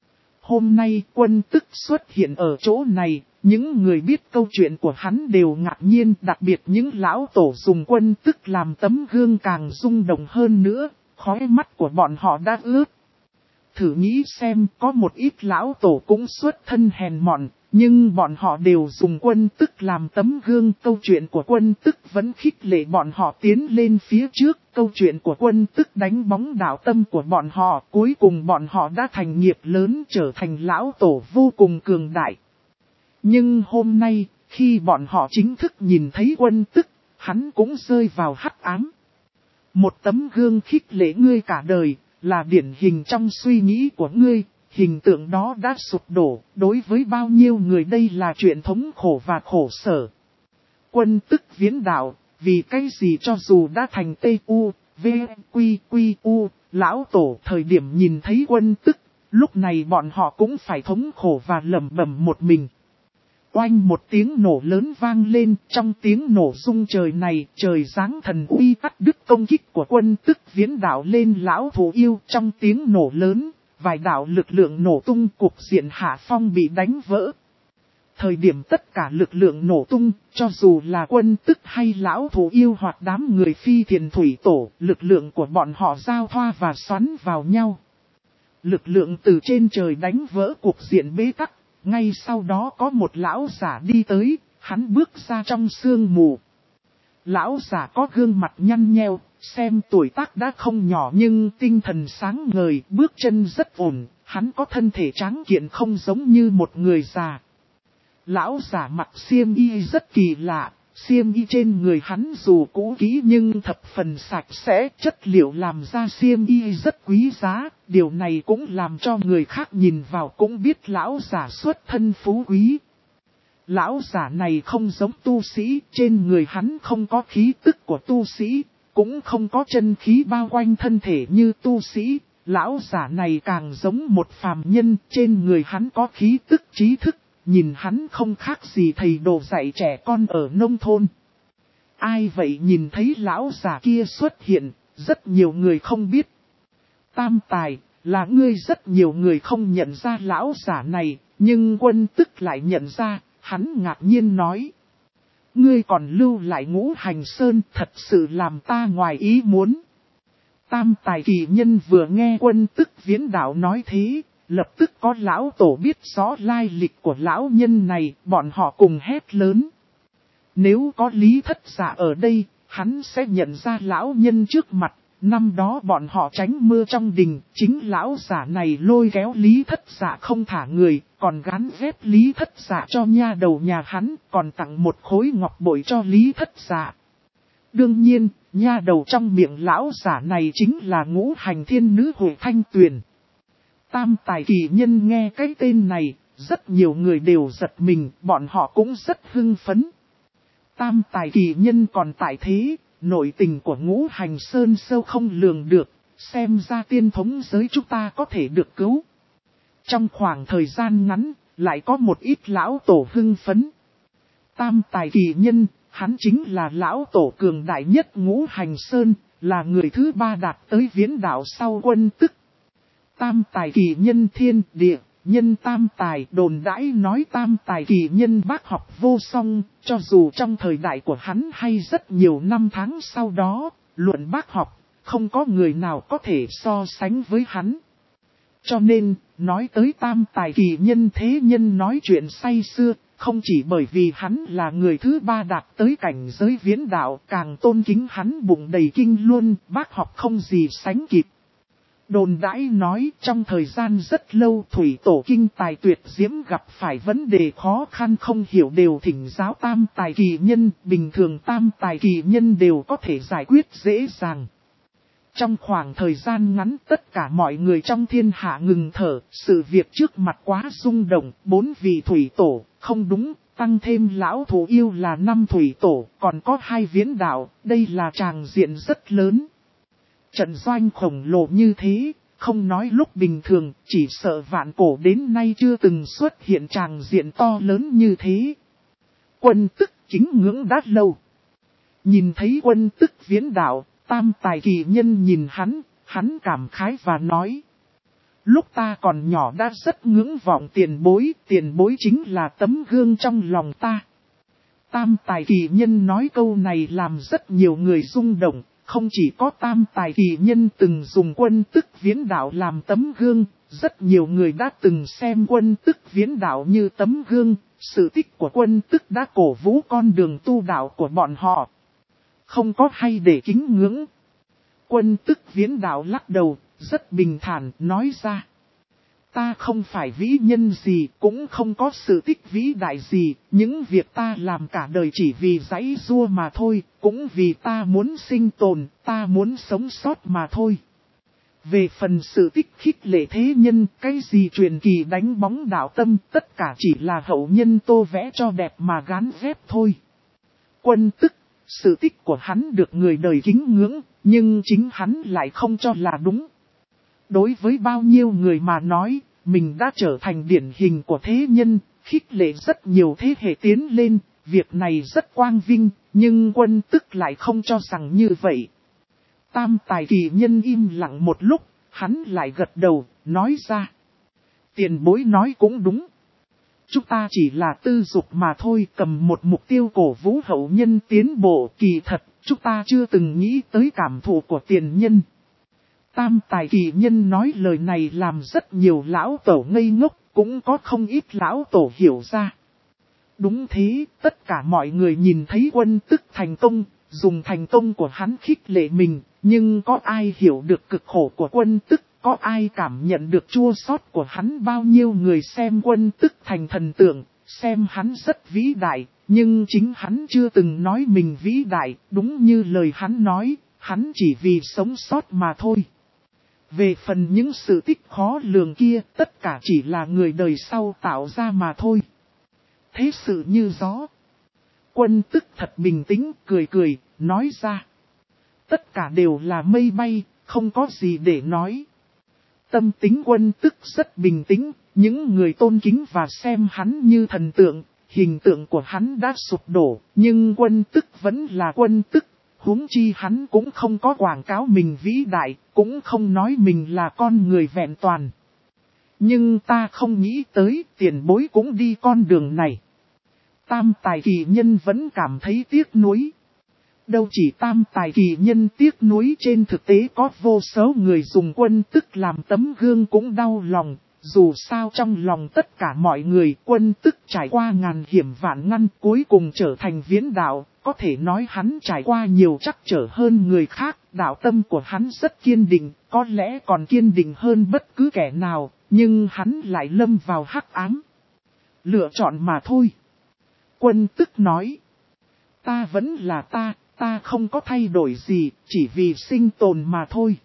Hôm nay Quân Tức xuất hiện ở chỗ này, những người biết câu chuyện của hắn đều ngạc nhiên, đặc biệt những lão tổ dùng Quân Tức làm tấm gương càng rung động hơn nữa. Khói mắt của bọn họ đã ướt. Thử nghĩ xem, có một ít lão tổ cũng xuất thân hèn mọn, nhưng bọn họ đều dùng Quân Tức làm tấm gương. Câu chuyện của Quân Tức vẫn khích lệ bọn họ tiến lên phía trước. Câu chuyện của Quân Tức đánh bóng đạo tâm của bọn họ. Cuối cùng bọn họ đã thành nghiệp lớn, trở thành lão tổ vô cùng cường đại. Nhưng hôm nay, khi bọn họ chính thức nhìn thấy Quân Tức, hắn cũng rơi vào hắc ám. Một tấm gương khích lệ ngươi cả đời, là điển hình trong suy nghĩ của ngươi, hình tượng đó đã sụp đổ, đối với bao nhiêu người đây là chuyện thống khổ và khổ sở. Quân Tức viễn đạo, vì cái gì cho dù đã thành T.U. V.Q.Q.U. lão tổ thời điểm nhìn thấy Quân Tức, lúc này bọn họ cũng phải thống khổ và lẩm bẩm một mình. Oanh một tiếng nổ lớn vang lên, trong tiếng nổ rung trời này, trời giáng thần uy cắt đứt công kích của Quân Tức viễn đạo lên lão thú yêu. Trong tiếng nổ lớn, vài đạo lực lượng nổ tung, cục diện hạ phong bị đánh vỡ. Thời điểm tất cả lực lượng nổ tung, cho dù là Quân Tức hay lão thú yêu hoặc đám người phi thiền thủy tổ, lực lượng của bọn họ giao thoa và xoắn vào nhau. Lực lượng từ trên trời đánh vỡ cục diện bế tắc. Ngay sau đó có một lão giả đi tới, hắn bước ra trong sương mù. Lão giả có gương mặt nhăn nheo, xem tuổi tác đã không nhỏ nhưng tinh thần sáng ngời, bước chân rất ổn, hắn có thân thể tráng kiện không giống như một người già. Lão giả mặc xiêm y rất kỳ lạ, xiêm y trên người hắn dù cũ kỹ nhưng thập phần sạch sẽ, chất liệu làm ra xiêm y rất quý giá, điều này cũng làm cho người khác nhìn vào cũng biết lão giả xuất thân phú quý. Lão giả này không giống tu sĩ, trên người hắn không có khí tức của tu sĩ, cũng không có chân khí bao quanh thân thể như tu sĩ. Lão giả này càng giống một phàm nhân, trên người hắn có khí tức trí thức. Nhìn hắn không khác gì thầy đồ dạy trẻ con ở nông thôn. Ai vậy nhìn thấy lão già kia xuất hiện, rất nhiều người không biết. Tam Tài, là ngươi, rất nhiều người không nhận ra lão già này, nhưng Quân Tức lại nhận ra, hắn ngạc nhiên nói. Ngươi còn lưu lại Ngũ Hành Sơn, thật sự làm ta ngoài ý muốn. Tam Tài kỳ nhân vừa nghe Quân Tức viễn đạo nói thế. Lập tức có lão tổ biết rõ lai lịch của lão nhân này, bọn họ cùng hét lớn. Nếu có Lý Thất Giả ở đây, hắn sẽ nhận ra lão nhân trước mặt. Năm đó bọn họ tránh mưa trong đình, chính lão giả này lôi kéo Lý Thất Giả không thả người, còn gắn ghép Lý Thất Giả cho nha đầu nhà hắn, còn tặng một khối ngọc bội cho Lý Thất Giả. Đương nhiên, nha đầu trong miệng lão giả này chính là Ngũ Hành Thiên Nữ Huệ Thanh Tuyền. Tam Tài kỳ nhân nghe cái tên này, rất nhiều người đều giật mình, bọn họ cũng rất hưng phấn. Tam Tài kỳ nhân còn tại thế, nội tình của Ngũ Hành Sơn sâu không lường được, xem ra tiên thống giới chúng ta có thể được cứu. Trong khoảng thời gian ngắn, lại có một ít lão tổ hưng phấn. Tam tài kỳ nhân, hắn chính là lão tổ cường đại nhất Ngũ Hành Sơn, là người thứ 3 đạt tới viễn đạo sau Quân Tức. Tam tài kỳ nhân thiên địa, nhân tam tài đồn đãi nói tam tài kỳ nhân bác học vô song, cho dù trong thời đại của hắn hay rất nhiều năm tháng sau đó, luận bác học, không có người nào có thể so sánh với hắn. Cho nên, nói tới tam tài kỳ nhân thế nhân nói chuyện say xưa, không chỉ bởi vì hắn là người thứ 3 đạt tới cảnh giới viễn đạo, càng tôn kính hắn bụng đầy kinh luôn, bác học không gì sánh kịp. Đồn đãi nói trong thời gian rất lâu thủy tổ kinh tài tuyệt diễm gặp phải vấn đề khó khăn không hiểu đều thỉnh giáo tam tài kỳ nhân, bình thường tam tài kỳ nhân đều có thể giải quyết dễ dàng. Trong khoảng thời gian ngắn tất cả mọi người trong thiên hạ ngừng thở, sự việc trước mặt quá rung động, 4 vị thủy tổ, không đúng, tăng thêm lão thủ yêu là 5 thủy tổ, còn có 2 viễn đạo, đây là tràng diện rất lớn. Trận doanh khổng lồ như thế, không nói lúc bình thường, chỉ sợ vạn cổ đến nay chưa từng xuất hiện tràng diện to lớn như thế. Quân Tức kính ngưỡng đã lâu. Nhìn thấy Quân Tức viễn đạo, tam tài kỳ nhân nhìn hắn cảm khái và nói. Lúc ta còn nhỏ đã rất ngưỡng vọng tiền bối chính là tấm gương trong lòng ta. Tam tài kỳ nhân nói câu này làm rất nhiều người rung động, không chỉ có tam tài kỳ nhân từng dùng Quân Tức viễn đạo làm tấm gương, rất nhiều người đã từng xem Quân Tức viễn đạo như tấm gương, sự tích của Quân Tức đã cổ vũ con đường tu đạo của bọn họ. Không có hay để kính ngưỡng. Quân Tức viễn đạo lắc đầu, rất bình thản, nói ra. Ta không phải vĩ nhân gì, cũng không có sự tích vĩ đại gì, những việc ta làm cả đời chỉ vì giãy giụa mà thôi, cũng vì ta muốn sinh tồn, ta muốn sống sót mà thôi. Về phần sự tích khích lệ thế nhân, cái gì truyền kỳ đánh bóng đạo tâm, tất cả chỉ là hậu nhân tô vẽ cho đẹp mà gán ghép thôi. Quân Tức, sự tích của hắn được người đời kính ngưỡng, nhưng chính hắn lại không cho là đúng. Đối với bao nhiêu người mà nói, mình đã trở thành điển hình của thế nhân, khích lệ rất nhiều thế hệ tiến lên, việc này rất quang vinh, nhưng Quân Tức lại không cho rằng như vậy. Tam tài kỳ nhân im lặng một lúc, hắn lại gật đầu, nói ra. Tiền bối nói cũng đúng. Chúng ta chỉ là tư dục mà thôi, cầm một mục tiêu cổ vũ hậu nhân tiến bộ, kỳ thật, chúng ta chưa từng nghĩ tới cảm thụ của tiền nhân. Tam tài kỳ nhân nói lời này làm rất nhiều lão tổ ngây ngốc, cũng có không ít lão tổ hiểu ra. Đúng thế, tất cả mọi người nhìn thấy Quân Tức thành công, dùng thành công của hắn khích lệ mình, nhưng có ai hiểu được cực khổ của Quân Tức, có ai cảm nhận được chua xót của hắn. Bao nhiêu người xem Quân Tức thành thần tượng, xem hắn rất vĩ đại, nhưng chính hắn chưa từng nói mình vĩ đại, đúng như lời hắn nói, hắn chỉ vì sống sót mà thôi. Về phần những sự tích khó lường kia, tất cả chỉ là người đời sau tạo ra mà thôi. Thế sự như gió. Quân Tức thật bình tĩnh, cười, nói ra. Tất cả đều là mây bay, không có gì để nói. Tâm tính Quân Tức rất bình tĩnh, những người tôn kính và xem hắn như thần tượng, hình tượng của hắn đã sụp đổ, nhưng Quân Tức vẫn là Quân Tức. Huống chi hắn cũng không có quảng cáo mình vĩ đại, cũng không nói mình là con người vẹn toàn. Nhưng ta không nghĩ tới tiền bối cũng đi con đường này. Tam tài kỳ nhân vẫn cảm thấy tiếc nuối. Đâu chỉ tam tài kỳ nhân tiếc nuối, trên thực tế có vô số người dùng Quân Tức làm tấm gương cũng đau lòng. Dù sao trong lòng tất cả mọi người, Quân Tức trải qua ngàn hiểm vạn ngăn cuối cùng trở thành viễn đạo. Có thể nói hắn trải qua nhiều trắc trở hơn người khác, đạo tâm của hắn rất kiên định, có lẽ còn kiên định hơn bất cứ kẻ nào, nhưng hắn lại lâm vào hắc ám. Lựa chọn mà thôi. Quân Tức nói, ta vẫn là ta không có thay đổi gì, chỉ vì sinh tồn mà thôi.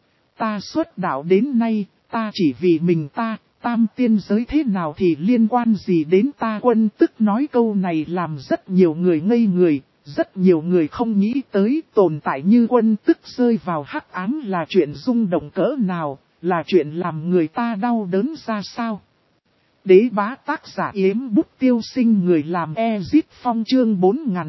Ta xuất đạo đến nay, ta chỉ vì mình ta, tam tiên giới thế nào thì liên quan gì đến ta. Quân Tức nói câu này làm rất nhiều người ngây người, Rất nhiều người không nghĩ tới tồn tại như Quân Tức rơi vào hắc ám là chuyện rung động cỡ nào, là chuyện làm người ta đau đớn ra sao. Đế bá tác giả Yếm Bút Tiêu Sinh, người làm Ezit Phong, chương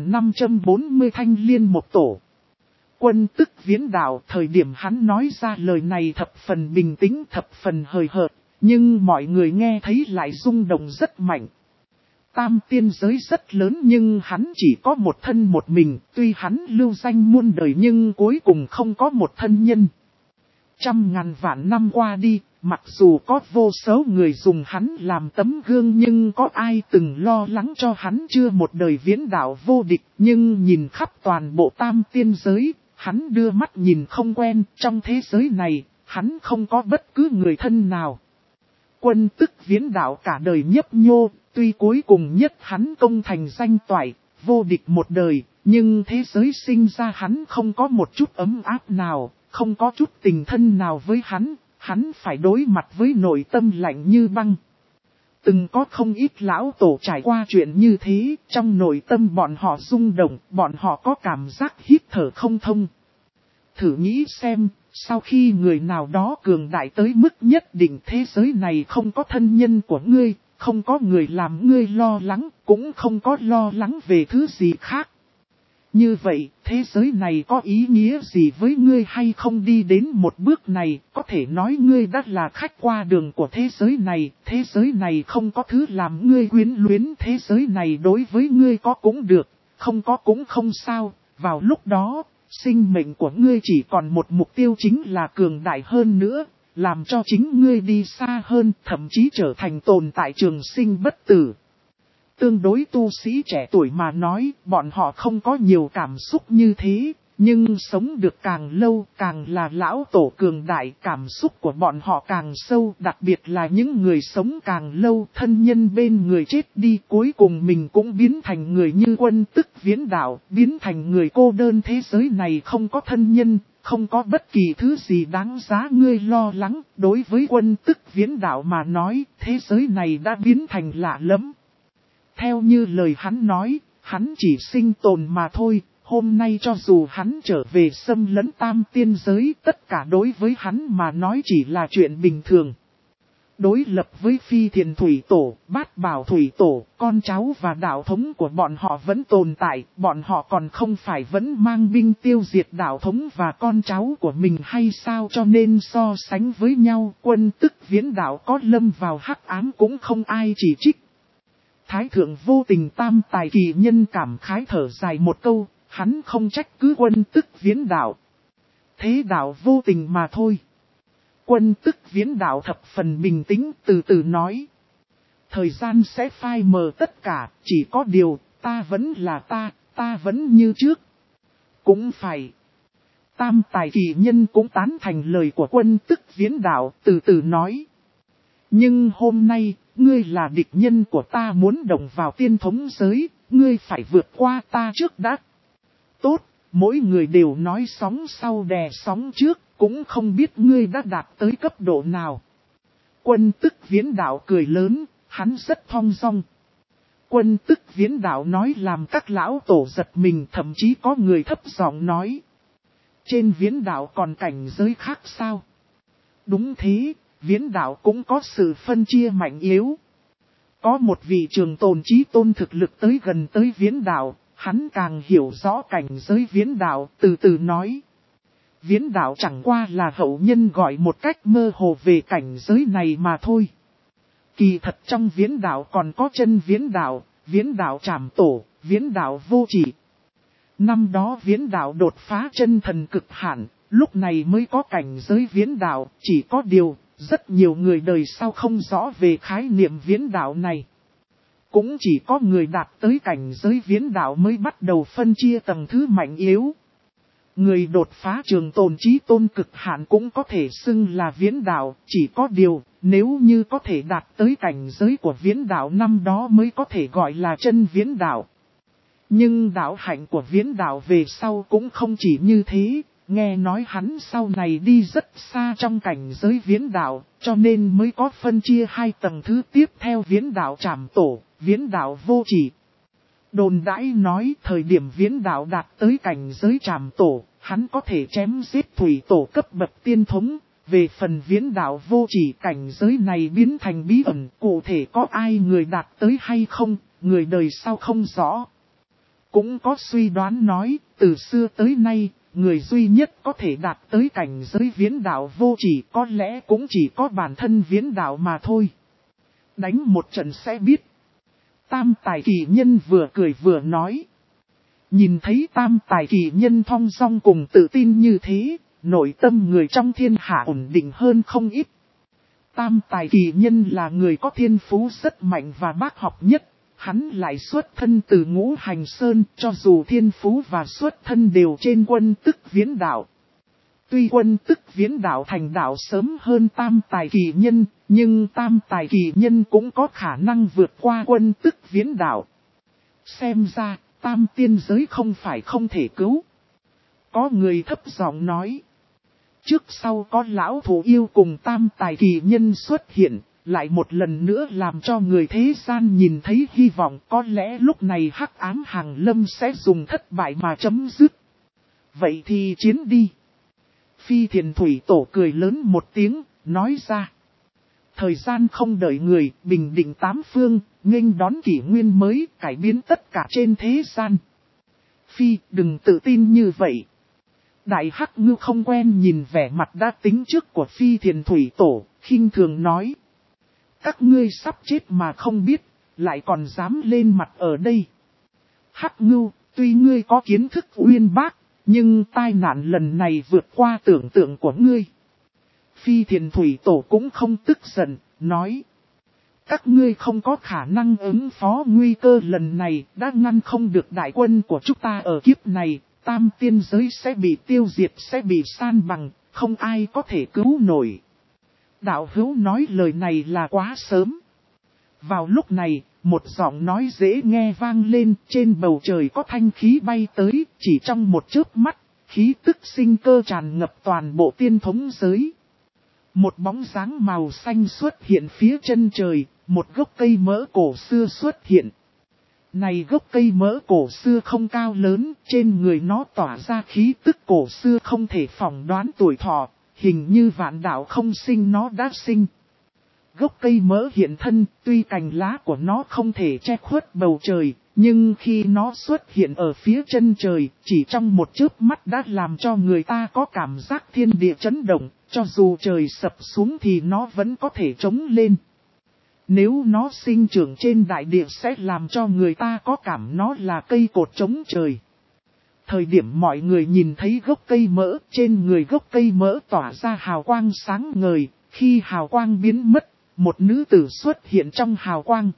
4540 Thanh Liên một tổ. Quân Tức viễn đạo, thời điểm hắn nói ra lời này thập phần bình tĩnh, thập phần hời hợt, nhưng mọi người nghe thấy lại rung động rất mạnh. Tam tiên giới rất lớn nhưng hắn chỉ có một thân một mình, tuy hắn lưu danh muôn đời nhưng cuối cùng không có một thân nhân. Trăm ngàn vạn năm qua đi, mặc dù có vô số người dùng hắn làm tấm gương nhưng có ai từng lo lắng cho hắn chưa một đời viễn đạo vô địch, nhưng nhìn khắp toàn bộ tam tiên giới, hắn đưa mắt nhìn không quen, trong thế giới này, hắn không có bất cứ người thân nào. Quân Tức viễn đạo cả đời nhấp nhô, tuy cuối cùng nhất hắn công thành danh toại, vô địch một đời, nhưng thế giới sinh ra hắn không có một chút ấm áp nào, không có chút tình thân nào với hắn phải đối mặt với nội tâm lạnh như băng. Từng có không ít lão tổ trải qua chuyện như thế, trong nội tâm bọn họ rung động, bọn họ có cảm giác hít thở không thông. Thử nghĩ xem, sau khi người nào đó cường đại tới mức nhất định thế giới này không có thân nhân của ngươi, không có người làm ngươi lo lắng, cũng không có lo lắng về thứ gì khác. Như vậy, thế giới này có ý nghĩa gì với ngươi hay không? Đi đến một bước này, có thể nói ngươi đã là khách qua đường của thế giới này không có thứ làm ngươi quyến luyến, thế giới này đối với ngươi có cũng được, không có cũng không sao, vào lúc đó, sinh mệnh của ngươi chỉ còn một mục tiêu chính là cường đại hơn nữa, làm cho chính ngươi đi xa hơn, thậm chí trở thành tồn tại trường sinh bất tử. Tương đối tu sĩ trẻ tuổi mà nói, bọn họ không có nhiều cảm xúc như thế, nhưng sống được càng lâu, càng là lão tổ cường đại, cảm xúc của bọn họ càng sâu, đặc biệt là những người sống càng lâu, thân nhân bên người chết đi, cuối cùng mình cũng biến thành người như Quân Tức viễn đạo, biến thành người cô đơn. Thế giới này không có thân nhân, không có bất kỳ thứ gì đáng giá ngươi lo lắng. Đối với Quân Tức viễn đạo mà nói, thế giới này đã biến thành lạ lẫm. Theo như lời hắn nói, hắn chỉ sinh tồn mà thôi, hôm nay cho dù hắn trở về xâm lấn tam tiên giới, tất cả đối với hắn mà nói chỉ là chuyện bình thường. Đối lập với Phi Thiền Thủy Tổ, Bát Bảo Thủy Tổ, con cháu và đạo thống của bọn họ vẫn tồn tại, bọn họ còn không phải vẫn mang binh tiêu diệt đạo thống và con cháu của mình hay sao? Cho nên so sánh với nhau, Quân Tức viễn đạo có lâm vào hắc ám cũng không ai chỉ trích. Thái thượng vô tình tam tài kỳ nhân cảm khái thở dài một câu, hắn không trách cứ Quân Tức viễn đạo. Thế đạo vô tình mà thôi. Quân Tức viễn đạo thập phần bình tĩnh từ từ nói. Thời gian sẽ phai mờ tất cả, chỉ có điều, ta vẫn là ta vẫn như trước. Cũng phải. Tam tài kỳ nhân cũng tán thành lời của Quân Tức viễn đạo, từ từ nói. Nhưng hôm nay, ngươi là địch nhân của ta, muốn động vào tiên thống giới, ngươi phải vượt qua ta trước đã. Tốt, mỗi người đều nói sóng sau đè sóng trước, cũng không biết ngươi đã đạt tới cấp độ nào. Quân Tức viễn đạo cười lớn, hắn rất thong dong. Quân Tức viễn đạo nói làm các lão tổ giật mình, thậm chí có người thấp giọng nói. Trên viễn đạo còn cảnh giới khác sao? Đúng thế, viễn đạo cũng có sự phân chia mạnh yếu. Có một vị trường tồn chí tôn thực lực tới gần tới viễn đạo, hắn càng hiểu rõ cảnh giới viễn đạo, từ từ nói. Viễn đạo chẳng qua là hậu nhân gọi một cách mơ hồ về cảnh giới này mà thôi. Kỳ thật trong viễn đạo còn có chân viễn đạo trảm tổ, viễn đạo vô chỉ. Năm đó viễn đạo đột phá chân thần cực hạn, lúc này mới có cảnh giới viễn đạo, chỉ có điều, rất nhiều người đời sau không rõ về khái niệm viễn đạo này. Cũng chỉ có người đạt tới cảnh giới viễn đạo mới bắt đầu phân chia tầng thứ mạnh yếu. Người đột phá trường tồn chí tôn cực hạn cũng có thể xưng là viễn đạo, chỉ có điều, nếu như có thể đạt tới cảnh giới của viễn đạo năm đó mới có thể gọi là chân viễn đạo. Nhưng đạo hạnh của viễn đạo về sau cũng không chỉ như thế, nghe nói hắn sau này đi rất xa trong cảnh giới viễn đạo, cho nên mới có phân chia hai tầng thứ tiếp theo viễn đạo trảm tổ, viễn đạo vô chỉ. Đồn đãi nói thời điểm viễn đạo đạt tới cảnh giới trảm tổ, hắn có thể chém giết thủy tổ cấp bậc tiên thống. Về phần viễn đạo vô chỉ cảnh giới này biến thành bí ẩn, cụ thể có ai người đạt tới hay không, người đời sau không rõ. Cũng có suy đoán nói, từ xưa tới nay, người duy nhất có thể đạt tới cảnh giới viễn đạo vô chỉ có lẽ cũng chỉ có bản thân viễn đạo mà thôi. Đánh một trận sẽ biết. Tam tài kỳ nhân vừa cười vừa nói. Nhìn thấy tam tài kỳ nhân thong dong cùng tự tin như thế, nội tâm người trong thiên hạ ổn định hơn không ít. Tam tài kỳ nhân là người có thiên phú rất mạnh và bác học nhất. Hắn lại xuất thân từ Ngũ Hành Sơn, cho dù thiên phú và xuất thân đều trên quân tức viễn đạo. Tuy quân tức viễn đạo thành đạo sớm hơn tam tài kỳ nhân, nhưng tam tài kỳ nhân cũng có khả năng vượt qua quân tức viễn đạo. Xem ra, tam tiên giới không phải không thể cứu. Có người thấp giọng nói. Trước sau có lão thủ yêu cùng tam tài kỳ nhân xuất hiện, lại một lần nữa làm cho người thế gian nhìn thấy hy vọng, có lẽ lúc này hắc ám hàng lâm sẽ dùng thất bại mà chấm dứt. Vậy thì chiến đi. Phi Thiền Thủy Tổ cười lớn một tiếng, nói ra. Thời gian không đợi người, bình định tám phương, nghênh đón kỷ nguyên mới, cải biến tất cả trên thế gian. Phi, đừng tự tin như vậy. Đại Hắc Ngưu không quen nhìn vẻ mặt đã tính trước của Phi Thiền Thủy Tổ, khinh thường nói. Các ngươi sắp chết mà không biết, lại còn dám lên mặt ở đây. Hắc Ngưu, tuy ngươi có kiến thức uyên bác, nhưng tai nạn lần này vượt qua tưởng tượng của ngươi. Phi Thiền Thủy Tổ cũng không tức giận, nói. Các ngươi không có khả năng ứng phó nguy cơ lần này, đã ngăn không được đại quân của chúng ta ở kiếp này, tam tiên giới sẽ bị tiêu diệt, sẽ bị san bằng, không ai có thể cứu nổi. Đạo hữu nói lời này là quá sớm. Vào lúc này, một giọng nói dễ nghe vang lên, trên bầu trời có thanh khí bay tới, chỉ trong một chớp mắt, khí tức sinh cơ tràn ngập toàn bộ tiên thống giới. Một bóng dáng màu xanh xuất hiện phía chân trời, một gốc cây mỡ cổ xưa xuất hiện. Này gốc cây mỡ cổ xưa không cao lớn, trên người nó tỏa ra khí tức cổ xưa không thể phỏng đoán tuổi thọ, hình như vạn đạo không sinh nó đã sinh. Gốc cây mỡ hiện thân, tuy cành lá của nó không thể che khuất bầu trời, nhưng khi nó xuất hiện ở phía chân trời, chỉ trong một chớp mắt đã làm cho người ta có cảm giác thiên địa chấn động, cho dù trời sập xuống thì nó vẫn có thể chống lên. Nếu nó sinh trưởng trên đại địa sẽ làm cho người ta có cảm nó là cây cột chống trời. Thời điểm mọi người nhìn thấy gốc cây mỡ, trên người gốc cây mỡ tỏa ra hào quang sáng ngời, khi hào quang biến mất, một nữ tử xuất hiện trong hào quang.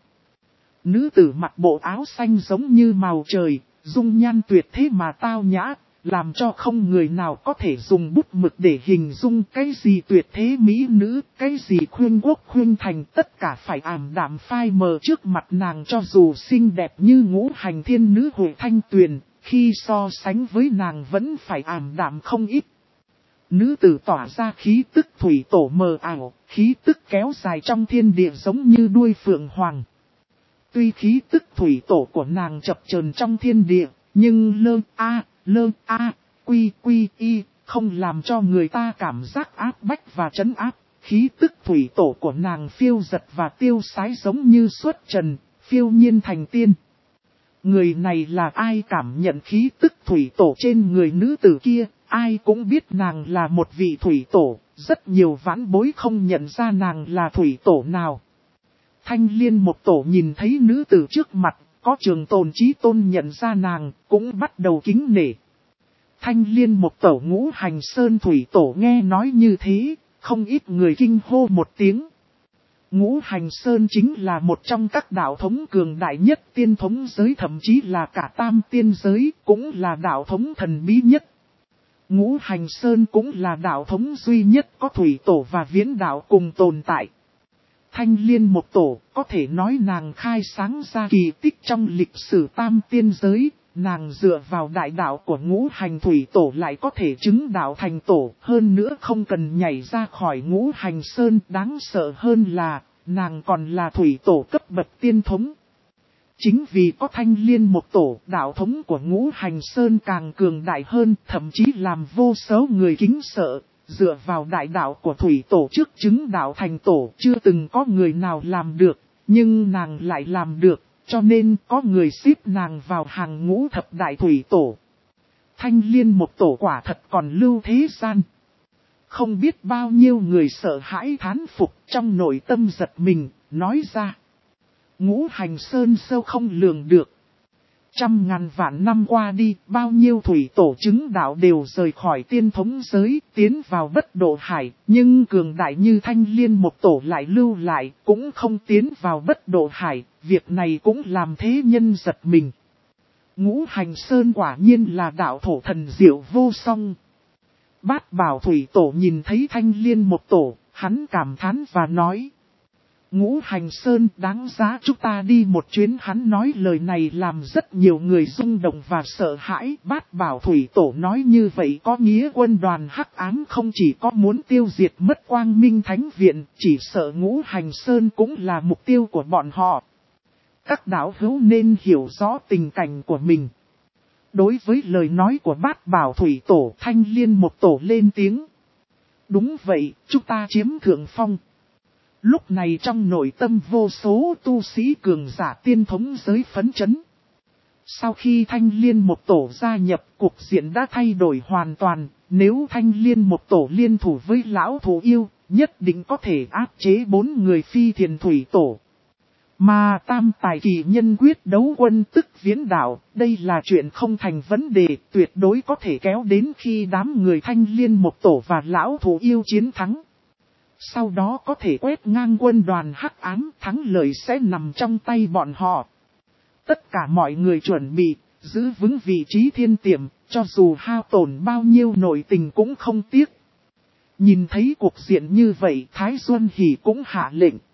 Nữ tử mặc bộ áo xanh giống như màu trời, dung nhan tuyệt thế mà tao nhã, làm cho không người nào có thể dùng bút mực để hình dung cái gì tuyệt thế mỹ nữ, cái gì khuyên quốc khuyên thành, tất cả phải ảm đạm phai mờ trước mặt nàng, cho dù xinh đẹp như ngũ hành thiên nữ Huệ Thanh Tuyền, khi so sánh với nàng vẫn phải ảm đạm không ít. Nữ tử tỏa ra khí tức thủy tổ mờ ảo, khí tức kéo dài trong thiên địa giống như đuôi phượng hoàng. Tuy khí tức thủy tổ của nàng chập chờn trong thiên địa, nhưng lơ a, quy y, không làm cho người ta cảm giác áp bách và trấn áp. Khí tức thủy tổ của nàng phiêu giật và tiêu sái giống như xuất trần, phiêu nhiên thành tiên. Người này là ai cảm nhận khí tức thủy tổ trên người nữ tử kia, ai cũng biết nàng là một vị thủy tổ, rất nhiều vãn bối không nhận ra nàng là thủy tổ nào. Thanh Liên một tổ nhìn thấy nữ tử trước mặt, có Trường Tồn Chí Tôn nhận ra nàng, cũng bắt đầu kính nể. Thanh Liên một tổ Ngũ Hành Sơn thủy tổ nghe nói như thế, không ít người kinh hô một tiếng. Ngũ Hành Sơn chính là một trong các đạo thống cường đại nhất tiên thống giới, thậm chí là cả tam tiên giới, cũng là đạo thống thần bí nhất. Ngũ Hành Sơn cũng là đạo thống duy nhất có thủy tổ và viễn đạo cùng tồn tại. Thanh Liên một tổ, có thể nói nàng khai sáng ra kỳ tích trong lịch sử tam tiên giới, nàng dựa vào đại đạo của ngũ hành thủy tổ lại có thể chứng đạo thành tổ, hơn nữa không cần nhảy ra khỏi ngũ hành sơn, đáng sợ hơn là, nàng còn là thủy tổ cấp bậc tiên thống. Chính vì có Thanh Liên một tổ, đạo thống của Ngũ Hành Sơn càng cường đại hơn, thậm chí làm vô số người kính sợ. Dựa vào đại đạo của thủy tổ trước chứng đạo thành tổ, chưa từng có người nào làm được, nhưng nàng lại làm được, cho nên có người xếp nàng vào hàng ngũ thập đại thủy tổ. Thanh Liên một tổ quả thật còn lưu thế gian. Không biết bao nhiêu người sợ hãi thán phục, trong nội tâm giật mình, nói ra. Ngũ Hành Sơn sâu không lường được. Trăm ngàn vạn năm qua đi, bao nhiêu thủy tổ chứng đạo đều rời khỏi tiên thống giới, tiến vào bất độ hải, nhưng cường đại như Thanh Liên một tổ lại lưu lại, cũng không tiến vào bất độ hải, việc này cũng làm thế nhân giật mình. Ngũ Hành Sơn quả nhiên là đạo thổ thần diệu vô song. Bát Bảo thủy tổ nhìn thấy Thanh Liên một tổ, hắn cảm thán và nói. Ngũ Hành Sơn đáng giá chúng ta đi một chuyến. Hắn nói lời này làm rất nhiều người rung động và sợ hãi. Bát Bảo thủy tổ nói như vậy có nghĩa quân đoàn hắc ám không chỉ có muốn tiêu diệt mất Quang Minh Thánh Viện, chỉ sợ Ngũ Hành Sơn cũng là mục tiêu của bọn họ. Các đạo hữu nên hiểu rõ tình cảnh của mình. Đối với lời nói của Bát Bảo thủy tổ, Thanh Liên một tổ lên tiếng. Đúng vậy, chúng ta chiếm thượng phong. Lúc này trong nội tâm vô số tu sĩ cường giả tiên thống giới phấn chấn. Sau khi Thanh Liên một tổ gia nhập, cục diện đã thay đổi hoàn toàn. Nếu Thanh Liên một tổ liên thủ với lão thú yêu, nhất định có thể áp chế 4 người phi thiền thủy tổ. Mà tam tài kỳ nhân quyết đấu quân tức viễn đạo, đây là chuyện không thành vấn đề, tuyệt đối có thể kéo đến khi đám người Thanh Liên một tổ và lão thú yêu chiến thắng. Sau đó có thể quét ngang quân đoàn hắc ám, thắng lợi sẽ nằm trong tay bọn họ. Tất cả mọi người chuẩn bị, giữ vững vị trí thiên tiệm, cho dù hao tổn bao nhiêu nội tình cũng không tiếc. Nhìn thấy cuộc diện như vậy, Thái Duân Hỷ cũng hạ lệnh.